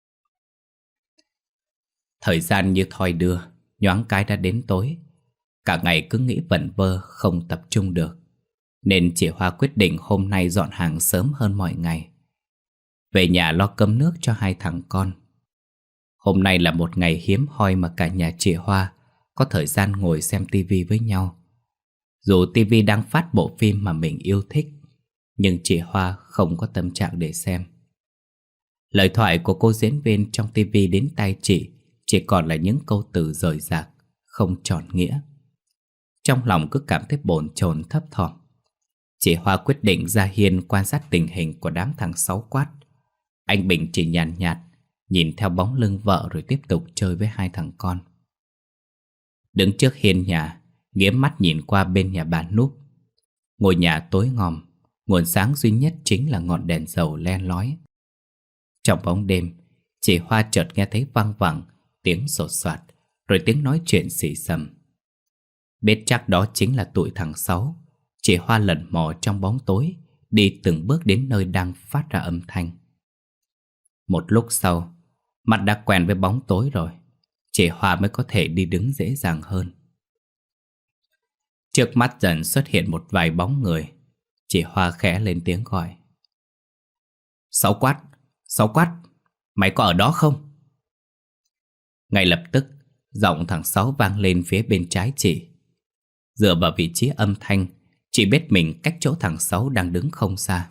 A: Thời gian như thoi đưa, nhoáng cái đã đến tối. Cả ngày cứ nghĩ vẩn vơ không tập trung được, nên chị Hoa quyết định hôm nay dọn hàng sớm hơn mọi ngày. Về nhà lo cơm nước cho hai thằng con. Hôm nay là một ngày hiếm hoi mà cả nhà chị Hoa có thời gian ngồi xem tivi với nhau. Dù tivi đang phát bộ phim mà mình yêu thích, nhưng chị Hoa không có tâm trạng để xem. Lời thoại của cô diễn viên trong tivi đến tai chị chỉ còn là những câu từ rời rạc, không tròn nghĩa. Trong lòng cứ cảm thấy bồn chồn thấp thỏm. Chị Hoa quyết định ra hiên quan sát tình hình của đám thằng Sáu Quát. Anh Bình chỉ nhàn nhạt nhìn theo bóng lưng vợ rồi tiếp tục chơi với hai thằng con. Đứng trước hiên nhà, nghiễm mắt nhìn qua bên nhà bà Núp. Ngôi nhà tối ngòm, nguồn sáng duy nhất chính là ngọn đèn dầu len lói. Trong bóng đêm, chị Hoa chợt nghe thấy văng vẳng tiếng sột soạt, rồi tiếng nói chuyện xì xầm. Biết chắc đó chính là tụi thằng Sáu. Chị Hoa lẩn mò trong bóng tối, đi từng bước đến nơi đang phát ra âm thanh. Một lúc sau, mặt đã quen với bóng tối rồi, chị Hoa mới có thể đi đứng dễ dàng hơn. Trước mắt dần xuất hiện một vài bóng người. Chị Hoa khẽ lên tiếng gọi. Sáu Quát, Sáu Quát, mày có ở đó không? Ngay lập tức, giọng thằng Sáu vang lên phía bên trái chị. Dựa vào vị trí âm thanh, chị biết mình cách chỗ thằng Sáu đang đứng không xa.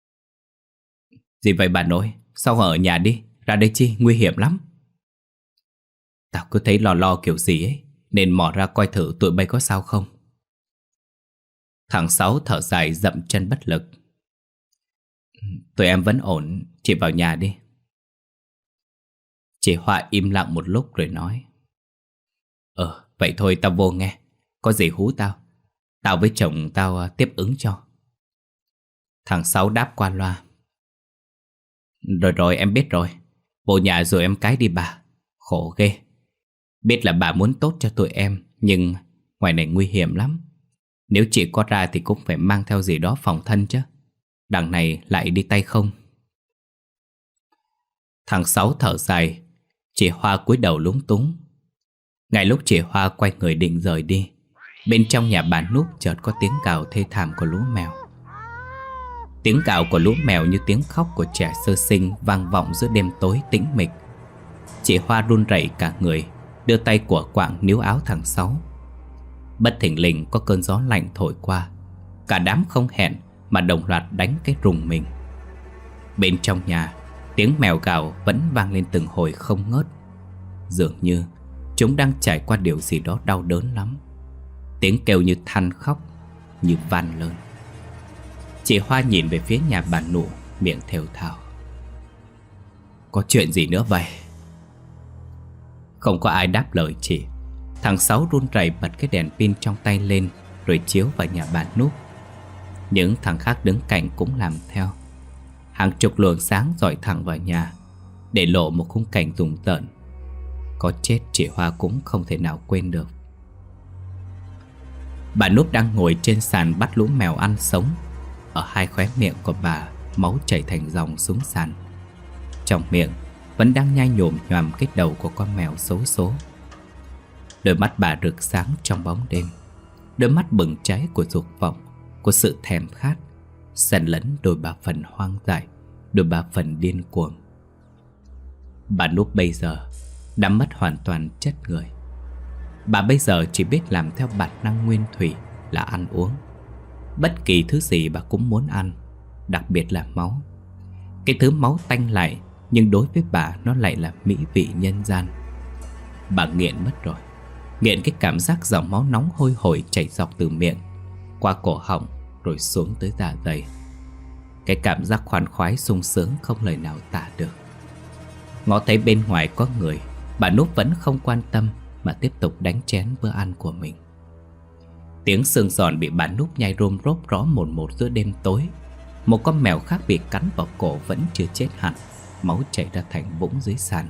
A: Gì vậy bà nội? Sao ở nhà đi? Ra đây chi? Nguy hiểm lắm. Tao cứ thấy lo lo kiểu gì ấy, nên mò ra coi thử tụi bay có sao không. Thằng Sáu thở dài dậm chân bất lực. Tụi em vẫn ổn, chị vào nhà đi. Chị Hoa im lặng một lúc rồi nói. Vậy thôi tao vô nghe. Có gì hú tao. Tao với chồng tao tiếp ứng cho. Thằng Sáu đáp qua loa. Rồi em biết rồi. Vô nhà rồi em cái đi bà. Khổ ghê. Biết là bà muốn tốt cho tụi em, nhưng ngoài này nguy hiểm lắm. Nếu chị có ra thì cũng phải mang theo gì đó phòng thân chứ. Đằng này lại đi tay không. Thằng Sáu thở dài. Chị Hoa cúi đầu lúng túng. Ngay lúc chị Hoa quay người định rời đi, bên trong nhà bà Núp chợt có tiếng cào thê thảm của lũ mèo. Tiếng cào của lũ mèo như tiếng khóc của trẻ sơ sinh vang vọng giữa đêm tối tĩnh mịch. Chị Hoa run rẩy cả người, đưa tay của quạng níu áo thằng Sáu. Bất thình lình có cơn gió lạnh thổi qua. Cả đám không hẹn mà đồng loạt đánh cái rùng mình. Bên trong nhà, tiếng mèo gào vẫn vang lên từng hồi không ngớt. Dường như chúng đang trải qua điều gì đó đau đớn lắm. Tiếng kêu như than khóc, như van lơn. Chị Hoa nhìn về phía nhà bà Nụ, miệng thều thào. Có chuyện gì nữa vậy? Không có ai đáp lời chị. Thằng Sáu run rẩy bật cái đèn pin trong tay lên, rồi chiếu vào nhà bà Núp. Những thằng khác đứng cạnh cũng làm theo. Hàng chục luồng sáng dọi thẳng vào nhà, để lộ một khung cảnh rùng rợn. Có chết chị Hoa cũng không thể nào quên được. Bà Núp đang ngồi trên sàn bắt lũ mèo ăn sống. Ở hai khóe miệng của bà, máu chảy thành dòng xuống sàn. Trong miệng vẫn đang nhai nhổm nhoàm cái đầu của con mèo xấu số. Đôi mắt bà rực sáng trong bóng đêm. đôi mắt bừng cháy của dục vọng, của sự thèm khát, xen lẫn đôi ba phần hoang dại, đôi ba phần điên cuồng. Bà Núp bây giờ đã mất hoàn toàn chất người. Bà bây giờ chỉ biết làm theo bản năng nguyên thủy là ăn uống. Bất kỳ thứ gì bà cũng muốn ăn, đặc biệt là máu. Cái thứ máu tanh lại, nhưng đối với bà nó lại là mỹ vị nhân gian. Bà nghiện mất rồi. Nghiện cái cảm giác dòng máu nóng hôi hổi chảy dọc từ miệng qua cổ họng rồi xuống tới dạ dày. Cái cảm giác khoan khoái sung sướng không lời nào tả được. Ngó thấy bên ngoài có người, bà Núp vẫn không quan tâm mà tiếp tục đánh chén bữa ăn của mình. Tiếng xương giòn bị bà Núp nhai rôm rốp rõ mồn một giữa đêm tối. Một con mèo khác bị cắn vào cổ vẫn chưa chết hẳn, máu chảy ra thành vũng dưới sàn.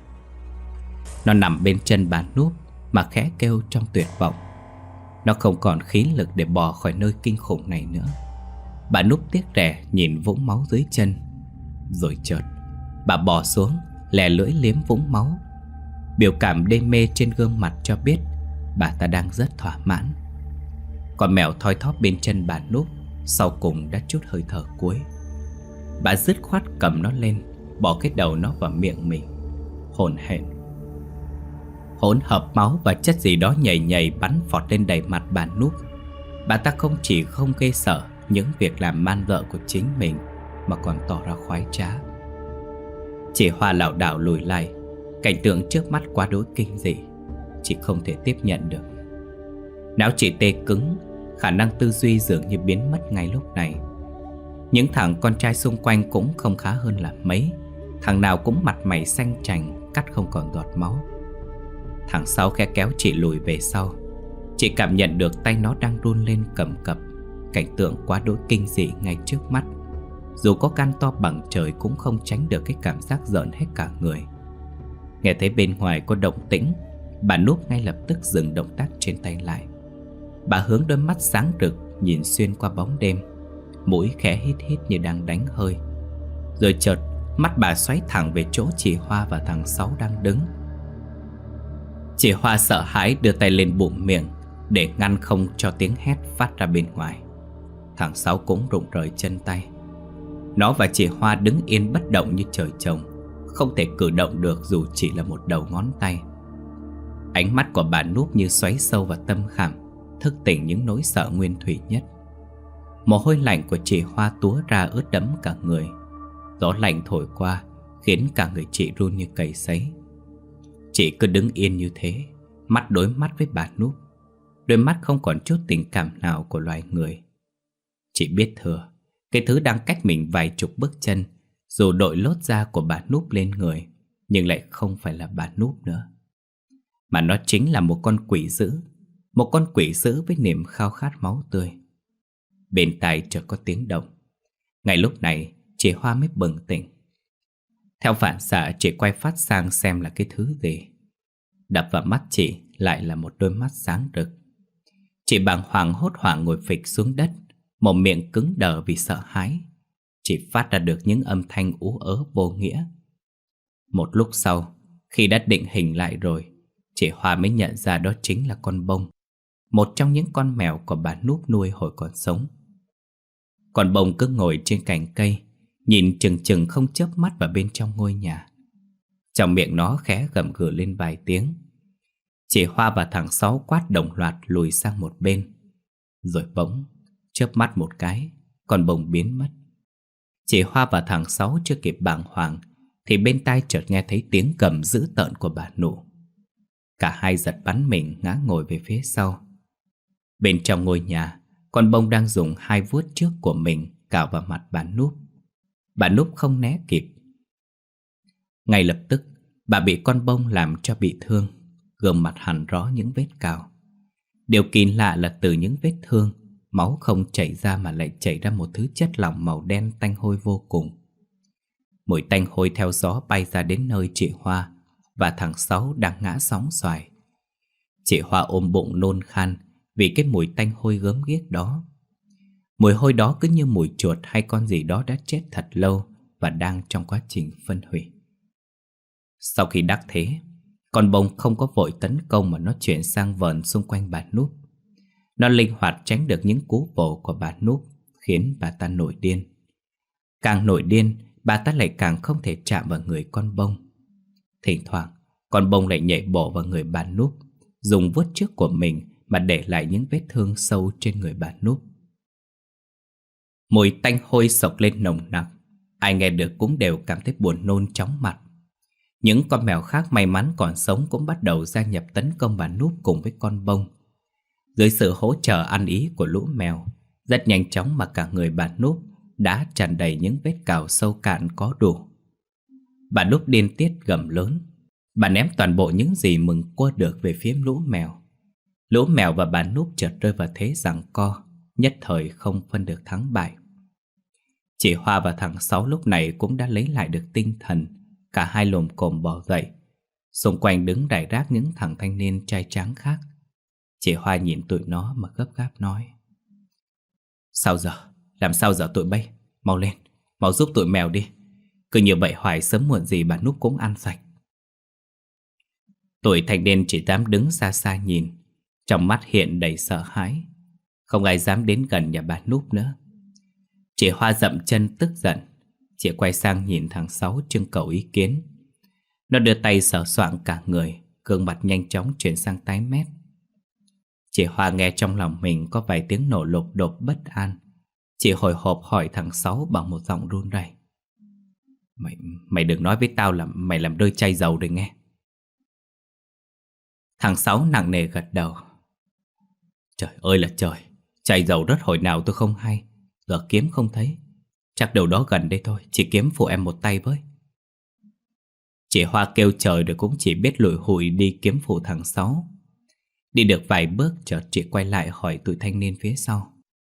A: Nó nằm bên chân bà Núp mà khẽ kêu trong tuyệt vọng. Nó không còn khí lực để bò khỏi nơi kinh khủng này nữa. Bà Núp tiếc rẻ nhìn vũng máu dưới chân. Rồi chợt bà bò xuống, lè lưỡi liếm vũng máu. Biểu cảm đê mê trên gương mặt cho biết bà ta đang rất thỏa mãn. Con mèo thoi thóp bên chân bà Núp sau cùng đã chút hơi thở cuối. Bà dứt khoát cầm nó lên, bỏ cái đầu nó vào miệng mình, hổn hển. Hỗn hợp máu và chất gì đó nhầy nhầy bắn phọt lên đầy mặt bà Núp. Bà ta không chỉ không gây sợ những việc làm man rợ của chính mình, mà còn tỏ ra khoái trá. Chị Hoa lảo đảo lùi lại. Cảnh tượng trước mắt quá đối kinh dị, chị không thể tiếp nhận được. Não chị tê cứng, khả năng tư duy dường như biến mất ngay lúc này. Những thằng con trai xung quanh cũng không khá hơn là mấy. Thằng nào cũng mặt mày xanh chành, cắt không còn giọt máu. Thằng Sáu khẽ kéo chị lùi về sau. Chị cảm nhận được tay nó đang run lên cầm cập. Cảnh tượng quá đối kinh dị ngay trước mắt. Dù có gan to bằng trời cũng không tránh được cái cảm giác rợn hết cả người. Nghe thấy bên ngoài có động tĩnh, bà Núp ngay lập tức dừng động tác trên tay lại. Bà hướng đôi mắt sáng rực nhìn xuyên qua bóng đêm, mũi khẽ hít hít như đang đánh hơi. Rồi chợt mắt bà xoáy thẳng về chỗ chị Hoa và thằng Sáu đang đứng. Chị Hoa sợ hãi đưa tay lên bụng miệng để ngăn không cho tiếng hét phát ra bên ngoài. Thằng Sáu cũng rụng rời chân tay. Nó và chị Hoa đứng yên bất động như trời trồng, không thể cử động được dù chỉ là một đầu ngón tay. Ánh mắt của bà Núp như xoáy sâu vào tâm khảm, thức tỉnh những nỗi sợ nguyên thủy nhất. Mồ hôi lạnh của chị Hoa túa ra ướt đẫm cả người. Gió lạnh thổi qua khiến cả người chị run như cầy sấy. Chị cứ đứng yên như thế, mắt đối mắt với bà Núp. Đôi mắt không còn chút tình cảm nào của loài người. Chị biết thừa, cái thứ đang cách mình vài chục bước chân, dù đội lốt da của bà Núp lên người, nhưng lại không phải là bà Núp nữa, mà nó chính là một con quỷ dữ. Một con quỷ dữ với niềm khao khát máu tươi. Bên tai chợt có tiếng động. Ngay lúc này chị Hoa mới bừng tỉnh. Theo phản xạ chị quay phát sang xem là cái thứ gì. Đập vào mắt chị lại là một đôi mắt sáng rực. Chị bàng hoàng hốt hoảng ngồi phịch xuống đất, mồm miệng cứng đờ vì sợ hãi. Chị phát ra được những âm thanh ú ớ vô nghĩa. Một lúc sau, khi đã định hình lại rồi, chị Hoa mới nhận ra đó chính là con Bông, một trong những con mèo của bà Núp nuôi hồi còn sống. Con Bông cứ ngồi trên cành cây, nhìn chừng chừng không chớp mắt vào bên trong ngôi nhà. Trong miệng nó khẽ gầm gừ lên vài tiếng. Chị Hoa và thằng Sáu quát đồng loạt lùi sang một bên. Rồi bỗng, chớp mắt một cái, con Bông biến mất. Chị Hoa và thằng Sáu chưa kịp bàng hoàng thì bên tai chợt nghe thấy tiếng gầm dữ tợn của bà Nụ. Cả hai giật bắn mình ngã ngồi về phía sau. Bên trong ngôi nhà, con Bông đang dùng hai vuốt trước của mình cào vào mặt bà Núp. Bà Núp không né kịp. Ngay lập tức, bà bị con Bông làm cho bị thương, gương mặt hằn rõ những vết cào. Điều kỳ lạ là từ những vết thương, máu không chảy ra mà lại chảy ra một thứ chất lỏng màu đen tanh hôi vô cùng. Mùi tanh hôi theo gió bay ra đến nơi chị Hoa và thằng Sáu đang ngã sóng xoài. Chị Hoa ôm bụng nôn khan vì cái mùi tanh hôi gớm ghiếc đó. Mùi hôi đó cứ như mùi chuột hay con gì đó đã chết thật lâu và đang trong quá trình phân hủy. Sau khi đắc thế, con Bông không có vội tấn công mà nó chuyển sang vờn xung quanh bà Núp. Nó linh hoạt tránh được những cú vồ của bà Núp, khiến bà ta nổi điên. Càng nổi điên, bà ta lại càng không thể chạm vào người con bông. Thỉnh thoảng, con bông lại nhảy bổ vào người bà Núp, dùng vuốt trước của mình mà để lại những vết thương sâu trên người bà Núp. Mùi tanh hôi sộc lên nồng nặc, ai nghe được cũng đều cảm thấy buồn nôn chóng mặt. Những con mèo khác may mắn còn sống cũng bắt đầu gia nhập tấn công bà Núp cùng với con bông. Dưới sự hỗ trợ ăn ý của lũ mèo, rất nhanh chóng mà cả người bà Núp đã tràn đầy những vết cào sâu cạn có đủ. Bà Núp điên tiết gầm lớn. Bà ném toàn bộ những gì mừng cua được về phía lũ mèo. Lũ mèo và bà Núp chợt rơi vào thế giằng co, nhất thời không phân được thắng bại. Chị Hoa và thằng Sáu lúc này cũng đã lấy lại được tinh thần. Cả hai lồm cồm bò dậy. Xung quanh đứng rải rác những thằng thanh niên trai tráng khác. Chị Hoa nhìn tụi nó mà gấp gáp nói: Sao giờ? Làm sao giờ tụi bay? Mau lên, mau giúp tụi mèo đi. Cứ như vậy hoài sớm muộn gì bà Núp cũng ăn sạch. Tụi thanh niên chỉ dám đứng xa xa nhìn, trong mắt hiện đầy sợ hãi. Không ai dám đến gần nhà bà Núp nữa. Chị Hoa dậm chân tức giận. Chị quay sang nhìn thằng Sáu trưng cầu ý kiến. Nó đưa tay sờ soạng cả người, gương mặt nhanh chóng chuyển sang tái mét. Chị Hoa nghe trong lòng mình có vài tiếng nổ lục đột bất an. Chị hồi hộp hỏi thằng Sáu bằng một giọng run rẩy: Mày đừng nói với tao là mày làm rơi chai dầu rồi nghe. Thằng Sáu nặng nề gật đầu. Trời ơi là trời, chai dầu rớt hồi nào tôi không hay. Giờ kiếm không thấy. Chắc đâu đó gần đây thôi, chị kiếm phụ em một tay với. Chị Hoa kêu trời rồi cũng chỉ biết lủi hụi đi kiếm phụ thằng Sáu. Đi được vài bước chợt chị quay lại hỏi tụi thanh niên phía sau: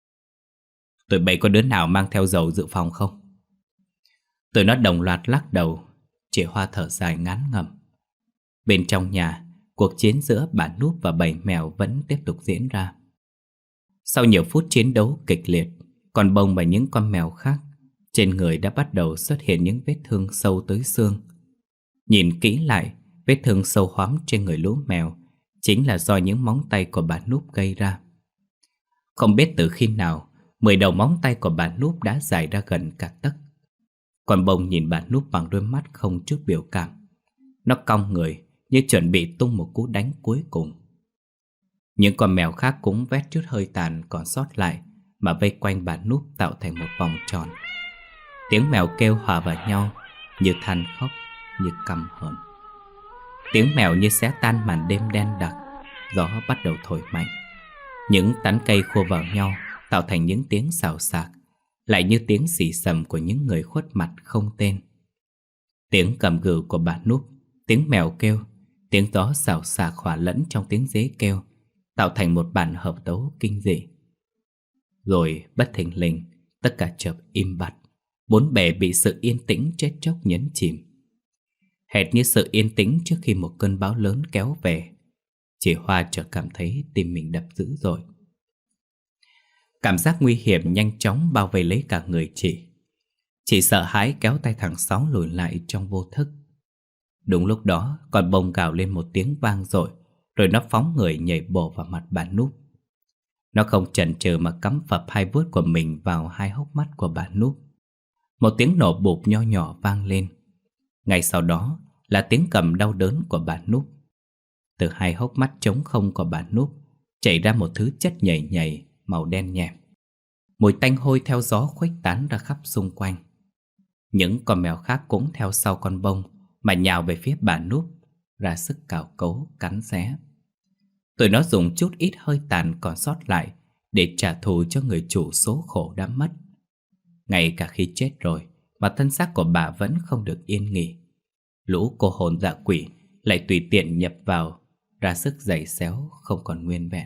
A: Tụi bay có đứa nào mang theo dầu dự phòng không? Tụi nó đồng loạt lắc đầu. Chị Hoa thở dài ngán ngẩm. Bên trong nhà, cuộc chiến giữa bà Núp và bầy mèo vẫn tiếp tục diễn ra. Sau nhiều phút chiến đấu kịch liệt, con bông và những con mèo khác trên người đã bắt đầu xuất hiện những vết thương sâu tới xương. Nhìn kỹ lại, vết thương sâu hoắm trên người lũ mèo chính là do những móng tay của bà Núp gây ra. Không biết từ khi nào, 10 đầu móng tay của bà Núp đã dài ra gần cả tấc. Con bông nhìn bà Núp bằng đôi mắt không chút biểu cảm. Nó cong người như chuẩn bị tung một cú đánh cuối cùng. Những con mèo khác cũng vét chút hơi tàn còn sót lại mà vây quanh bà Núp tạo thành một vòng tròn. Tiếng mèo kêu hòa vào nhau, như than khóc, như căm hờn. Tiếng mèo như xé tan màn đêm đen đặc. Gió bắt đầu thổi mạnh. Những tán cây khua vào nhau tạo thành những tiếng xào xạc, lại như tiếng xì xầm của những người khuất mặt không tên. Tiếng cầm gừ của bà Núp, tiếng mèo kêu, tiếng gió xào xạc hòa lẫn trong tiếng dế kêu, tạo thành một bản hợp tấu kinh dị. Rồi bất thình lình, tất cả chợt im bặt. Bốn bề bị sự yên tĩnh chết chóc nhấn chìm. Hệt như sự yên tĩnh trước khi một cơn bão lớn kéo về. Chị Hoa chợt cảm thấy tim mình đập dữ dội. Cảm giác nguy hiểm nhanh chóng bao vây lấy cả người chị. Chị sợ hãi kéo tay thằng Sáu lùi lại trong vô thức. Đúng lúc đó, con bông gào lên một tiếng vang dội, rồi nó phóng người nhảy bổ vào mặt bà Núp. Nó không chần chừ mà cắm phập hai vuốt của mình vào hai hốc mắt của bà Núp. Một tiếng nổ bụp nho nhỏ vang lên. Ngay sau đó là tiếng cầm đau đớn của bà Núp. Từ hai hốc mắt trống không của bà Núp chảy ra một thứ chất nhầy nhầy màu đen nhẹm. Mùi tanh hôi theo gió khuếch tán ra khắp xung quanh. Những con mèo khác cũng theo sau con bông mà nhào về phía bà Núp, ra sức cào cấu, cắn xé. Tụi nó dùng chút ít hơi tàn còn sót lại để trả thù cho người chủ số khổ đã mất. Ngay cả khi chết rồi mà thân xác của bà vẫn không được yên nghỉ. Lũ cô hồn dạ quỷ lại tùy tiện nhập vào, ra sức giày xéo không còn nguyên vẹn.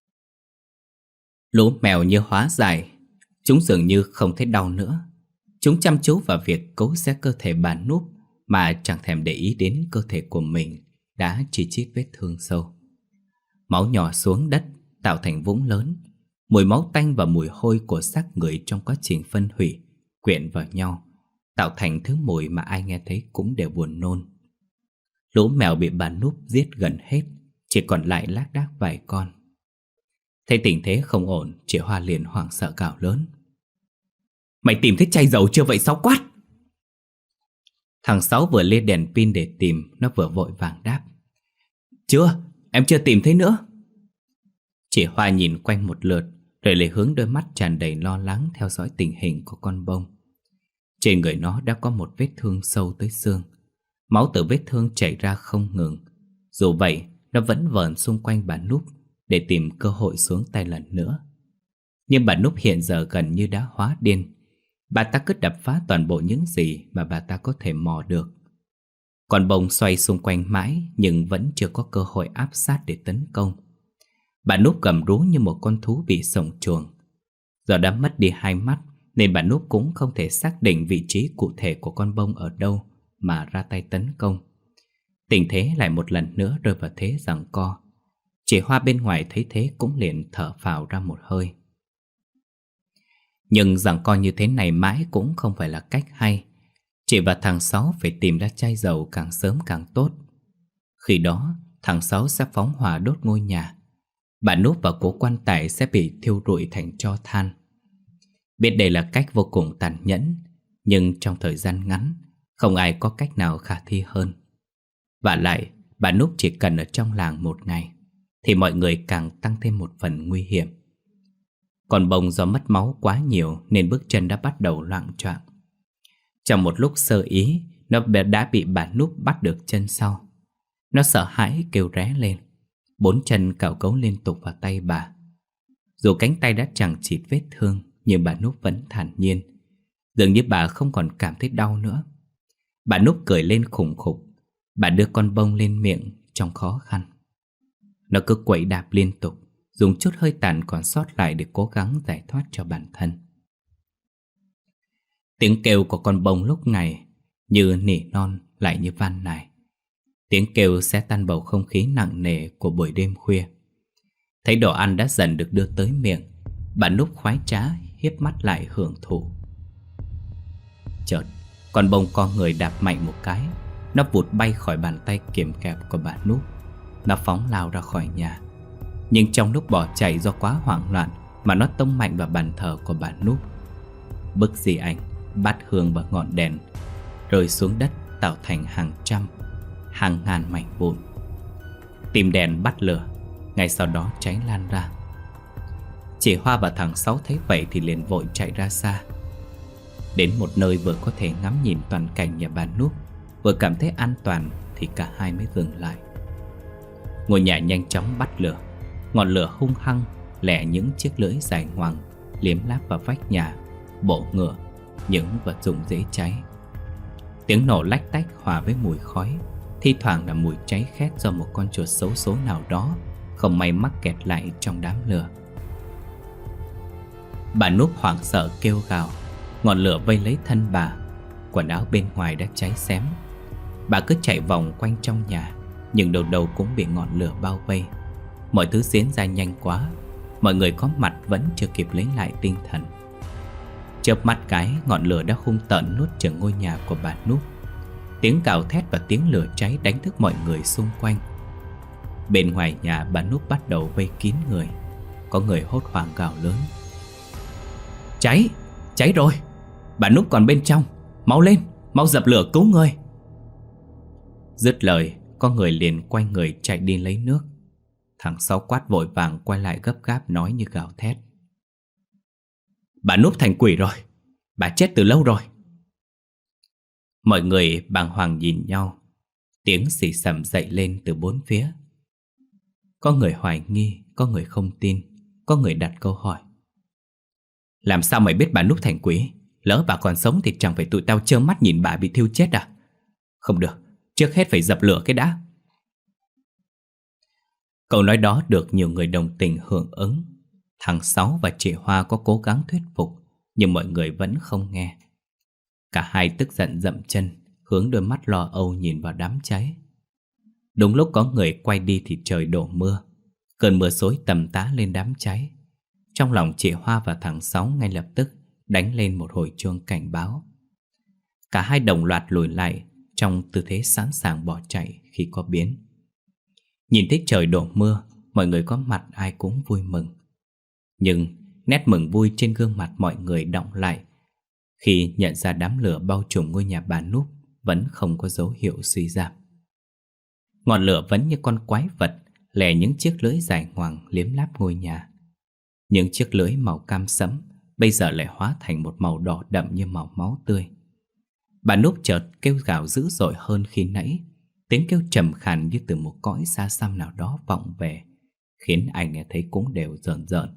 A: Lũ mèo như hóa giải. Chúng dường như không thấy đau nữa. Chúng chăm chú vào việc cấu xé cơ thể bà Núp mà chẳng thèm để ý đến cơ thể của mình đã chi chít vết thương sâu. Máu nhỏ xuống đất tạo thành vũng lớn. Mùi máu tanh và mùi hôi của xác người trong quá trình phân hủy quyện vào nhau, tạo thành thứ mùi mà ai nghe thấy cũng đều buồn nôn. Lũ mèo bị bà Núp giết gần hết, chỉ còn lại lác đác vài con. Thấy tình thế không ổn, chị Hoa liền hoảng sợ gào lớn: Mày tìm thấy chai dầu chưa vậy Sáu Quát? Thằng Sáu vừa lên đèn pin để tìm, nó vừa vội vàng đáp: Chưa, em chưa tìm thấy nữa. Chị Hoa nhìn quanh một lượt, rồi lại hướng đôi mắt tràn đầy lo lắng theo dõi tình hình của con bông. Trên người nó đã có một vết thương sâu tới xương. Máu từ vết thương chảy ra không ngừng. Dù vậy, nó vẫn vờn xung quanh bà Núp để tìm cơ hội xuống tay lần nữa. Nhưng bà Núp hiện giờ gần như đã hóa điên. Bà ta cứ đập phá toàn bộ những gì mà bà ta có thể mò được. Con bông xoay xung quanh mãi nhưng vẫn chưa có cơ hội áp sát để tấn công. Bà Núp gầm rú như một con thú bị sổng chuồng. Giờ đã mất đi hai mắt nên bà Núp cũng không thể xác định vị trí cụ thể của con bông ở đâu mà ra tay tấn công. Tình thế lại một lần nữa rơi vào thế giằng co. Chị Hoa bên ngoài thấy thế cũng liền thở phào ra một hơi. Nhưng giằng co như thế này mãi cũng không phải là cách hay. Chị và thằng Sáu phải tìm ra chai dầu càng sớm càng tốt. Khi đó thằng Sáu sẽ phóng hỏa đốt ngôi nhà. Bà Núp và cố quan tài sẽ bị thiêu rụi thành tro than. Biết đây là cách vô cùng tàn nhẫn, nhưng trong thời gian ngắn không ai có cách nào khả thi hơn. Vả lại, bà Núp chỉ cần ở trong làng một ngày thì mọi người càng tăng thêm một phần nguy hiểm. Còn bông do mất máu quá nhiều nên bước chân đã bắt đầu loạng choạng. Trong một lúc sơ ý, nó đã bị bà Núp bắt được chân sau. Nó sợ hãi kêu ré lên. Bốn chân cào cấu liên tục vào tay bà. Dù cánh tay đã chẳng chịt vết thương, nhưng bà Núp vẫn thản nhiên. Dường như bà không còn cảm thấy đau nữa. Bà Núp cười lên khủng khục. Bà đưa con bông lên miệng trong khó khăn. Nó cứ quậy đạp liên tục, dùng chút hơi tàn còn sót lại để cố gắng giải thoát cho bản thân. Tiếng kêu của con bông lúc này như nỉ non lại như van nài. Tiếng kêu xé tan bầu không khí nặng nề của buổi đêm khuya. Thấy đồ ăn đã dần được đưa tới miệng, bà Núp khoái trá hiếp mắt lại hưởng thụ. Chợt, con bông co người đạp mạnh một cái. Nó vụt bay khỏi bàn tay kiềm kẹp của bà Núp. Nó phóng lao ra khỏi nhà. Nhưng trong lúc bỏ chạy do quá hoảng loạn mà nó tông mạnh vào bàn thờ của bà Núp. Bức di ảnh, bát hương và ngọn đèn rơi xuống đất tạo thành hàng trăm, hàng ngàn mảnh vụn. Tìm đèn bắt lửa, ngay sau đó cháy lan ra. Chị Hoa và thằng Sáu thấy vậy thì liền vội chạy ra xa. Đến một nơi vừa có thể ngắm nhìn toàn cảnh nhà bà Núp, vừa cảm thấy an toàn thì cả hai mới dừng lại. Ngôi nhà nhanh chóng bắt lửa. Ngọn lửa hung hăng lẻ những chiếc lưỡi dài ngoằng liếm láp vào vách nhà, bộ ngựa, những vật dụng dễ cháy. Tiếng nổ lách tách hòa với mùi khói, thi thoảng là mùi cháy khét do một con chuột xấu số nào đó không may mắc kẹt lại trong đám lửa. Bà Núp hoảng sợ kêu gào. Ngọn lửa vây lấy thân bà. Quần áo bên ngoài đã cháy xém. Bà cứ chạy vòng quanh trong nhà, nhưng đầu đầu cũng bị ngọn lửa bao vây. Mọi thứ diễn ra nhanh quá. Mọi người có mặt vẫn chưa kịp lấy lại tinh thần. Chớp mắt cái, ngọn lửa đã hung tợn nuốt chửng ngôi nhà của bà Núp. Tiếng gào thét và tiếng lửa cháy đánh thức mọi người xung quanh. Bên ngoài nhà, bà Núp bắt đầu vây kín người. Có người hốt hoảng gào lớn: Cháy! Cháy rồi! Bà Núp còn bên trong! Mau lên! Mau dập lửa cứu người! Dứt lời, có người liền quay người chạy đi lấy nước. Thằng Sáu quát vội vàng quay lại gấp gáp nói như gào thét: Bà Núp thành quỷ rồi! Bà chết từ lâu rồi! Mọi người bàng hoàng nhìn nhau. Tiếng xì xầm dậy lên từ bốn phía. Có người hoài nghi, có người không tin, có người đặt câu hỏi: Làm sao mày biết bà Núp thành quỷ? Lỡ bà còn sống thì chẳng phải tụi tao trơ mắt nhìn bà bị thiêu chết à? Không được, trước hết phải dập lửa cái đã. Câu nói đó được nhiều người đồng tình hưởng ứng. Thằng Sáu và chị Hoa có cố gắng thuyết phục, nhưng mọi người vẫn không nghe. Cả hai tức giận dậm chân, hướng đôi mắt lo âu nhìn vào đám cháy. Đúng lúc có người quay đi thì trời đổ mưa. Cơn mưa xối tầm tã lên đám cháy. Trong lòng chị Hoa và thằng Sáu ngay lập tức đánh lên một hồi chuông cảnh báo. Cả hai đồng loạt lùi lại trong tư thế sẵn sàng bỏ chạy khi có biến. Nhìn thấy trời đổ mưa, mọi người có mặt ai cũng vui mừng. Nhưng nét mừng vui trên gương mặt mọi người đọng lại khi nhận ra đám lửa bao trùm ngôi nhà bà Núp vẫn không có dấu hiệu suy giảm. Ngọn lửa vẫn như con quái vật lè những chiếc lưỡi dài ngoằng liếm láp ngôi nhà. Những chiếc lưỡi màu cam sẫm bây giờ lại hóa thành một màu đỏ đậm như màu máu tươi. Bà Núp chợt kêu gào dữ dội hơn khi nãy. Tiếng kêu trầm khàn như từ một cõi xa xăm nào đó vọng về, khiến ai nghe thấy cũng đều rợn rợn.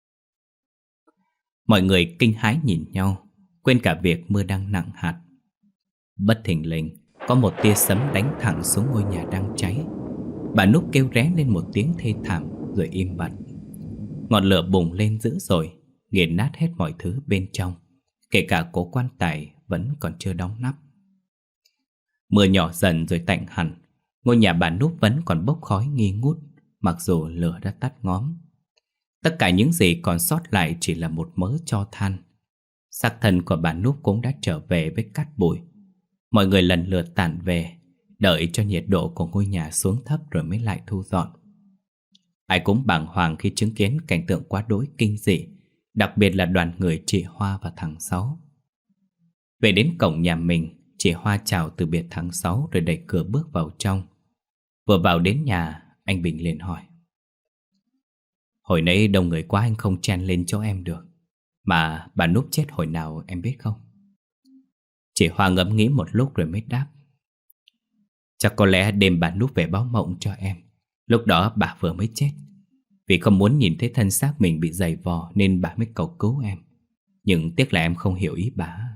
A: Mọi người kinh hãi nhìn nhau, quên cả việc mưa đang nặng hạt. Bất thình lình, có một tia sấm đánh thẳng xuống ngôi nhà đang cháy. Bà Núp kêu ré lên một tiếng thê thảm rồi im bặt. Ngọn lửa bùng lên dữ dội, nghiền nát hết mọi thứ bên trong, kể cả cố quan tài vẫn còn chưa đóng nắp. Mưa nhỏ dần rồi tạnh hẳn. Ngôi nhà bà Núp vẫn còn bốc khói nghi ngút, mặc dù lửa đã tắt ngóm. Tất cả những gì còn sót lại chỉ là một mớ tro than. Xác thân của bà Núp cũng đã trở về với cát bụi. Mọi người lần lượt tản về, đợi cho nhiệt độ của ngôi nhà xuống thấp rồi mới lại thu dọn. Ai cũng bàng hoàng khi chứng kiến cảnh tượng quá đỗi kinh dị, đặc biệt là đoàn người chị Hoa và thằng Sáu. Về đến cổng nhà mình, chị Hoa chào từ biệt thằng Sáu rồi đẩy cửa bước vào trong. Vừa vào đến nhà, anh Bình liền hỏi: "Hồi nãy đông người quá anh không chen lên chỗ em được. Mà bà Núp chết hồi nào em biết không?" Chị Hoa ngẫm nghĩ một lúc rồi mới đáp: "Chắc có lẽ đêm bà Núp về báo mộng cho em. Lúc đó bà vừa mới chết. Vì không muốn nhìn thấy thân xác mình bị giày vò nên bà mới cầu cứu em. Nhưng tiếc là em không hiểu ý bà."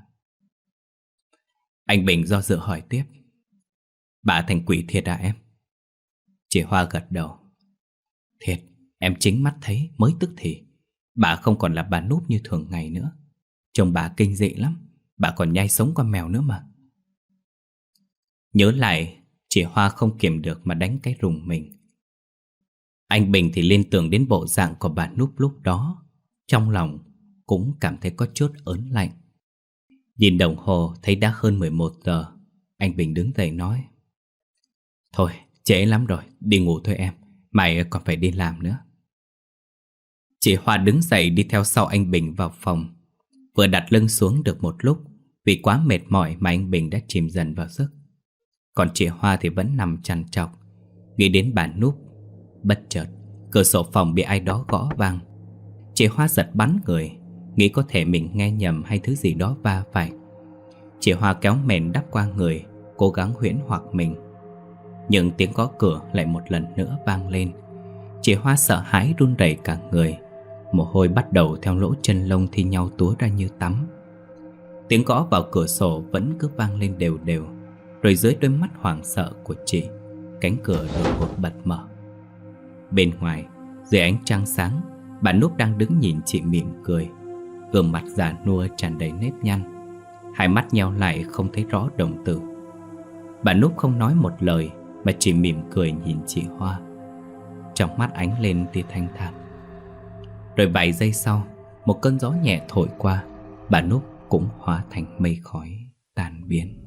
A: Anh Bình do dự hỏi tiếp: "Bà thành quỷ thiệt à em?" Chị Hoa gật đầu: "Thiệt, em chính mắt thấy mới tức thì. Bà không còn là bà Núp như thường ngày nữa. Chồng bà kinh dị lắm. Bà còn nhai sống con mèo nữa mà." Nhớ lại, chị Hoa không kiềm được mà đánh cái rùng mình. Anh Bình thì liên tưởng đến bộ dạng của bà Núp lúc đó. Trong lòng cũng cảm thấy có chút ớn lạnh. Nhìn đồng hồ thấy đã hơn 11 giờ. Anh Bình đứng dậy nói: "Thôi, trễ lắm rồi, đi ngủ thôi em. Mai còn phải đi làm nữa." Chị Hoa đứng dậy đi theo sau anh Bình vào phòng. Vừa đặt lưng xuống được một lúc, vì quá mệt mỏi mà anh Bình đã chìm dần vào giấc. Còn chị Hoa thì vẫn nằm trằn trọc, nghĩ đến bà Núp. Bất chợt, cửa sổ phòng bị ai đó gõ vang. Chị Hoa giật bắn người, nghĩ có thể mình nghe nhầm hay thứ gì đó va phải. Chị Hoa kéo mền đắp qua người, cố gắng huyễn hoặc mình. Nhưng tiếng gõ cửa lại một lần nữa vang lên. Chị Hoa sợ hãi run rẩy cả người. Mồ hôi bắt đầu theo lỗ chân lông thi nhau túa ra như tắm. Tiếng gõ vào cửa sổ vẫn cứ vang lên đều đều. Rồi dưới đôi mắt hoảng sợ của chị, cánh cửa đột ngột bật mở. Bên ngoài, dưới ánh trăng sáng, bà Núp đang đứng nhìn chị mỉm cười. Gương mặt già nua tràn đầy nếp nhăn, hai mắt nheo lại không thấy rõ đồng tử. Bà Núp không nói một lời mà chỉ mỉm cười nhìn chị Hoa. Trong mắt ánh lên tia thanh thản. Rồi vài giây sau, một cơn gió nhẹ thổi qua, bà Núp cũng hóa thành mây khói tan biến.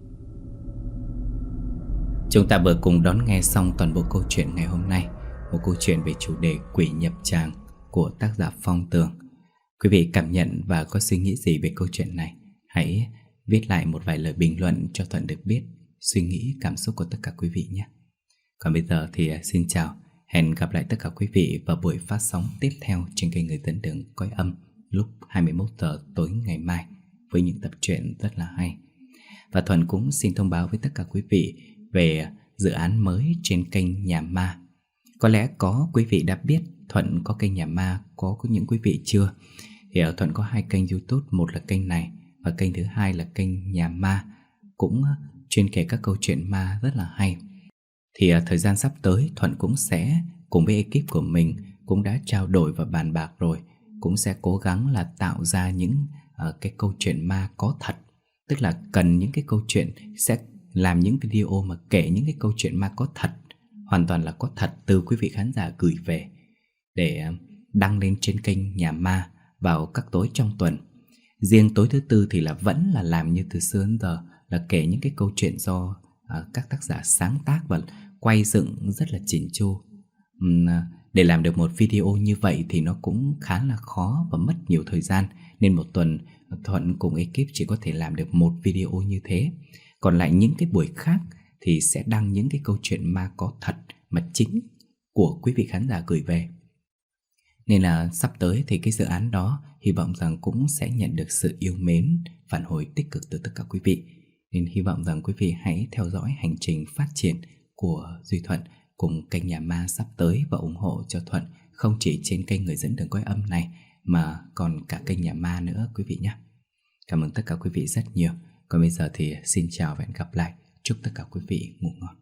A: Chúng ta vừa cùng đón nghe xong toàn bộ câu chuyện ngày hôm nay, một câu chuyện về chủ đề quỷ nhập tràng của tác giả Phong Tường. Quý vị cảm nhận và có suy nghĩ gì về câu chuyện này? Hãy viết lại một vài lời bình luận cho Thuận được biết suy nghĩ, cảm xúc của tất cả quý vị nhé. Còn bây giờ thì xin chào, hẹn gặp lại tất cả quý vị vào buổi phát sóng tiếp theo trên kênh Người Dẫn Đường Cõi Âm lúc 21 giờ tối ngày mai với những tập truyện rất là hay. Và Thuận cũng xin thông báo với tất cả quý vị về dự án mới trên kênh Nhà Ma. Có lẽ có quý vị đã biết Thuận có kênh Nhà Ma, có những quý vị chưa? Thì Thuận có hai kênh YouTube, một là kênh này và kênh thứ hai là kênh Nhà Ma, cũng chuyên kể các câu chuyện ma rất là hay. Thì thời gian sắp tới Thuận cũng sẽ cùng với ekip của mình cũng đã trao đổi và bàn bạc rồi, cũng sẽ cố gắng là tạo ra những cái câu chuyện ma có thật. Tức là cần những cái câu chuyện, sẽ làm những video mà kể những cái câu chuyện ma có thật, hoàn toàn là có thật từ quý vị khán giả gửi về, để đăng lên trên kênh Nhà Ma vào các tối trong tuần. Riêng tối thứ tư thì là vẫn là làm như từ xưa đến giờ, là kể những cái câu chuyện do các tác giả sáng tác và quay dựng rất là chỉn chu. Để làm được một video như vậy thì nó cũng khá là khó và mất nhiều thời gian, nên một tuần Thuận cùng ekip chỉ có thể làm được một video như thế. Còn lại những cái buổi khác thì sẽ đăng những cái câu chuyện ma có thật mà chính của quý vị khán giả gửi về. Nên là sắp tới thì cái dự án đó hy vọng rằng cũng sẽ nhận được sự yêu mến, phản hồi tích cực từ tất cả quý vị. Nên hy vọng rằng quý vị hãy theo dõi hành trình phát triển của Duy Thuận cùng kênh Nhà Ma sắp tới và ủng hộ cho Thuận không chỉ trên kênh Người Dẫn Đường Quay Âm này mà còn cả kênh Nhà Ma nữa quý vị nhé. Cảm ơn tất cả quý vị rất nhiều. Còn bây giờ thì xin chào và hẹn gặp lại. Chúc tất cả quý vị ngủ ngon.